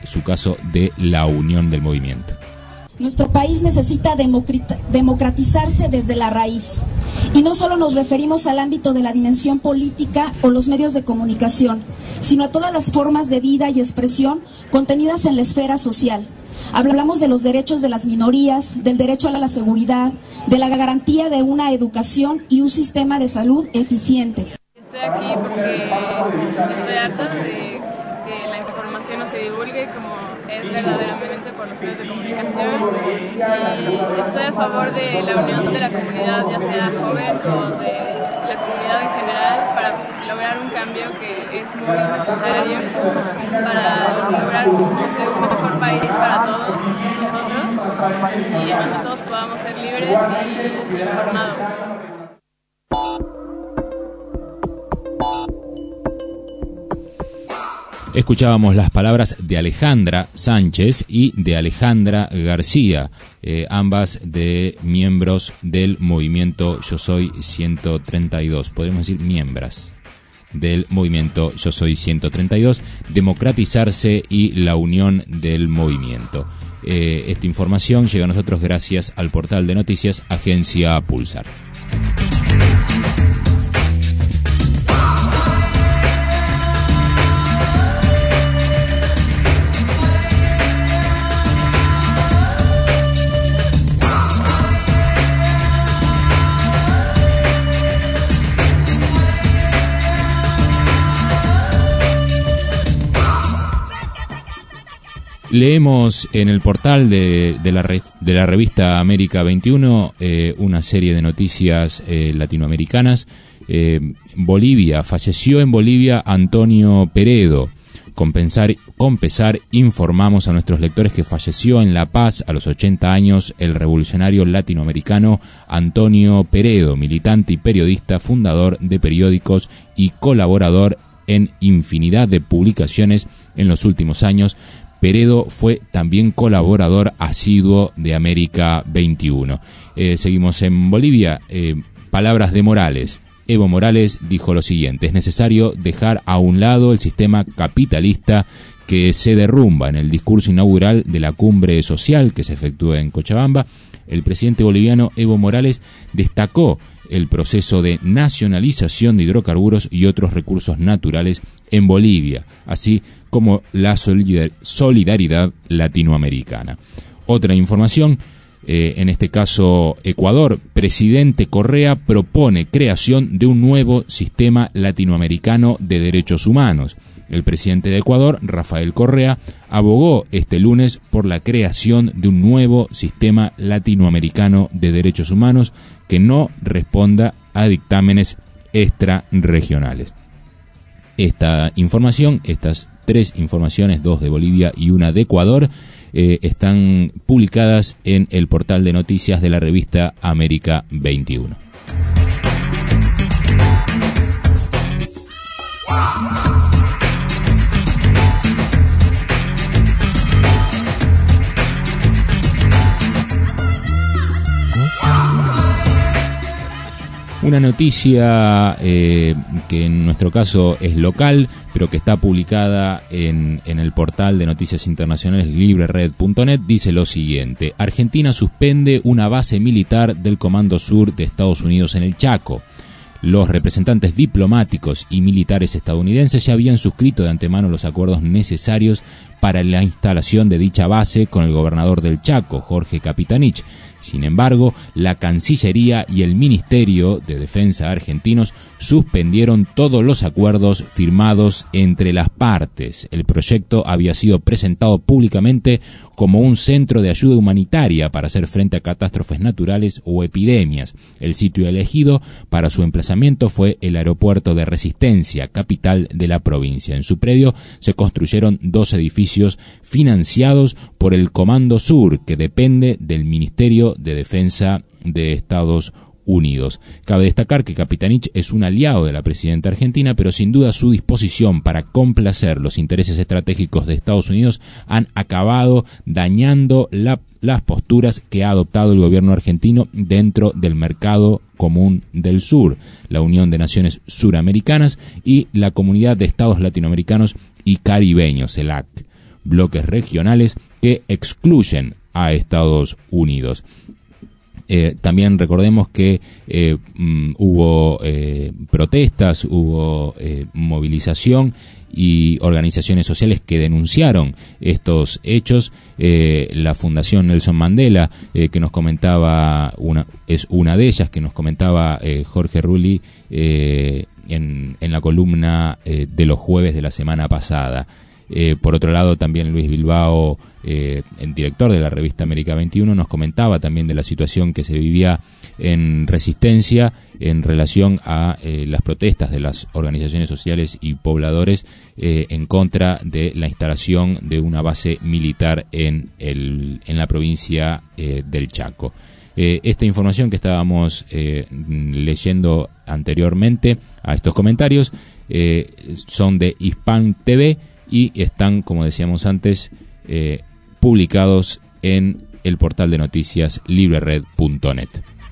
su caso de la unión del movimiento. Nuestro país necesita democratizarse desde la raíz. Y no solo nos referimos al ámbito de la dimensión política o los medios de comunicación, sino a todas las formas de vida y expresión contenidas en la esfera social. Hablamos de los derechos de las minorías, del derecho a la seguridad, de la garantía de una educación y un sistema de salud eficiente. Estoy aquí porque estoy harta de que la información no se divulgue como es verdaderamente por los medios de comunicación, y estoy a favor de la unión de la comunidad, ya sea joven o de la comunidad en general, para lograr un cambio que es muy necesario para lograr un mejor país para todos nosotros y en donde todos podamos ser libres y informados. Escuchábamos las palabras de Alejandra Sánchez y de Alejandra García, ambas de miembros del movimiento Yo Soy 132, podríamos decir miembros del movimiento Yo Soy 132, democratizarse y la unión del movimiento. Esta información llega a nosotros gracias al portal de noticias Agencia Pulsar. Leemos en el portal de la revista América 21 una serie de noticias latinoamericanas. Bolivia, falleció en Bolivia Antonio Peredo. Con pesar informamos a nuestros lectores que falleció en La Paz a los 80 años el revolucionario latinoamericano Antonio Peredo, militante y periodista, fundador de periódicos y colaborador en infinidad de publicaciones en los últimos años. Peredo fue también colaborador asiduo de América 21. Seguimos en Bolivia. Palabras de Morales. Evo Morales dijo lo siguiente: es necesario dejar a un lado el sistema capitalista que se derrumba. En el discurso inaugural de la cumbre social que se efectúa en Cochabamba, el presidente boliviano Evo Morales destacó el proceso de nacionalización de hidrocarburos y otros recursos naturales en Bolivia, así como la solidaridad latinoamericana. Otra información, en este caso Ecuador, presidente Correa propone creación de un nuevo sistema latinoamericano de derechos humanos. El presidente de Ecuador, Rafael Correa, abogó este lunes por la creación de un nuevo sistema latinoamericano de derechos humanos que no responda a dictámenes extrarregionales. Esta información, estas tres informaciones, dos de Bolivia y una de Ecuador, están publicadas en el portal de noticias de la revista América 21. Una noticia que en nuestro caso es local, pero que está publicada en el portal de noticias internacionales librered.net, dice lo siguiente: Argentina suspende una base militar del Comando Sur de Estados Unidos en el Chaco. Los representantes diplomáticos y militares estadounidenses ya habían suscrito de antemano los acuerdos necesarios para la instalación de dicha base con el gobernador del Chaco, Jorge Capitanich. Sin embargo, la Cancillería y el Ministerio de Defensa argentinos suspendieron todos los acuerdos firmados entre las partes. El proyecto había sido presentado públicamente como un centro de ayuda humanitaria para hacer frente a catástrofes naturales o epidemias. El sitio elegido para su emplazamiento fue el aeropuerto de Resistencia, capital de la provincia. En su predio se construyeron 2 edificios financiados por el Comando Sur, que depende del Ministerio de Defensa de Estados Unidos. Cabe destacar que Capitanich es un aliado de la presidenta argentina, pero sin duda su disposición para complacer los intereses estratégicos de Estados Unidos han acabado dañando las posturas que ha adoptado el gobierno argentino dentro del mercado común del sur, la Unión de Naciones Suramericanas y la Comunidad de Estados Latinoamericanos y Caribeños, CELAC. bloques regionales que excluyen a Estados Unidos. También recordemos que hubo protestas, hubo movilización y organizaciones sociales que denunciaron estos hechos. La Fundación Nelson Mandela, que nos comentaba, es una de ellas, que nos comentaba Jorge Rulli en la columna de los jueves de la semana pasada. Por otro lado, también Luis Bilbao, el director de la revista América 21, nos comentaba también de la situación que se vivía en Resistencia en relación a las protestas de las organizaciones sociales y pobladores en contra de la instalación de una base militar en la provincia del Chaco. Esta información que estábamos leyendo anteriormente a estos comentarios son de Hispan TV y están, como decíamos antes, publicados en el portal de noticias librered.net.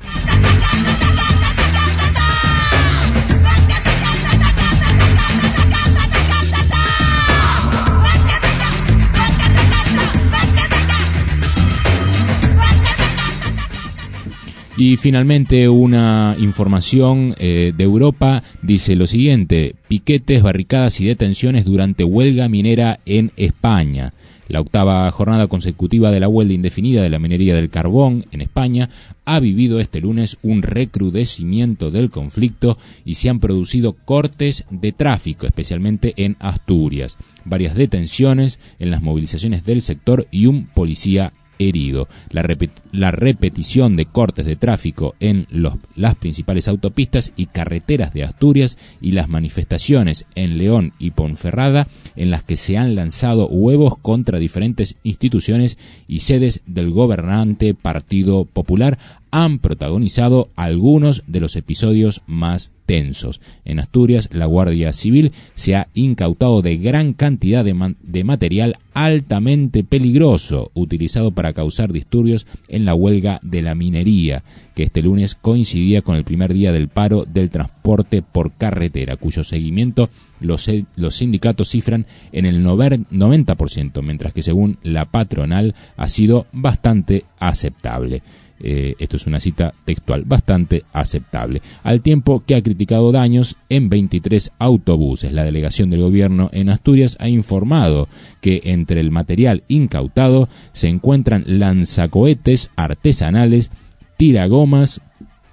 Y finalmente una información de Europa dice lo siguiente: piquetes, barricadas y detenciones durante huelga minera en España. La octava jornada consecutiva de la huelga indefinida de la minería del carbón en España ha vivido este lunes un recrudecimiento del conflicto y se han producido cortes de tráfico, especialmente en Asturias, varias detenciones en las movilizaciones del sector y un policía herido. La repetición de cortes de tráfico en las principales autopistas y carreteras de Asturias y las manifestaciones en León y Ponferrada en las que se han lanzado huevos contra diferentes instituciones y sedes del gobernante Partido Popular han protagonizado algunos de los episodios más tensos. En Asturias, la Guardia Civil se ha incautado de gran cantidad de material altamente peligroso utilizado para causar disturbios en la huelga de la minería, que este lunes coincidía con el primer día del paro del transporte por carretera, cuyo seguimiento los sindicatos cifran en el 90%, mientras que según la patronal ha sido bastante aceptable. Esto es una cita textual, bastante aceptable, al tiempo que ha criticado daños en 23 autobuses. La delegación del gobierno en Asturias ha informado que entre el material incautado se encuentran lanzacohetes artesanales, tiragomas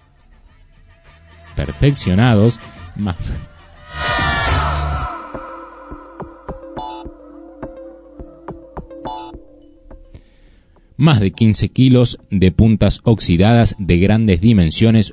perfeccionados, más de 15 kilos de puntas oxidadas de grandes dimensiones,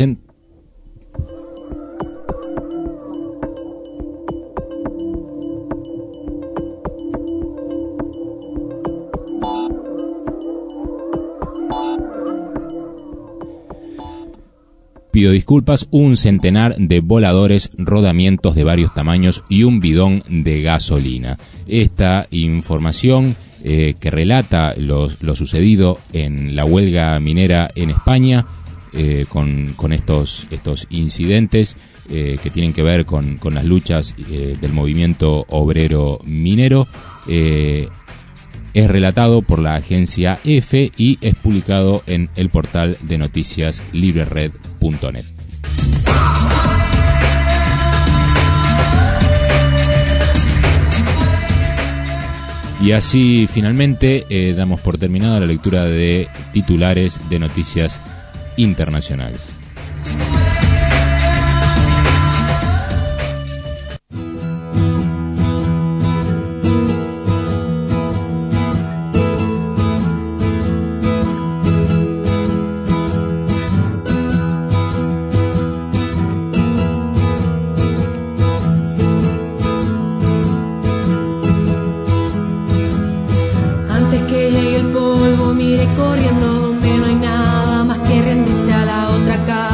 pido disculpas, un centenar de voladores, rodamientos de varios tamaños y un bidón de gasolina. Esta información que relata lo sucedido en la huelga minera en España, con estos incidentes que tienen que ver con las luchas del movimiento obrero minero, es relatado por la agencia EFE y es publicado en el portal de noticias librered.net. Y así finalmente damos por terminada la lectura de titulares de noticias internacionales. Corriendo donde no hay nada más que rendirse a la otra cara.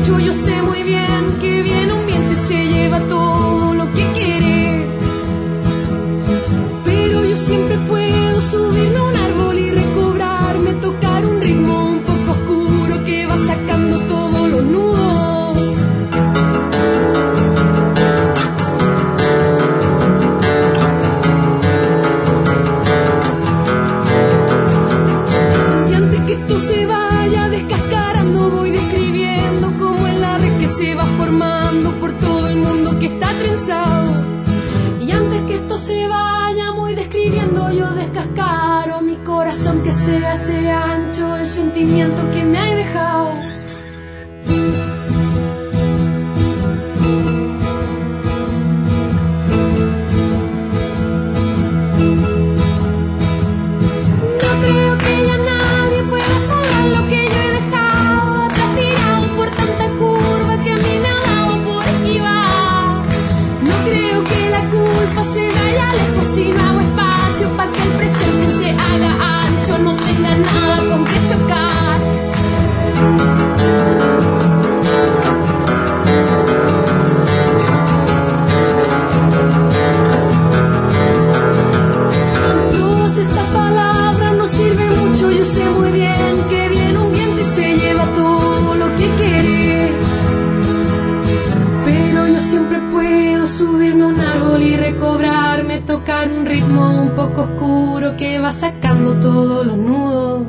mucho, yo sé muy bien que viene un viento y se lleva todo lo que quiere. Pero yo siempre puedo subirme a un árbol y recobrarme, tocar un ritmo un poco oscuro que va sacando todos los nudos. Y antes que esto se vaya descascarando, voy describiendo cómo es la red que se va formando por todo el mundo que está trenzado. Y antes que esto se vaya muy describiendo, yo descascaro mi corazón que se hace ancho, el sentimiento que me ha dejado. No creo que ya nadie pueda salvar lo que yo he dejado atrás tirado por tanta curva que a mí me ha dado por esquivar. No creo que la culpa se vaya lejos si no hago espacio para que el presente se haga ancho, no tenga nada con que chocar. Todas estas palabras no sirven mucho, yo sé muy bien que viene un viento y se lleva todo lo que quiere. Pero yo siempre puedo subirme a un árbol y recobrarme, tocar un ritmo un poco oscuro que va sacando todos los nudos.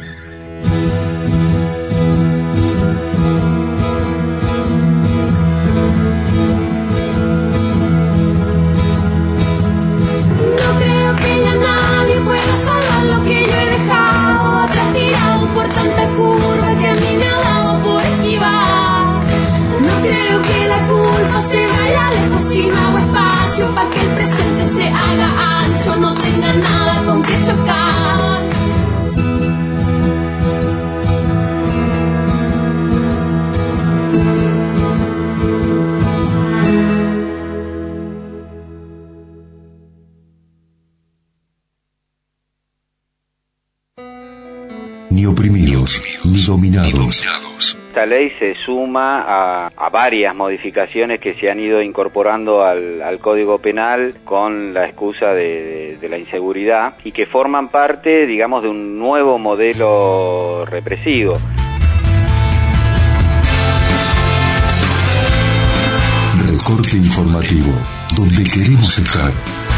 No creo que ya nadie pueda salvar lo que yo he dejado atrás tirado por tanta curva que a mí me ha dado por esquivar. No creo que la culpa se vaya lejos si no hago espacio para que el presente se haga ancho, no tenga nada con que chocar. Ni oprimidos, ni dominados. Esta ley se suma a varias modificaciones que se han ido incorporando al Código Penal con la excusa de la inseguridad y que forman parte, digamos, de un nuevo modelo represivo. Recorte informativo, donde queremos estar.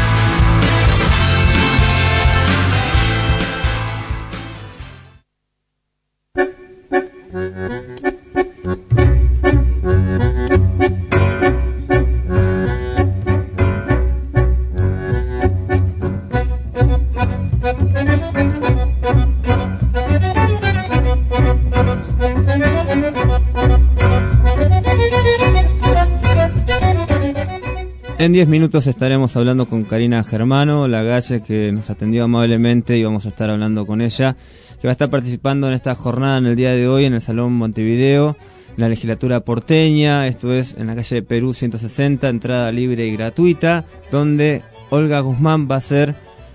En 10 minutos estaremos hablando con Karina Germano, la galle que nos atendió amablemente y vamos a estar hablando con ella, que va a estar participando en esta jornada en el día de hoy en el Salón Montevideo, en la legislatura porteña, esto es en la calle Perú 160, entrada libre y gratuita, donde Olga Guzmán va a ser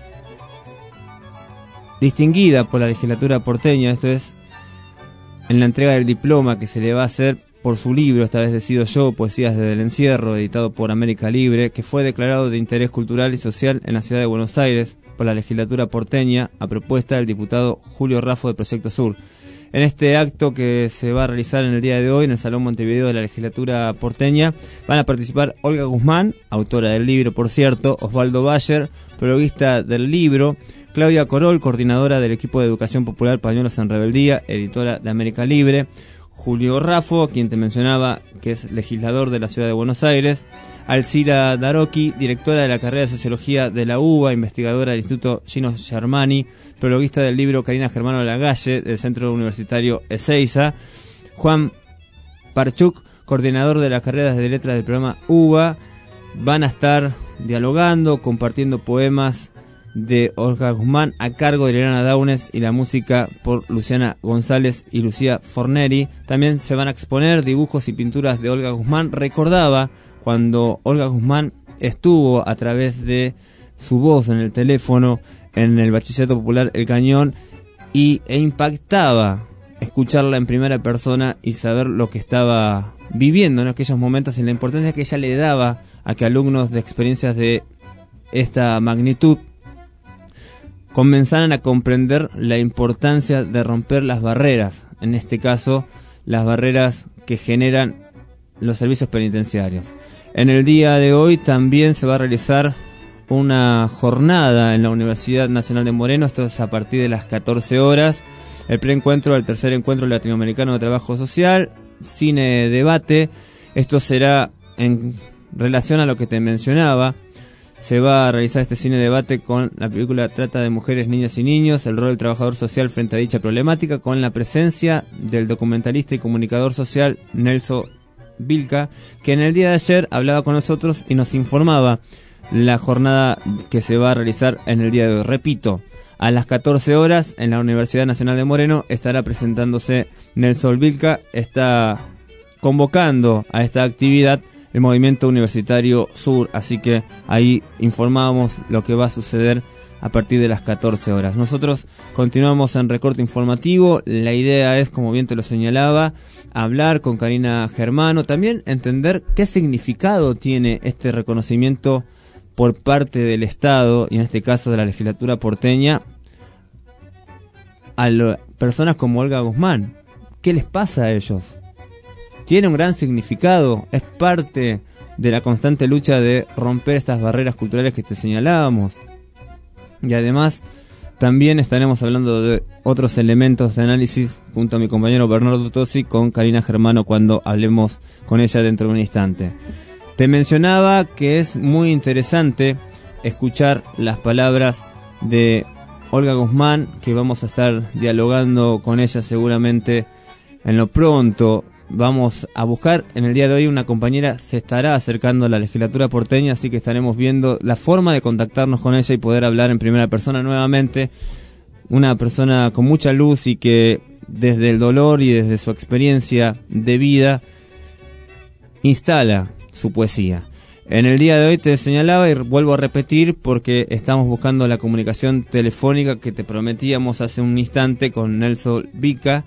distinguida por la legislatura porteña, esto es en la entrega del diploma que se le va a hacer por su libro, esta vez Decido Yo, Poesías desde el Encierro, editado por América Libre, que fue declarado de interés cultural y social en la ciudad de Buenos Aires por la legislatura porteña a propuesta del diputado Julio Raffo de Proyecto Sur. En este acto que se va a realizar en el día de hoy en el Salón Montevideo de la legislatura porteña van a participar Olga Guzmán, autora del libro por cierto, Osvaldo Bayer, prologuista del libro, Claudia Corol, coordinadora del equipo de educación popular Pañuelos en Rebeldía, editora de América Libre, Julio Raffo, quien te mencionaba que es legislador de la ciudad de Buenos Aires, Alcira Daroqui, directora de la carrera de Sociología de la UBA, investigadora del Instituto Gino Germani, prologuista del libro Karina Germano Lagalle, del Centro Universitario Ezeiza, Juan Parchuk, coordinador de las carreras de letras del programa UBA, van a estar dialogando, compartiendo poemas de Olga Guzmán a cargo de Liliana Daunes y la música por Luciana González y Lucía Forneri. También se van a exponer dibujos y pinturas de Olga Guzmán. Recordaba cuando Olga Guzmán estuvo a través de su voz en el teléfono en el Bachillerato Popular El Cañón e impactaba escucharla en primera persona y saber lo que estaba viviendo en aquellos momentos y la importancia que ella le daba a que alumnos de experiencias de esta magnitud comenzaran a comprender la importancia de romper las barreras, en este caso las barreras que generan los servicios penitenciarios. En el día de hoy también se va a realizar una jornada en la Universidad Nacional de Moreno, esto es a partir de las 14 horas, el preencuentro del tercer encuentro latinoamericano de trabajo social, cine debate. Esto será en relación a lo que te mencionaba. Se va a realizar este cine debate con la película Trata de Mujeres, Niñas y Niños, el rol del trabajador social frente a dicha problemática, con la presencia del documentalista y comunicador social Nelson Vilca, que en el día de ayer hablaba con nosotros y nos informaba la jornada que se va a realizar en el día de hoy. Repito, a las 14 horas en la Universidad Nacional de Moreno estará presentándose Nelson Vilca, está convocando a esta actividad el Movimiento Universitario Sur, así que ahí informamos lo que va a suceder a partir de las 14 horas. Nosotros continuamos en recorte informativo, la idea es, como bien te lo señalaba, hablar con Karina Germano, también entender qué significado tiene este reconocimiento por parte del Estado, y en este caso de la legislatura porteña, a personas como Olga Guzmán. ¿Qué les pasa a ellos? Tiene un gran significado, es parte de la constante lucha de romper estas barreras culturales que te señalábamos. Y además, también estaremos hablando de otros elementos de análisis junto a mi compañero Bernardo Tosi con Karina Germano cuando hablemos con ella dentro de un instante. Te mencionaba que es muy interesante escuchar las palabras de Olga Guzmán, que vamos a estar dialogando con ella seguramente en lo pronto. Vamos a buscar en el día de hoy una compañera, se estará acercando a la legislatura porteña, así que estaremos viendo la forma de contactarnos con ella y poder hablar en primera persona nuevamente. Una persona con mucha luz y que desde el dolor y desde su experiencia de vida instala su poesía. En el día de hoy te señalaba y vuelvo a repetir porque estamos buscando la comunicación telefónica que te prometíamos hace un instante con Nelson Vilca,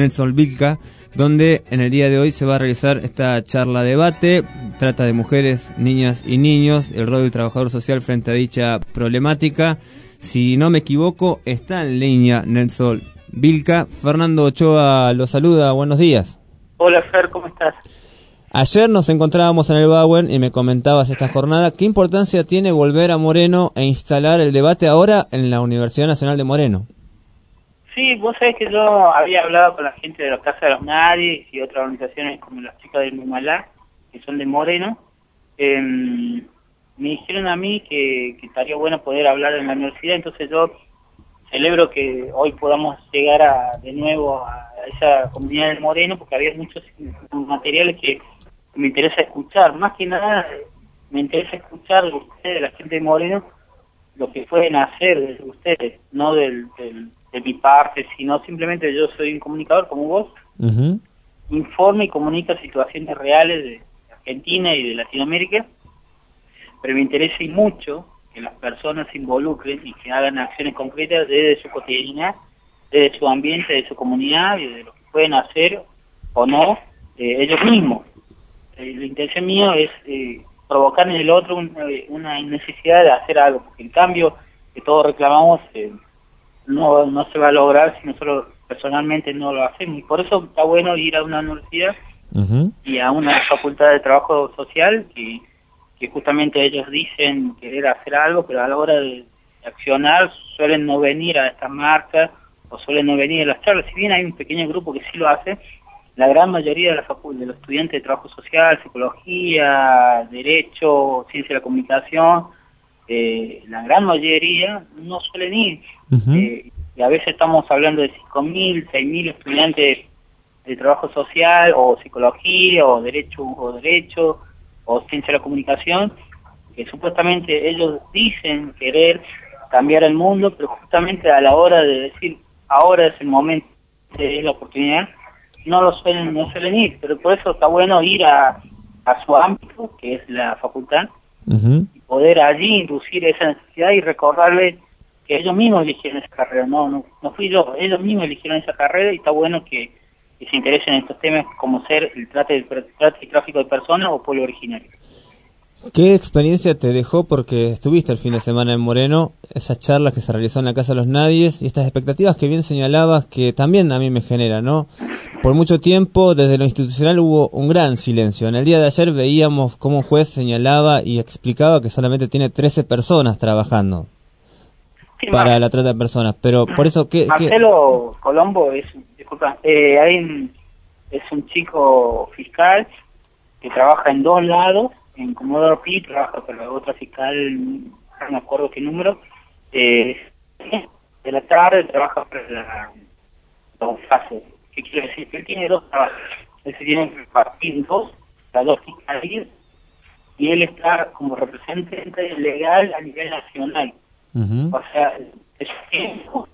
donde en el día de hoy se va a realizar esta charla debate, trata de mujeres, niñas y niños, el rol del trabajador social frente a dicha problemática. Si no me equivoco, está en línea Nelson Vilca. Fernando Ochoa lo saluda, buenos días. Hola Fer, ¿cómo estás? Ayer nos encontrábamos en el Bauen y me comentabas esta jornada. ¿Qué importancia tiene volver a Moreno e instalar el debate ahora en la Universidad Nacional de Moreno? Sí, vos sabés que yo había hablado con la gente de la Casa de los Nadie y otras organizaciones como las chicas del Mumalá, que son de Moreno. Me dijeron a mí que estaría bueno poder hablar en la universidad, entonces yo celebro que hoy podamos llegar de nuevo a esa comunidad de Moreno, porque había muchos materiales que me interesa escuchar. Más que nada, me interesa escuchar de ustedes, de la gente de Moreno, lo que pueden hacer de ustedes, no de mi parte, sino simplemente yo soy un comunicador como vos, informa y comunica situaciones reales de Argentina y de Latinoamérica, pero me interesa y mucho que las personas se involucren y que hagan acciones concretas desde su cotidianidad, desde su ambiente, de su comunidad y de lo que pueden hacer o no ellos mismos. La intención mía es provocar en el otro una necesidad de hacer algo, porque el cambio que todos reclamamos no se va a lograr si nosotros personalmente no lo hacemos, y por eso está bueno ir a una universidad y a una facultad de trabajo social que justamente ellos dicen querer hacer algo, pero a la hora de accionar suelen no venir a estas marcas o suelen no venir a las charlas. Si bien hay un pequeño grupo que sí lo hace, la gran mayoría de de los estudiantes de trabajo social, psicología, derecho, ciencia de la comunicación, la gran mayoría no suelen ir. Y a veces estamos hablando de 5.000, 6.000 estudiantes de trabajo social o psicología o derecho o ciencia de la comunicación, que supuestamente ellos dicen querer cambiar el mundo, pero justamente a la hora de decir ahora es el momento, es la oportunidad, no suelen ir. Pero por eso está bueno ir a su ámbito, que es la facultad, y poder allí inducir esa necesidad y recordarle que ellos mismos eligieron esa carrera, no fui yo, ellos mismos eligieron esa carrera y está bueno que se interesen en estos temas como ser el trate y tráfico de personas o pueblo originario. ¿Qué experiencia te dejó, porque estuviste el fin de semana en Moreno, esas charlas que se realizó en la Casa de los Nadies y estas expectativas que bien señalabas que también a mí me genera, ¿no? Por mucho tiempo desde lo institucional hubo un gran silencio. En el día de ayer veíamos cómo un juez señalaba y explicaba que solamente tiene 13 personas trabajando para la trata de personas, pero por eso Marcelo Colombo es un chico fiscal que trabaja en 2 lados, en Comodoro Pi, trabaja para la otra fiscal, no me acuerdo qué número, de la tarde trabaja para la fase. ¿Qué quiere decir? Que él tiene 2 trabajos, él se tiene que repartir las 2 fiscalías, y él está como representante legal a nivel nacional. O sea, es tiempo.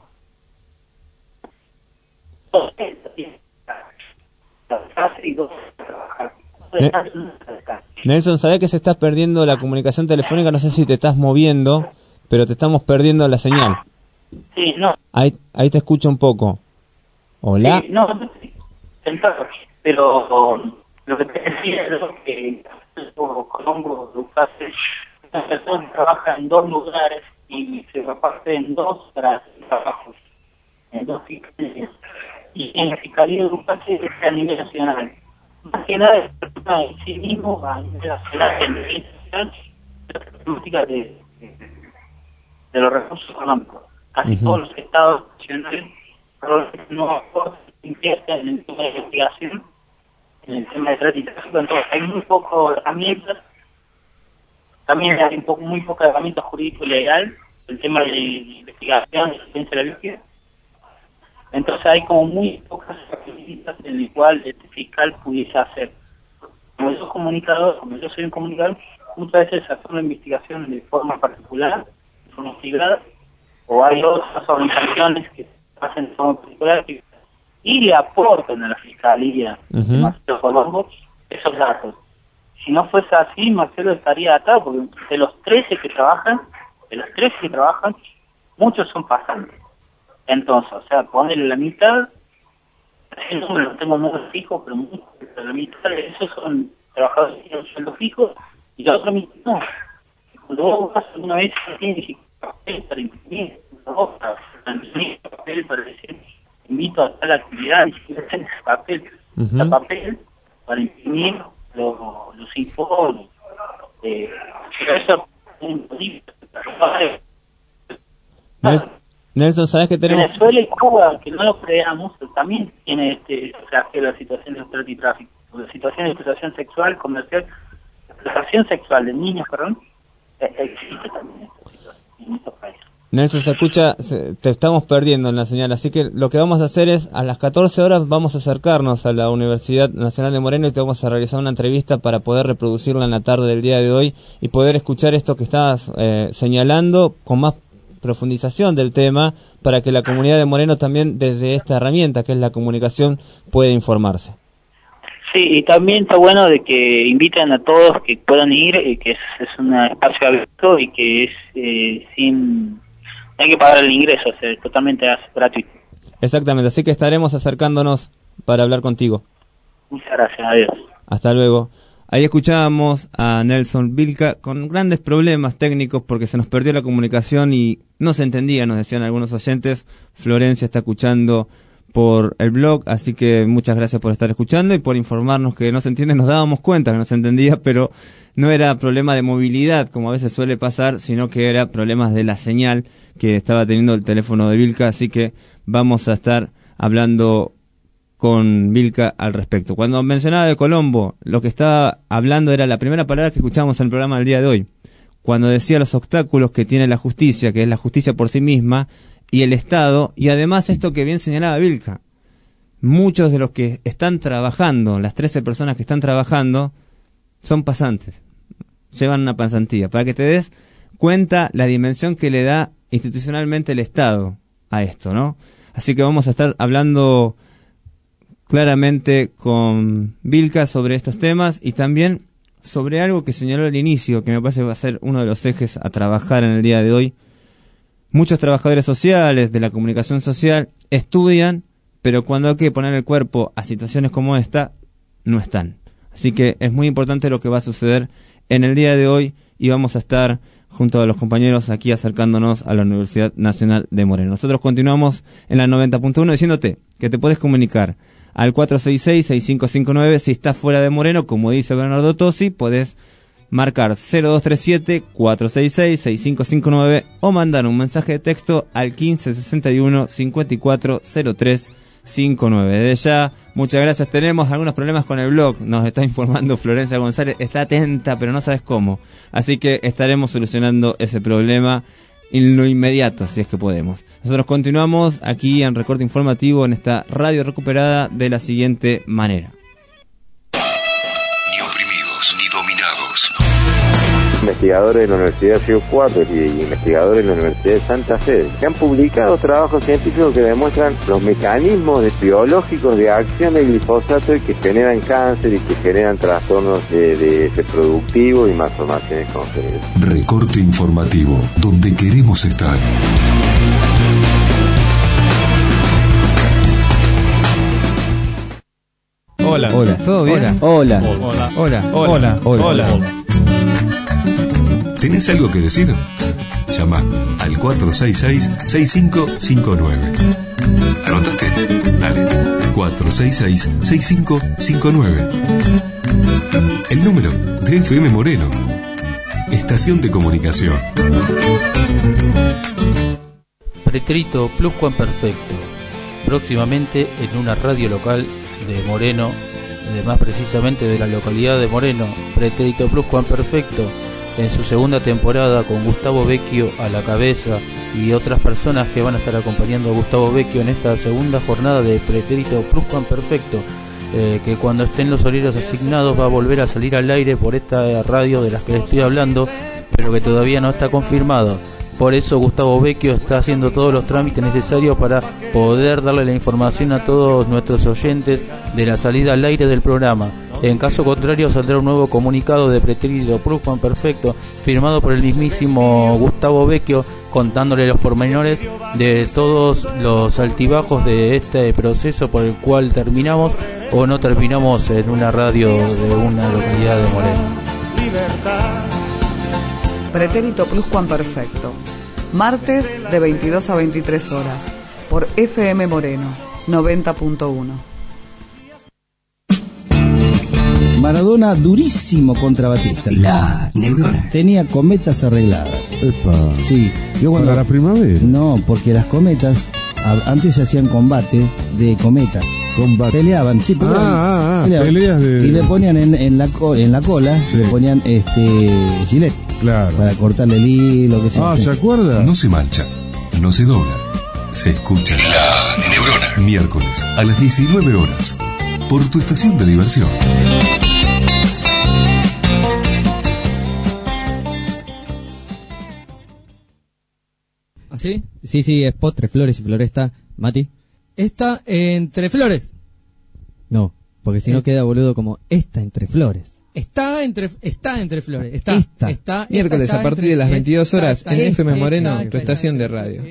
Nelson, sabés que se está perdiendo la comunicación telefónica, no sé si te estás moviendo, pero te estamos perdiendo la señal. Sí, no. Ahí te escucho un poco. ¿Hola? Sí, no estoy sentado, pero lo que te decía es que Colombo Lucas una persona que trabaja en 2 lugares y se reparte en 2 trabajos, en 2 fiscalías. Y en la Fiscalía de Uruguay es a nivel nacional. Más que nada es en sí mismo a nivel nacional, en nivel nacional, la problemática de los recursos económicos. Casi todos los estados nacionales no invierten en el tema de investigación, en el tema de trata y tráfico, entonces hay muy pocas herramientas. También hay muy poca herramienta jurídico legal, el tema de investigación y defensa de la víctima. Entonces hay como muy pocas herramientas en las cuales este fiscal pudiese hacer. Como yo soy un comunicador, muchas veces hacer una investigación de forma particular, de forma privada, o hay otras organizaciones que hacen de forma particular y le aportan a la fiscalía de Marcelo Colombo esos datos. Si no fuese así, Marcelo estaría atado, porque de los 13 que trabajan, muchos son pasantes. Entonces, o sea, ponerle la mitad, el número lo tengo muy fijo, pero la mitad de esos son trabajadores que tienen un sueldo fijo, y la otra mitad no. Cuando vos vas alguna vez, tienes que papel para imprimir, papel para decir, invito a tal actividad, y si tienes papel, papel para imprimir los informes, pero eso es imposible. Nelson, ¿sabes que tenemos? Venezuela y Cuba, aunque no lo creamos, también tiene la situación de trata y tráfico, la situación de explotación sexual, comercial, explotación sexual de niños, existe también en estos países. Nelson, se escucha, te estamos perdiendo en la señal, así que lo que vamos a hacer es, a las 14 horas vamos a acercarnos a la Universidad Nacional de Moreno y te vamos a realizar una entrevista para poder reproducirla en la tarde del día de hoy y poder escuchar esto que estás señalando con más profundización del tema, para que la comunidad de Moreno también desde esta herramienta que es la comunicación pueda informarse. Sí, y también está bueno de que invitan a todos que puedan ir, que es un espacio abierto y que es hay que pagar el ingreso, o sea, totalmente gratuito. Exactamente, así que estaremos acercándonos para hablar contigo. Muchas gracias, adiós. Hasta luego. Ahí escuchábamos a Nelson Vilca con grandes problemas técnicos porque se nos perdió la comunicación y no se entendía, nos decían algunos oyentes. Florencia está escuchando por el blog, así que muchas gracias por estar escuchando y por informarnos que no se entiende. Nos dábamos cuenta que no se entendía, pero no era problema de movilidad, como a veces suele pasar, sino que era problemas de la señal que estaba teniendo el teléfono de Vilca, así que vamos a estar hablando con Vilca al respecto. Cuando mencionaba de Colombo, lo que estaba hablando era la primera palabra que escuchamos en el programa del día de hoy, cuando decía los obstáculos que tiene la justicia, que es la justicia por sí misma, y el Estado, y además esto que bien señalaba Vilca, muchos de los que están trabajando, las 13 personas que están trabajando, son pasantes, llevan una pasantía, para que te des cuenta la dimensión que le da institucionalmente el Estado a esto, ¿no? Así que vamos a estar hablando claramente con Vilca sobre estos temas y también sobre algo que señaló al inicio, que me parece va a ser uno de los ejes a trabajar en el día de hoy, Muchos trabajadores sociales de la comunicación social estudian, pero cuando hay que poner el cuerpo a situaciones como esta, no están. Así que es muy importante lo que va a suceder en el día de hoy y vamos a estar junto a los compañeros aquí acercándonos a la Universidad Nacional de Moreno. Nosotros continuamos en la 90.1 diciéndote que te puedes comunicar al 466-6559. Si estás fuera de Moreno, como dice Bernardo Tosi, podés marcar 0237-466-6559 o mandar un mensaje de texto al 1561-540359. Desde ya, muchas gracias. Tenemos algunos problemas con el blog, nos está informando Florencia González. Está atenta, pero no sabes cómo. Así que estaremos solucionando ese problema en lo inmediato, si es que podemos. Nosotros continuamos aquí en Recorte Informativo en esta radio recuperada de la siguiente manera. Ni oprimidos, ni dominados. Investigadores de la Universidad de Río Cuarto y investigadores de la Universidad de Santa Fe que han publicado trabajos científicos que demuestran los mecanismos biológicos de acción del glifosato y que generan cáncer y que generan trastornos de reproductivo y malformaciones congénitas. Recorte Informativo, donde queremos estar. Hola. Hola. ¿Todo bien? Hola. Hola. Hola. Hola. Hola. ¿Tenés algo que decir? Llama al 466-6559. ¿Anotaste? Dale. 466-6559. El número de FM Moreno. Estación de comunicación. Pretérito Pluscuamperfecto. Próximamente en una radio local de Moreno, más precisamente de la localidad de Moreno. Pretérito Pluscuamperfecto en su segunda temporada, con Gustavo Vecchio a la cabeza y otras personas que van a estar acompañando a Gustavo Vecchio en esta segunda jornada de Pretérito Pluscuamperfecto, que cuando estén los horarios asignados va a volver a salir al aire por esta radio de las que les estoy hablando, pero que todavía no está confirmado. Por eso Gustavo Vecchio está haciendo todos los trámites necesarios para poder darle la información a todos nuestros oyentes de la salida al aire del programa. En caso contrario, saldrá un nuevo comunicado de Pretérito Pluscuamperfecto firmado por el mismísimo Gustavo Vecchio, contándole los pormenores de todos los altibajos de este proceso por el cual terminamos o no terminamos en una radio de una localidad de Moreno. Pretérito Pluscuamperfecto, martes de 22 a 23 horas, por FM Moreno, 90.1. Maradona durísimo contra Batista. La neurona. Tenía cometas arregladas. Epa. Sí. Yo cuando, ¿para la primavera? No, porque las cometas, antes se hacían combate de cometas. Combate. Peleaban, sí, peleaban. Peleas de... Y le ponían en la cola, sí. Le ponían gilet. Claro. Para cortarle el hilo, que sea. ¿se acuerda? No se mancha, no se dobla, se escucha. La Neurona. Miércoles a las 19 horas. Por tu estación de diversión. ¿Así? Sí, es Postre, Flores y Floresta. Mati. Está entre flores. No, porque si no queda boludo como esta entre flores. Está entre flores. Está miércoles a partir de las 22 horas en FM Moreno, tu estación de radio.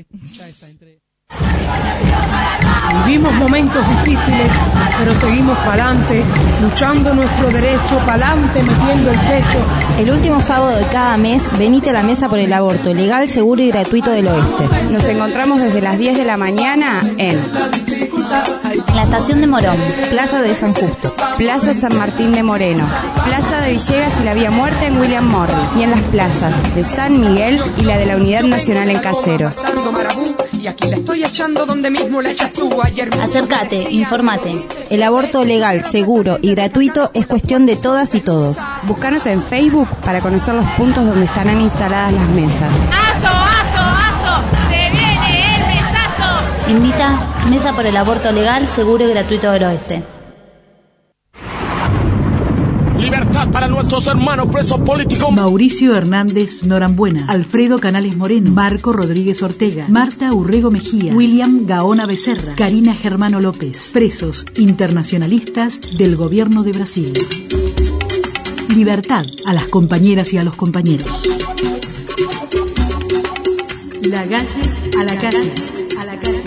Vivimos momentos difíciles, pero seguimos pa'lante, luchando nuestro derecho, pa'lante, metiendo el pecho. El último sábado de cada mes, venite a la mesa por el aborto legal, seguro y gratuito del oeste. Nos encontramos desde las 10 de la mañana en la estación de Morón, Plaza de San Justo, Plaza San Martín de Moreno, Plaza de Villegas y la Vía Muerta en William Morris, y en las plazas de San Miguel y la de la Unidad Nacional en Caseros. Y aquí la estoy echando donde mismo la echas tú ayer. Acércate, informate. El aborto legal, seguro y gratuito es cuestión de todas y todos. Búscanos en Facebook para conocer los puntos donde estarán instaladas las mesas. ¡Aso! ¡Se viene el mesazo! Invita Mesa por el Aborto Legal, Seguro y Gratuito del Oeste. Libertad para nuestros hermanos presos políticos. Mauricio Hernández Norambuena, Alfredo Canales Moreno, Marco Rodríguez Ortega, Marta Urrego Mejía, William Gaona Becerra, Karina Germano López, presos internacionalistas del gobierno de Brasil. Libertad a las compañeras y a los compañeros. La calle a la calle. A la calle.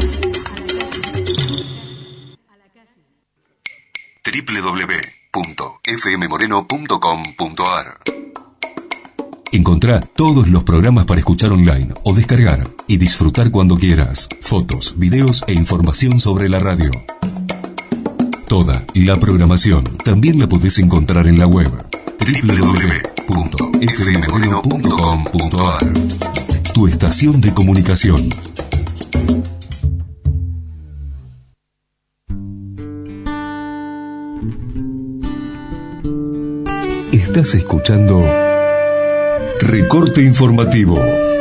www.fmmoreno.com.ar. Encontrá todos los programas para escuchar online o descargar y disfrutar cuando quieras. Fotos, videos e información sobre la radio. Toda la programación también la podés encontrar en la web www.fmmoreno.com.ar. Tu estación de comunicación. Estás escuchando Recorte Informativo.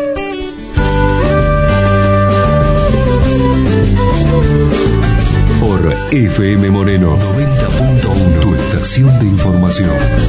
Por FM Moreno 90.1, tu estación de información.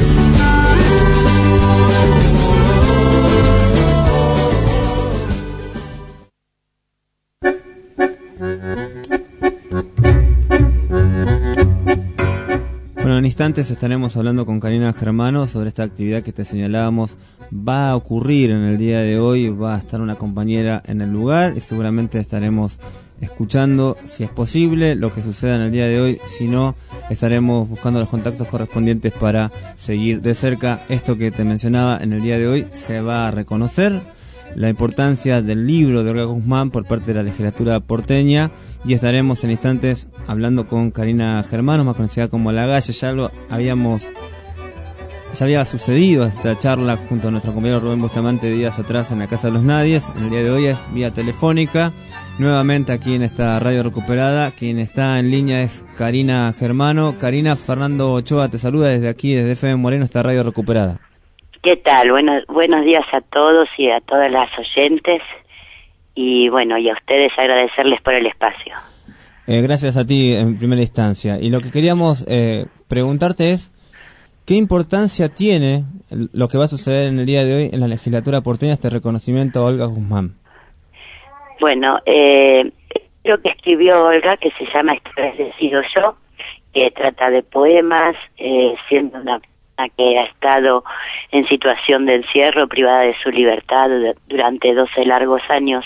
Bueno, en instantes estaremos hablando con Karina Germano sobre esta actividad que te señalábamos. Va a ocurrir en el día de hoy, va a estar una compañera en el lugar y seguramente estaremos escuchando, si es posible, lo que suceda en el día de hoy. Si no, estaremos buscando los contactos correspondientes para seguir de cerca esto que te mencionaba. En el día de hoy se va a reconocer la importancia del libro de Olga Guzmán por parte de la legislatura porteña y estaremos en instantes hablando con Karina Germano, más conocida como La Galle. Ya había sucedido esta charla junto a nuestro compañero Rubén Bustamante días atrás en la Casa de los Nadies. En el día de hoy es vía telefónica, nuevamente aquí en esta radio recuperada. Quien está en línea es Karina Germano. Karina, Fernando Ochoa te saluda desde aquí, desde FM Moreno, esta radio recuperada. ¿Qué tal? Buenos días a todos y a todas las oyentes. Y bueno, y a ustedes agradecerles por el espacio. Gracias a ti en primera instancia. Y lo que queríamos preguntarte es, ¿qué importancia tiene lo que va a suceder en el día de hoy en la legislatura porteña, este reconocimiento a Olga Guzmán? Bueno, lo que escribió Olga, que se llama Esta vez decido yo, que trata de poemas, siendo una que ha estado en situación de encierro, privada de su libertad durante 12 largos años,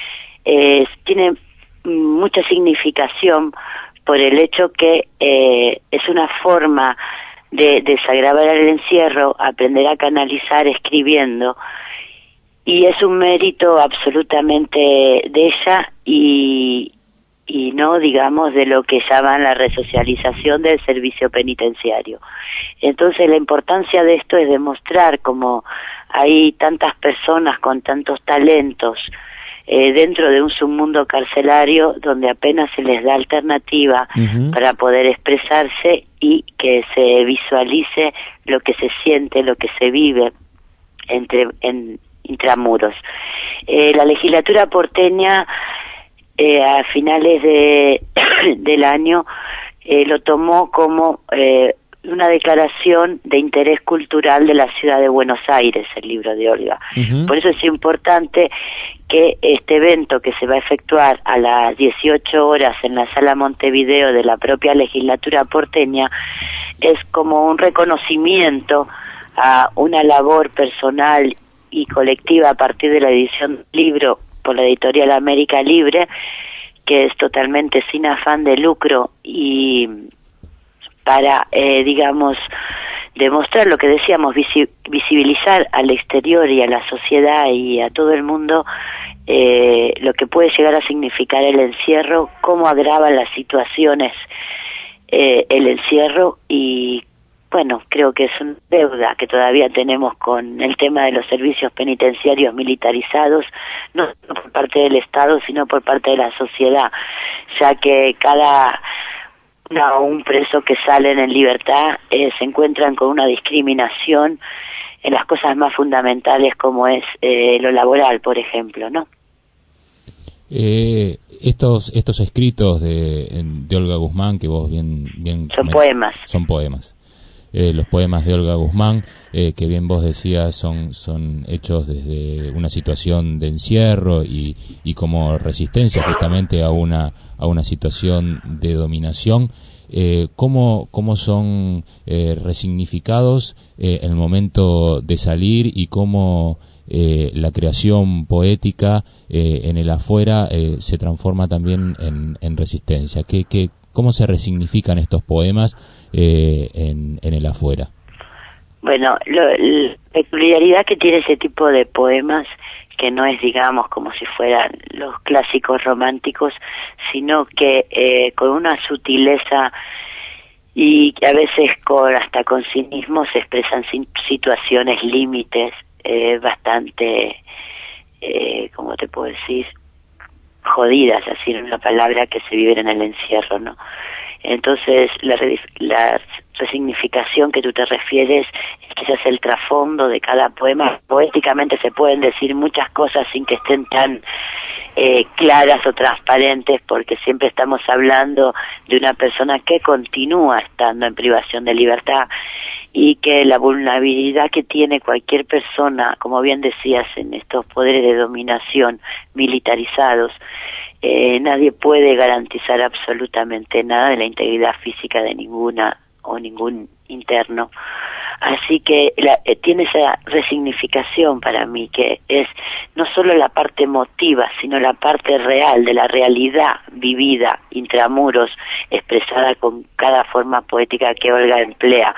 tiene mucha significación por el hecho que es una forma de desagravar el encierro, aprender a canalizar escribiendo, y es un mérito absolutamente de ella y no, digamos, de lo que llaman la resocialización del servicio penitenciario. Entonces la importancia de esto es demostrar cómo hay tantas personas con tantos talentos dentro de un submundo carcelario donde apenas se les da alternativa para poder expresarse y que se visualice lo que se siente, lo que se vive en intramuros. La legislatura porteña a finales del año lo tomó como una declaración de interés cultural de la ciudad de Buenos Aires, el libro de Olga. Por eso es importante que este evento, que se va a efectuar a las 18 horas en la Sala Montevideo de la propia legislatura porteña, es como un reconocimiento a una labor personal y colectiva a partir de la edición del libro por la editorial América Libre, que es totalmente sin afán de lucro y para, digamos, demostrar lo que decíamos, visibilizar al exterior y a la sociedad y a todo el mundo lo que puede llegar a significar el encierro, cómo agrava las situaciones el encierro y, bueno, creo que es una deuda que todavía tenemos con el tema de los servicios penitenciarios militarizados, no solo por parte del Estado, sino por parte de la sociedad, ya que un preso que salen en libertad se encuentran con una discriminación en las cosas más fundamentales como es lo laboral, por ejemplo, ¿no? Estos escritos de Olga Guzmán que vos bien son poemas. Son poemas. Los poemas de Olga Guzmán, que bien vos decías, son hechos desde una situación de encierro y como resistencia justamente a una situación de dominación. ¿Cómo son resignificados en el momento de salir y cómo la creación poética en el afuera se transforma también en resistencia. ¿Cómo se resignifican estos poemas en el afuera? Bueno, la peculiaridad que tiene ese tipo de poemas, que no es, digamos, como si fueran los clásicos románticos, sino que con una sutileza y que a veces hasta con cinismo se expresan situaciones límites bastante, ¿cómo te puedo decir?, jodidas, así en una palabra, que se viven en el encierro, ¿no? Entonces, la resignificación que tú te refieres es quizás el trasfondo de cada poema. Poéticamente se pueden decir muchas cosas sin que estén tan claras o transparentes, porque siempre estamos hablando de una persona que continúa estando en privación de libertad, y que la vulnerabilidad que tiene cualquier persona, como bien decías, en estos poderes de dominación militarizados, nadie puede garantizar absolutamente nada de la integridad física de ninguna o ningún interno. Así que tiene esa resignificación para mí, que es no solo la parte emotiva, sino la parte real de la realidad vivida intramuros, expresada con cada forma poética que Olga emplea.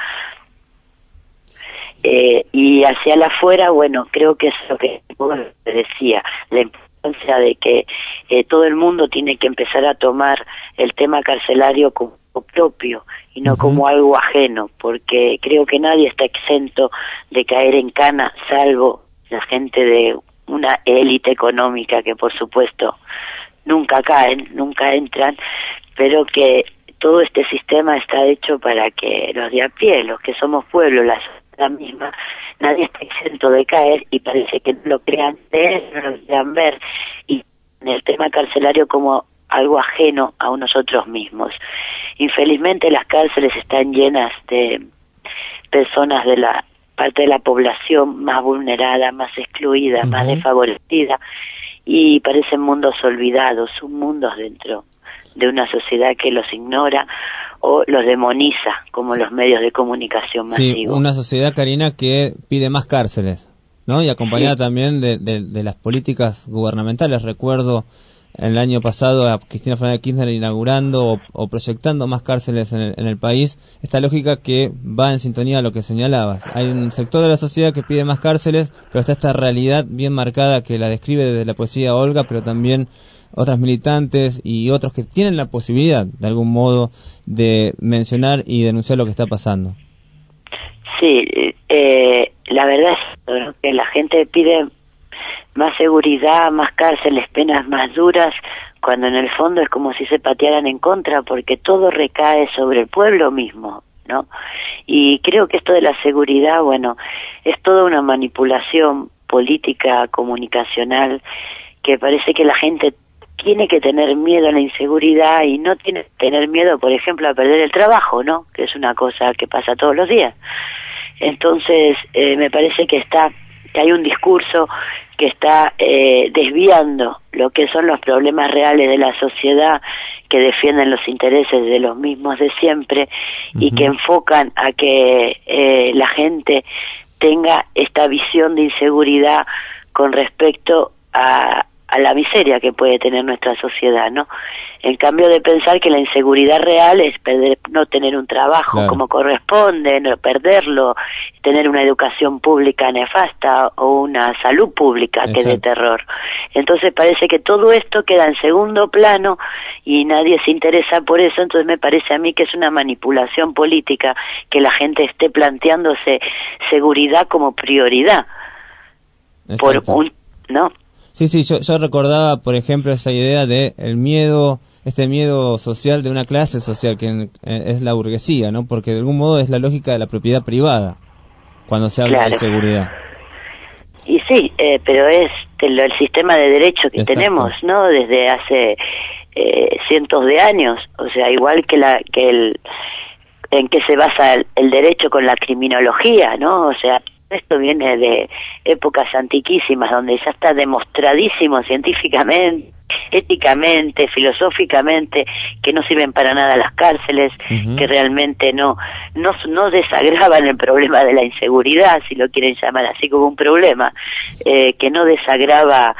Y hacia el afuera, bueno, creo que es lo que decía, la importancia de que todo el mundo tiene que empezar a tomar el tema carcelario como propio y no como algo ajeno, porque creo que nadie está exento de caer en cana, salvo la gente de una élite económica, que por supuesto nunca caen, nunca entran, pero que todo este sistema está hecho para que los de a pie, los que somos pueblo, la misma, nadie está exento de caer, y parece que no lo crean ver, no lo quieran ver, y en el tema carcelario como algo ajeno a nosotros mismos. Infelizmente las cárceles están llenas de personas de la parte de la población más vulnerada, más excluida, más desfavorecida, y parecen mundos olvidados, son mundos dentro de una sociedad que los ignora o los demoniza, como los medios de comunicación masivos. Sí, una sociedad, Karina, que pide más cárceles, ¿no? Y acompañada también de las políticas gubernamentales. Recuerdo el año pasado a Cristina Fernández de Kirchner inaugurando o proyectando más cárceles en el país. Esta lógica que va en sintonía a lo que señalabas. Hay un sector de la sociedad que pide más cárceles, pero está esta realidad bien marcada que la describe desde la poesía Olga, pero también otras militantes y otros que tienen la posibilidad, de algún modo, de mencionar y denunciar lo que está pasando. Sí, la verdad es que la gente pide más seguridad, más cárceles, penas más duras, cuando en el fondo es como si se patearan en contra, porque todo recae sobre el pueblo mismo, ¿no? Y creo que esto de la seguridad, bueno, es toda una manipulación política, comunicacional, que parece que la gente tiene que tener miedo a la inseguridad y no tiene que tener miedo, por ejemplo, a perder el trabajo, ¿no? Que es una cosa que pasa todos los días. Entonces, me parece que hay un discurso que está desviando lo que son los problemas reales de la sociedad, que defienden los intereses de los mismos de siempre y que enfocan a que la gente tenga esta visión de inseguridad con respecto a la miseria que puede tener nuestra sociedad, ¿no? En cambio de pensar que la inseguridad real es no tener un trabajo como corresponde, no perderlo, tener una educación pública nefasta o una salud pública que es de terror. Entonces parece que todo esto queda en segundo plano y nadie se interesa por eso. Entonces me parece a mí que es una manipulación política que la gente esté planteándose seguridad como prioridad. ¿No? Sí, yo recordaba, por ejemplo, esa idea de el miedo, este miedo social de una clase social que es la burguesía, ¿no? Porque de algún modo es la lógica de la propiedad privada cuando se habla de seguridad. Y sí, pero es el sistema de derecho que tenemos, ¿no? Desde hace cientos de años, o sea, igual que en que se basa el derecho con la criminología, ¿no? O sea, esto viene de épocas antiquísimas, donde ya está demostradísimo científicamente, éticamente, filosóficamente, que no sirven para nada las cárceles, que realmente no desagravan el problema de la inseguridad, si lo quieren llamar así como un problema, que no desagrava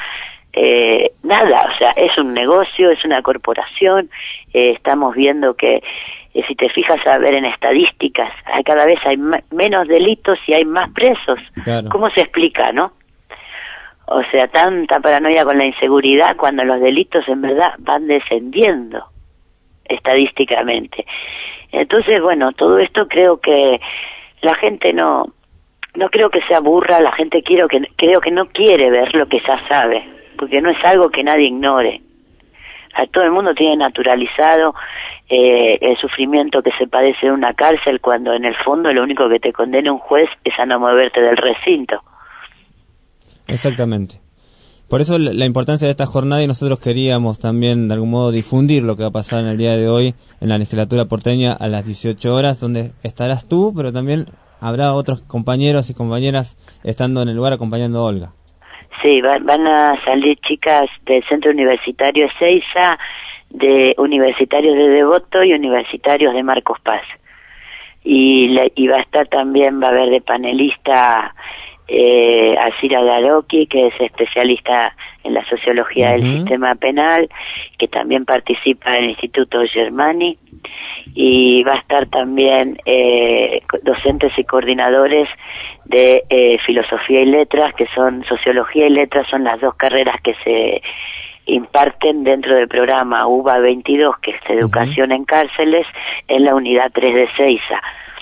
nada, o sea, es un negocio, es una corporación. Estamos viendo que si te fijas a ver en estadísticas, cada vez hay menos delitos y hay más presos. Claro. ¿Cómo se explica, no? O sea, tanta paranoia con la inseguridad cuando los delitos en verdad van descendiendo estadísticamente. Entonces, bueno, todo esto creo que la gente no creo que se aburra, la gente creo que no quiere ver lo que ya sabe, porque no es algo que nadie ignore. A todo el mundo tiene naturalizado el sufrimiento que se padece en una cárcel, cuando en el fondo lo único que te condena un juez es a no moverte del recinto. Exactamente. Por eso la importancia de esta jornada, y nosotros queríamos también de algún modo difundir lo que va a pasar en el día de hoy en la legislatura porteña a las 18 horas, donde estarás tú, pero también habrá otros compañeros y compañeras estando en el lugar acompañando a Olga. Sí, van a salir chicas del Centro Universitario Ezeiza, de universitarios de Devoto y universitarios de Marcos Paz. Y va a estar también, va a haber de panelista Alcira Daroqui, que es especialista en la sociología del sistema penal, que también participa en el Instituto Germani, y va a estar también docentes y coordinadores de filosofía y letras, que son sociología y letras, son las dos carreras que se imparten dentro del programa UBA 22, que es educación en cárceles, en la unidad 3 de Ezeiza.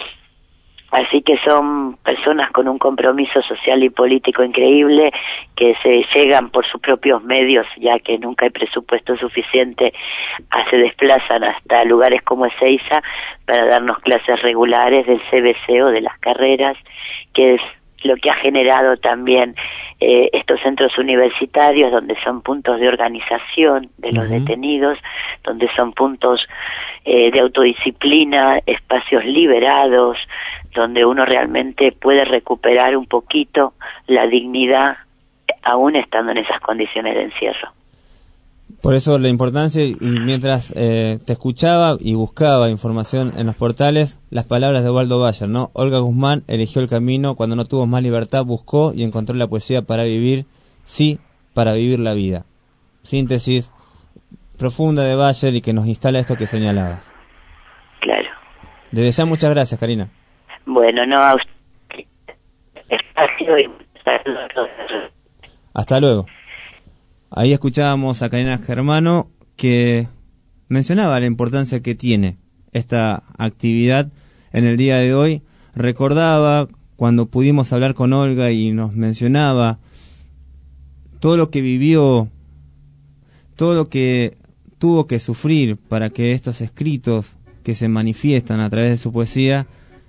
Así que son personas con un compromiso social y político increíble, que se llegan por sus propios medios, ya que nunca hay presupuesto suficiente, se desplazan hasta lugares como Ezeiza para darnos clases regulares del CBC o de las carreras, que es lo que ha generado también estos centros universitarios, donde son puntos de organización de los detenidos, donde son puntos de autodisciplina, espacios liberados, donde uno realmente puede recuperar un poquito la dignidad aún estando en esas condiciones de encierro. Por eso la importancia, y mientras te escuchaba y buscaba información en los portales, las palabras de Waldo Bayer, ¿no? Olga Guzmán eligió el camino, cuando no tuvo más libertad buscó y encontró la poesía para vivir, sí, para vivir la vida. Síntesis profunda de Bayer y que nos instala esto que señalabas. Claro. Desde ya muchas gracias, Karina. Bueno, no, a usted. Espacio y saludos. Hasta luego. Ahí escuchábamos a Karina Germano, que mencionaba la importancia que tiene esta actividad en el día de hoy. Recordaba cuando pudimos hablar con Olga y nos mencionaba todo lo que vivió, todo lo que tuvo que sufrir para que estos escritos que se manifiestan a través de su poesía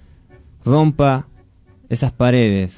rompa esas paredes.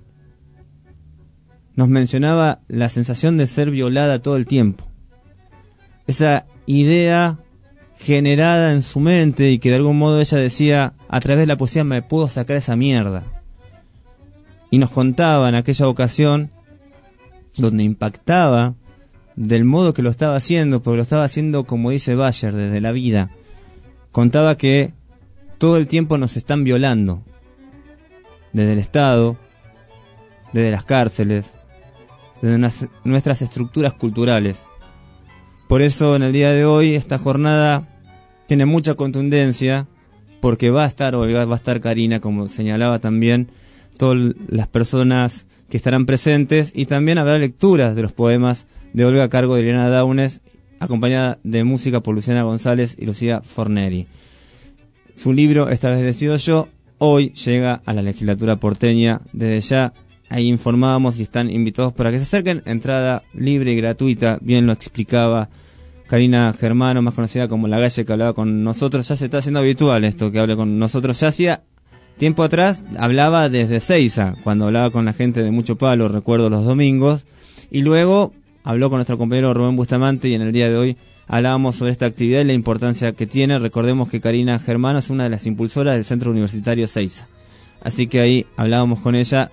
Nos mencionaba la sensación de ser violada todo el tiempo. Esa idea generada en su mente y que de algún modo ella decía, a través de la poesía me puedo sacar esa mierda. Y nos contaba en aquella ocasión, donde impactaba del modo que lo estaba haciendo, porque lo estaba haciendo, como dice Bayer, desde la vida. Contaba que todo el tiempo nos están violando, desde el Estado, desde las cárceles, de nuestras estructuras culturales. Por eso en el día de hoy esta jornada tiene mucha contundencia, porque va a estar Olga, va a estar Karina, como señalaba también, todas las personas que estarán presentes, y también habrá lecturas de los poemas de Olga a cargo de Elena Daunes, acompañada de música por Luciana González y Lucía Forneri. Su libro, Esta vez decido yo, hoy llega a la legislatura porteña. Desde ya ahí informábamos y están invitados para que se acerquen, entrada libre y gratuita, bien lo explicaba Karina Germano, más conocida como La Galle, que hablaba con nosotros. Ya se está haciendo habitual esto, que hable con nosotros. Ya hacía tiempo atrás, hablaba desde Ezeiza, cuando hablaba con la gente de Mucho Palo, recuerdo los domingos, y luego habló con nuestro compañero Rubén Bustamante, y en el día de hoy hablábamos sobre esta actividad y la importancia que tiene. Recordemos que Karina Germano es una de las impulsoras del Centro Universitario Ezeiza. Así que ahí hablábamos con ella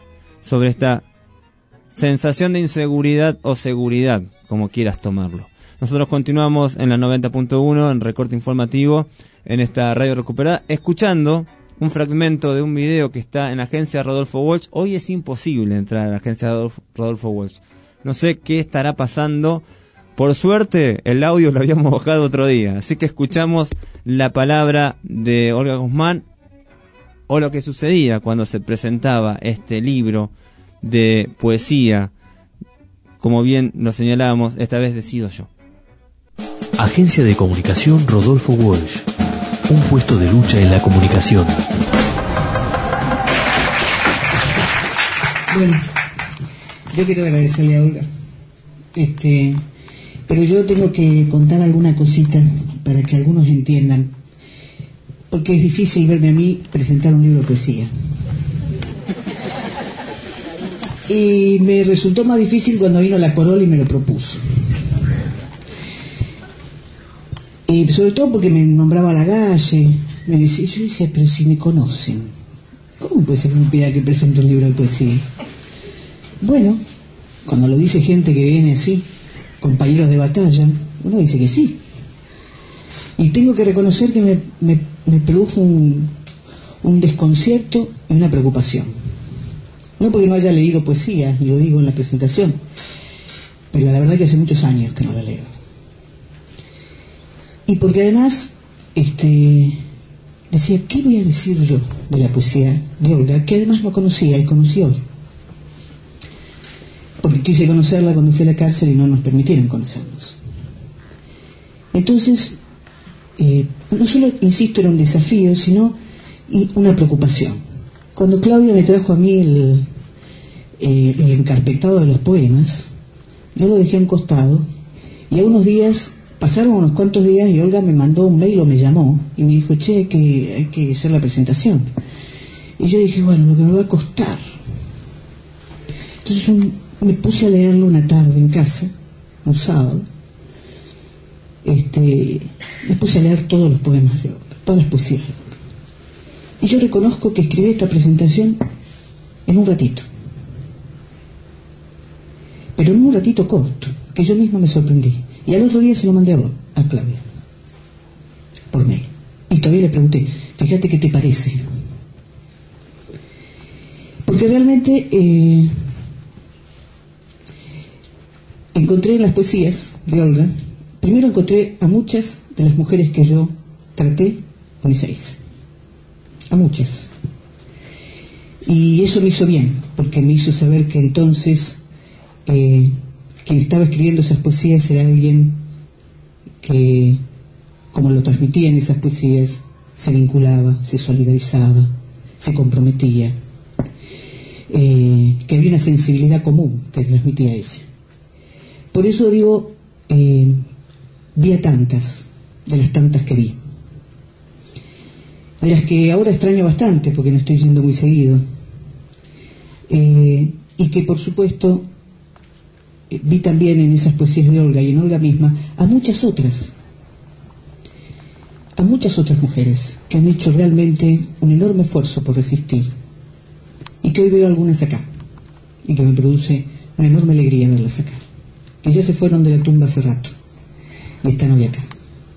sobre esta sensación de inseguridad o seguridad, como quieras tomarlo. Nosotros continuamos en la 90.1 en recorte informativo en esta radio recuperada, escuchando un fragmento de un video que está en la agencia Rodolfo Walsh. Hoy es imposible entrar a la agencia Rodolfo Walsh. No sé qué estará pasando. Por suerte, el audio lo habíamos bajado otro día. Así que escuchamos la palabra de Olga Guzmán o lo que sucedía cuando se presentaba este libro de poesía. Como bien lo señalábamos, esta vez decido yo. Agencia de Comunicación Rodolfo Walsh. Un puesto de lucha en la comunicación. Bueno, yo quiero agradecerle a Olga. Pero yo tengo que contar alguna cosita para que algunos entiendan. Porque es difícil verme a mí presentar un libro de poesía. Y me resultó más difícil cuando vino la Corola y me lo propuso. Sobre todo porque me nombraba Lagalle, yo decía, pero si me conocen, ¿cómo puede ser que me pida que presente un libro de poesía? Bueno, cuando lo dice gente que viene así, compañeros de batalla, uno dice que sí. Y tengo que reconocer que me produjo un desconcierto y una preocupación. No porque no haya leído poesía, y lo digo en la presentación, pero la verdad que hace muchos años que no la leo. Y porque además, decía, ¿qué voy a decir yo de la poesía de Olga? Que además no conocía y conocí hoy. Porque quise conocerla cuando fui a la cárcel y no nos permitieron conocernos. Entonces, no solo, insisto, era un desafío, sino una preocupación. Cuando Claudia me trajo a mí el encarpetado de los poemas, yo lo dejé a un costado y a unos días... Pasaron unos cuantos días y Olga me mandó un mail o me llamó y me dijo, che, que hay que hacer la presentación. Y yo dije, bueno, lo que me va a costar. Entonces me puse a leerlo una tarde en casa, un sábado. Me puse a leer todos los poemas de Olga, todas las poesías de Olga. Y yo reconozco que escribí esta presentación en un ratito. Pero en un ratito corto, que yo misma me sorprendí. Y al otro día se lo mandé a Claudia, por mail. Y todavía le pregunté, fíjate qué te parece. Porque realmente encontré en las poesías de Olga, primero encontré a muchas de las mujeres que yo traté con Isaías. A muchas. Y eso me hizo bien, porque me hizo saber que entonces... quien estaba escribiendo esas poesías era alguien que, como lo transmitía en esas poesías, se vinculaba, se solidarizaba, se comprometía, que había una sensibilidad común que transmitía ella. Por eso digo, vi a tantas, de las tantas que vi, de las que ahora extraño bastante porque no estoy yendo muy seguido, y que por supuesto vi también en esas poesías de Olga y en Olga misma a muchas otras mujeres que han hecho realmente un enorme esfuerzo por resistir y que hoy veo algunas acá y que me produce una enorme alegría verlas acá, que ya se fueron de la tumba hace rato y están hoy acá.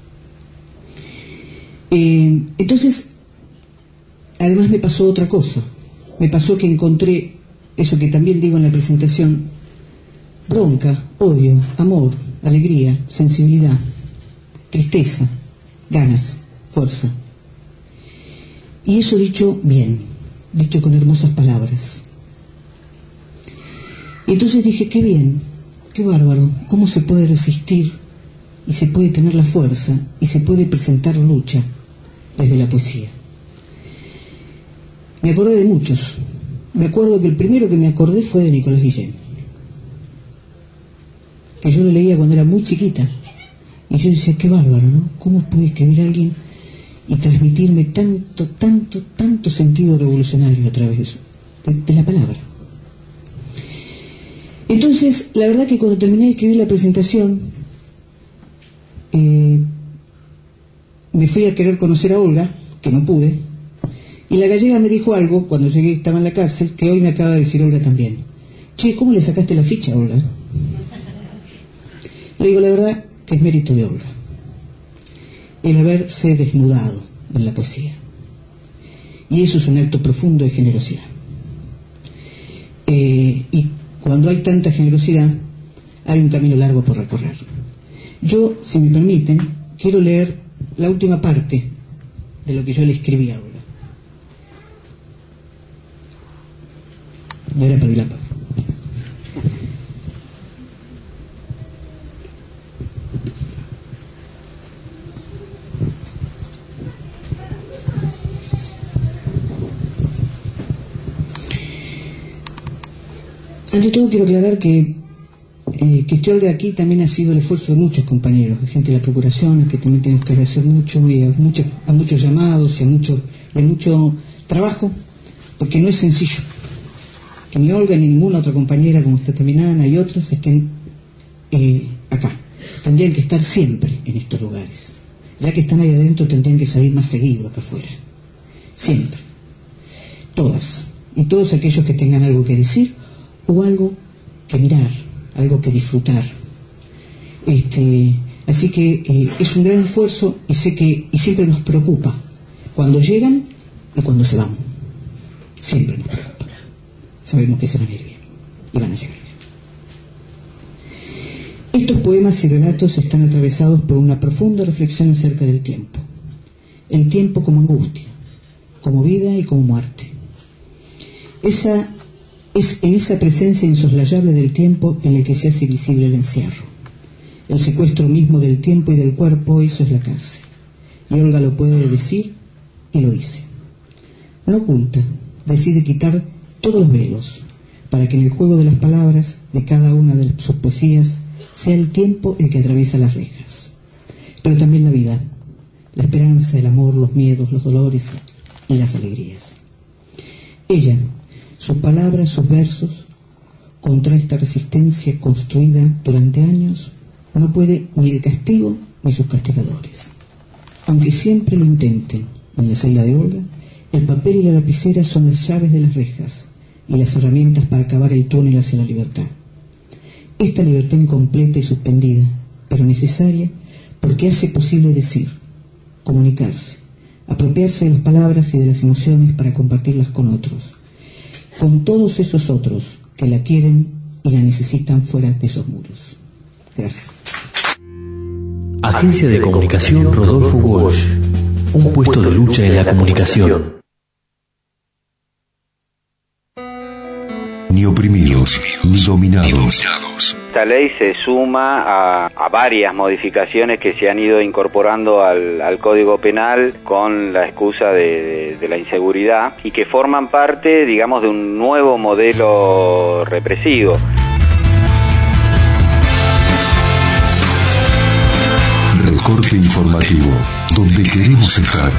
Entonces, además me pasó otra cosa, me pasó que encontré eso que también digo en la presentación: bronca, odio, amor, alegría, sensibilidad, tristeza, ganas, fuerza. Y eso dicho bien, dicho con hermosas palabras. Y entonces dije, qué bien, qué bárbaro, cómo se puede resistir y se puede tener la fuerza y se puede presentar lucha desde la poesía. Me acordé de muchos. Me acuerdo que el primero que me acordé fue de Nicolás Guillén, que yo lo leía cuando era muy chiquita, y yo decía, qué bárbaro, ¿no? ¿Cómo puede escribir alguien y transmitirme tanto sentido revolucionario a través de eso, de la palabra? Entonces, la verdad que cuando terminé de escribir la presentación, me fui a querer conocer a Olga, que no pude, Y la gallega me dijo algo, cuando llegué, estaba en la cárcel, que hoy me acaba de decir Olga también. Che, ¿cómo le sacaste la ficha, Olga? Le digo la verdad que es mérito de Olga el haberse desnudado en la poesía. Y eso es un acto profundo de generosidad. Y cuando hay tanta generosidad, hay un camino largo por recorrer. Yo, si me permiten, quiero leer la última parte de lo que yo le escribí a Olga. Me era perdí la página. Ante todo quiero aclarar que esté Olga aquí también ha sido el esfuerzo de muchos compañeros, de gente de la Procuración, que también tenemos que agradecer mucho, y a muchos llamados y a mucho trabajo, porque no es sencillo que ni Olga ni ninguna otra compañera, como está también Ana y otros, estén acá. Tendrían que estar siempre en estos lugares. Ya que están ahí adentro, tendrían que salir más seguido acá afuera. Siempre. Todas. Y todos aquellos que tengan algo que decir o algo que mirar, algo que disfrutar. Así que es un gran esfuerzo y sé que siempre nos preocupa cuando llegan y cuando se van. Siempre nos preocupa. Sabemos que se van a ir bien y van a llegar bien. Estos poemas y relatos están atravesados por una profunda reflexión acerca del tiempo. El tiempo como angustia, como vida y como muerte. Es en esa presencia insoslayable del tiempo en el que se hace visible el encierro. El secuestro mismo del tiempo y del cuerpo, eso es la cárcel. Y Olga lo puede decir y lo dice. No oculta, decide quitar todos los velos para que en el juego de las palabras de cada una de sus poesías sea el tiempo el que atraviesa las rejas. Pero también la vida, la esperanza, el amor, los miedos, los dolores y las alegrías. Ella, sus palabras, sus versos, contra esta resistencia construida durante años, no puede ni el castigo ni sus castigadores. Aunque siempre lo intenten, en la celda de Olga, el papel y la lapicera son las llaves de las rejas y las herramientas para acabar el túnel hacia la libertad. Esta libertad incompleta y suspendida, pero necesaria, porque hace posible decir, comunicarse, apropiarse de las palabras y de las emociones para compartirlas con otros, con todos esos otros que la quieren y la necesitan fuera de esos muros. Gracias. Agencia de Comunicación Rodolfo Walsh. Un puesto de lucha en la comunicación. Ni oprimidos, ni dominados. Esta ley se suma a varias modificaciones que se han ido incorporando al Código Penal con la excusa de la inseguridad y que forman parte, digamos, de un nuevo modelo represivo. Recorte informativo, donde queremos estar.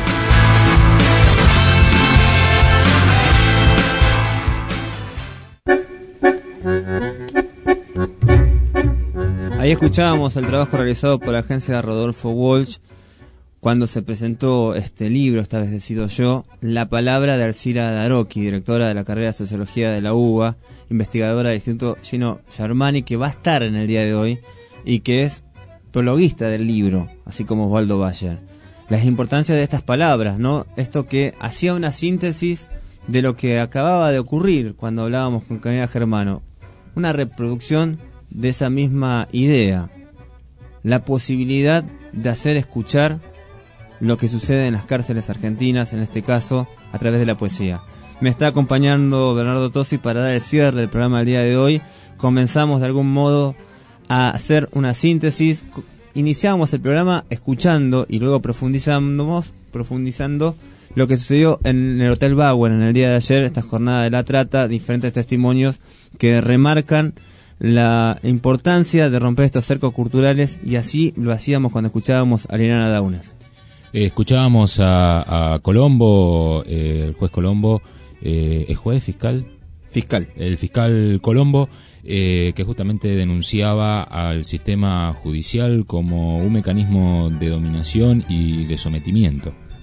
Ahí escuchábamos el trabajo realizado por la agencia de Rodolfo Walsh cuando se presentó este libro, esta vez decido yo, La palabra de Alcira Daroqui, directora de la carrera de Sociología de la UBA, investigadora del Instituto Gino Germani, que va a estar en el día de hoy y que es prologuista del libro, así como Osvaldo Bayer. La importancia de estas palabras, ¿no? Esto que hacía una síntesis de lo que acababa de ocurrir cuando hablábamos con Karina Germano, una reproducción de esa misma idea, la posibilidad de hacer escuchar lo que sucede en las cárceles argentinas, en este caso a través de la poesía. Me está acompañando Bernardo Tosi para dar el cierre del programa del día de hoy. Comenzamos de algún modo a hacer una síntesis. Iniciamos el programa escuchando y luego profundizando lo que sucedió en el Hotel Bauer en el día de ayer, esta jornada de la trata, diferentes testimonios que remarcan la importancia de romper estos cercos culturales, y así lo hacíamos cuando escuchábamos a Liliana Daunas. Escuchábamos a Colombo, el juez Colombo, ¿es juez fiscal? El fiscal Colombo, que justamente denunciaba al sistema judicial como un mecanismo de dominación y de sometimiento.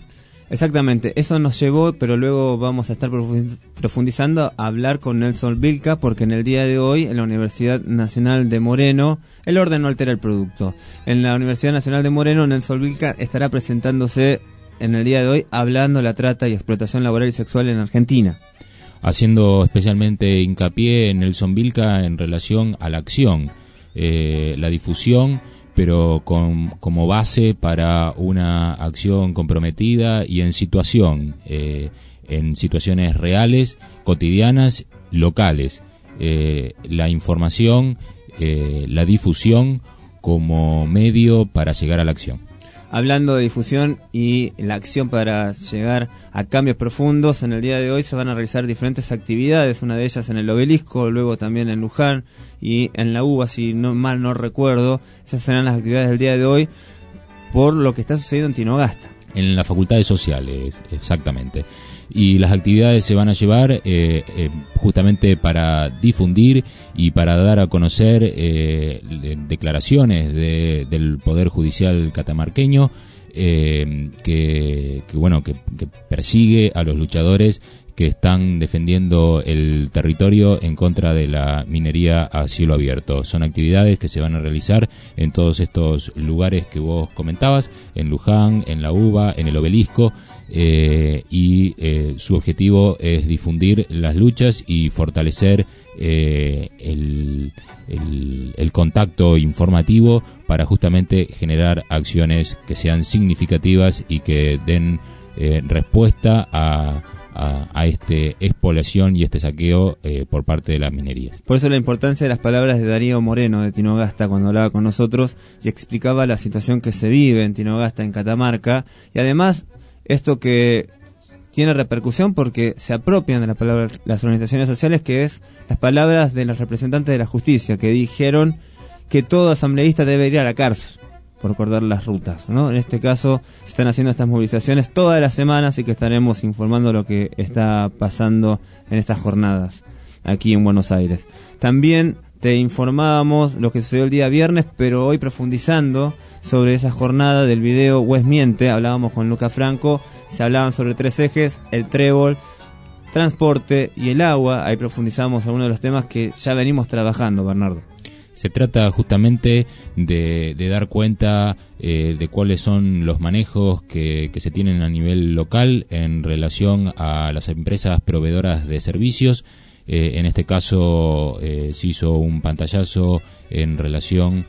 Exactamente, eso nos llevó, pero luego vamos a estar profundizando a hablar con Nelson Vilca, porque en el día de hoy en la Universidad Nacional de Moreno, el orden no altera el producto. En la Universidad Nacional de Moreno, Nelson Vilca estará presentándose en el día de hoy hablando de la trata y explotación laboral y sexual en Argentina. Haciendo especialmente hincapié en Nelson Vilca en relación a la acción, la difusión, pero como base para una acción comprometida y en situaciones reales, cotidianas, locales. La información, la difusión como medio para llegar a la acción. Hablando de difusión y la acción para llegar a cambios profundos, en el día de hoy se van a realizar diferentes actividades, una de ellas en el Obelisco, luego también en Luján y en la UBA, si mal no recuerdo. Esas serán las actividades del día de hoy por lo que está sucediendo en Tinogasta. En las facultades sociales, exactamente. Y las actividades se van a llevar justamente para difundir y para dar a conocer declaraciones del Poder Judicial catamarqueño que persigue a los luchadores que están defendiendo el territorio en contra de la minería a cielo abierto. Son actividades que se van a realizar en todos estos lugares que vos comentabas, en Luján, en la UBA, en el Obelisco, y su objetivo es difundir las luchas y fortalecer el contacto informativo para justamente generar acciones que sean significativas y que den respuesta a esta expoliación y este saqueo por parte de las minerías. Por eso la importancia de las palabras de Darío Moreno de Tinogasta cuando hablaba con nosotros y explicaba la situación que se vive en Tinogasta, en Catamarca, y además esto que tiene repercusión porque se apropian de las palabras las organizaciones sociales, que es las palabras de los representantes de la justicia, que dijeron que todo asambleísta debe ir a la cárcel por cortar las rutas, ¿no? En este caso se están haciendo estas movilizaciones todas las semanas, así que estaremos informando lo que está pasando en estas jornadas aquí en Buenos Aires. También te informábamos lo que sucedió el día viernes, pero hoy profundizando sobre esa jornada del video Wes Miente, hablábamos con Luca Franco, se hablaban sobre 3 ejes, el trébol, transporte y el agua. Ahí profundizamos algunos de los temas que ya venimos trabajando, Bernardo. Se trata justamente de dar cuenta de cuáles son los manejos que se tienen a nivel local en relación a las empresas proveedoras de servicios. En este caso se hizo un pantallazo en relación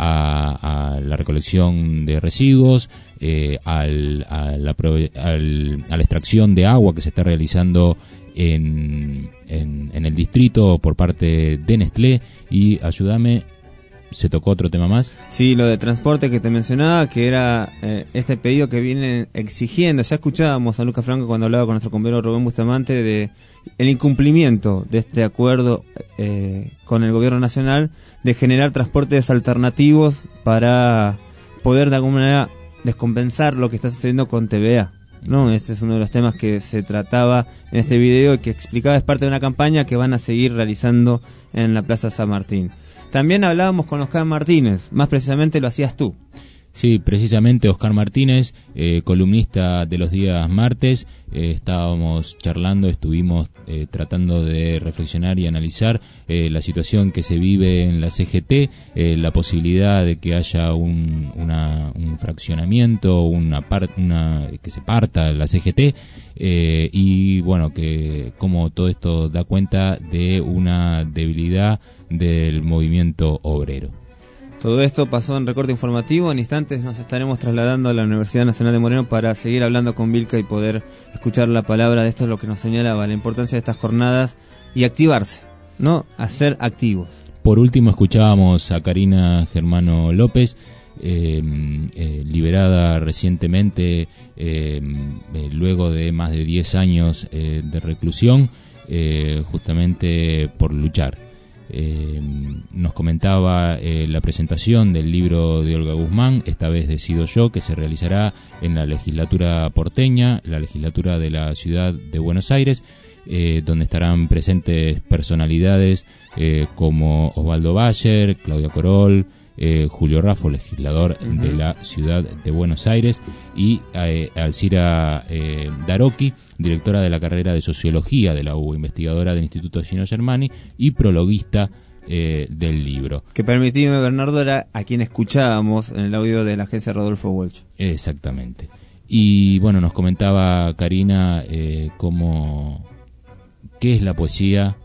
a la recolección de residuos, a la extracción de agua que se está realizando en el distrito por parte de Nestlé. Y ayúdame, ¿se tocó otro tema más? Sí, lo de transporte que te mencionaba, que era este pedido que vienen exigiendo. Ya escuchábamos a Lucas Franco cuando hablaba con nuestro compañero Rubén Bustamante de el incumplimiento de este acuerdo con el gobierno nacional de generar transportes alternativos para poder de alguna manera descompensar lo que está sucediendo con TVA, ¿no? Este es uno de los temas que se trataba en este video y que explicaba, es parte de una campaña que van a seguir realizando en la Plaza San Martín. También hablábamos con Oscar Martínez, más precisamente lo hacías tú. Sí, precisamente Oscar Martínez, columnista de los días martes, estábamos charlando, estuvimos tratando de reflexionar y analizar la situación que se vive en la CGT, la posibilidad de que haya un fraccionamiento, que se parta la CGT, y bueno, que como todo esto da cuenta de una debilidad del movimiento obrero. Todo esto pasó en recorte informativo. En instantes nos estaremos trasladando a la Universidad Nacional de Moreno para seguir hablando con Vilca y poder escuchar la palabra de esto, es lo que nos señalaba, la importancia de estas jornadas y activarse, ¿no? A ser activos. Por último escuchábamos a Karina Germano López, liberada recientemente luego de más de 10 años de reclusión, justamente por luchar. Nos comentaba la presentación del libro de Olga Guzmán, esta vez Decido Yo, que se realizará en la legislatura porteña, la legislatura de la ciudad de Buenos Aires, donde estarán presentes personalidades como Osvaldo Bayer, Claudia Corol, Julio Raffo, legislador de la ciudad de Buenos Aires, y Alcira Daroqui, directora de la carrera de Sociología de la UBA, investigadora del Instituto Gino Germani y prologuista del libro. Que permitime, Bernardo, era a quien escuchábamos en el audio de la agencia Rodolfo Walsh. Exactamente. Y bueno, nos comentaba Karina qué es la poesía,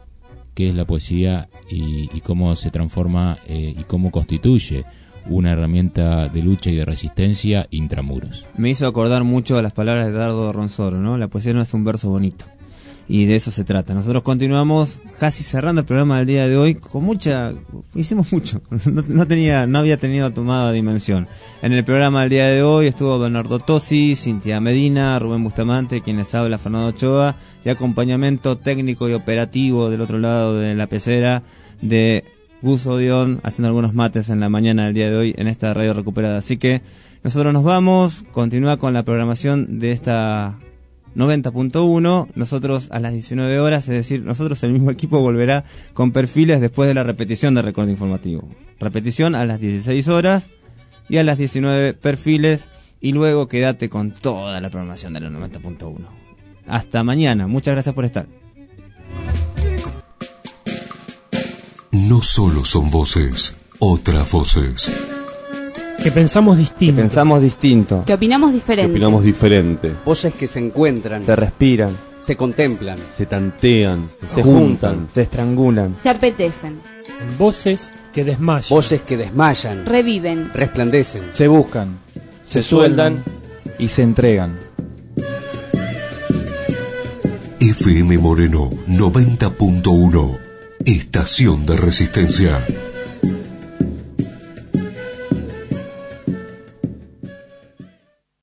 y cómo se transforma y cómo constituye una herramienta de lucha y de resistencia intramuros. Me hizo acordar mucho a las palabras de Dardo Ronzoro, ¿no? La poesía no es un verso bonito. Y de eso se trata. Nosotros continuamos casi cerrando el programa del día de hoy hicimos mucho. No había tenido tomada dimensión. En el programa del día de hoy estuvo Bernardo Tosi, Cintia Medina, Rubén Bustamante, quien les habla, Fernando Ochoa, y acompañamiento técnico y operativo del otro lado de la pecera de Gus Odión, haciendo algunos mates en la mañana del día de hoy en esta radio recuperada. Así que nosotros nos vamos, continúa con la programación de esta 90.1, nosotros a las 19 horas, es decir, nosotros el mismo equipo volverá con Perfiles después de la repetición de Recorte Informativo. Repetición a las 16 horas y a las 19 Perfiles, y luego quédate con toda la programación de la 90.1. Hasta mañana, muchas gracias por estar. No solo son voces, otras voces. Que pensamos distinto. Que opinamos diferente. Voces que se encuentran. Se respiran. Se contemplan. Se tantean. Se juntan. Se estrangulan. Se apetecen. Voces que desmayan. Reviven. Resplandecen. Se buscan. Se sueldan. Y se entregan. FM Moreno 90.1. Estación de Resistencia.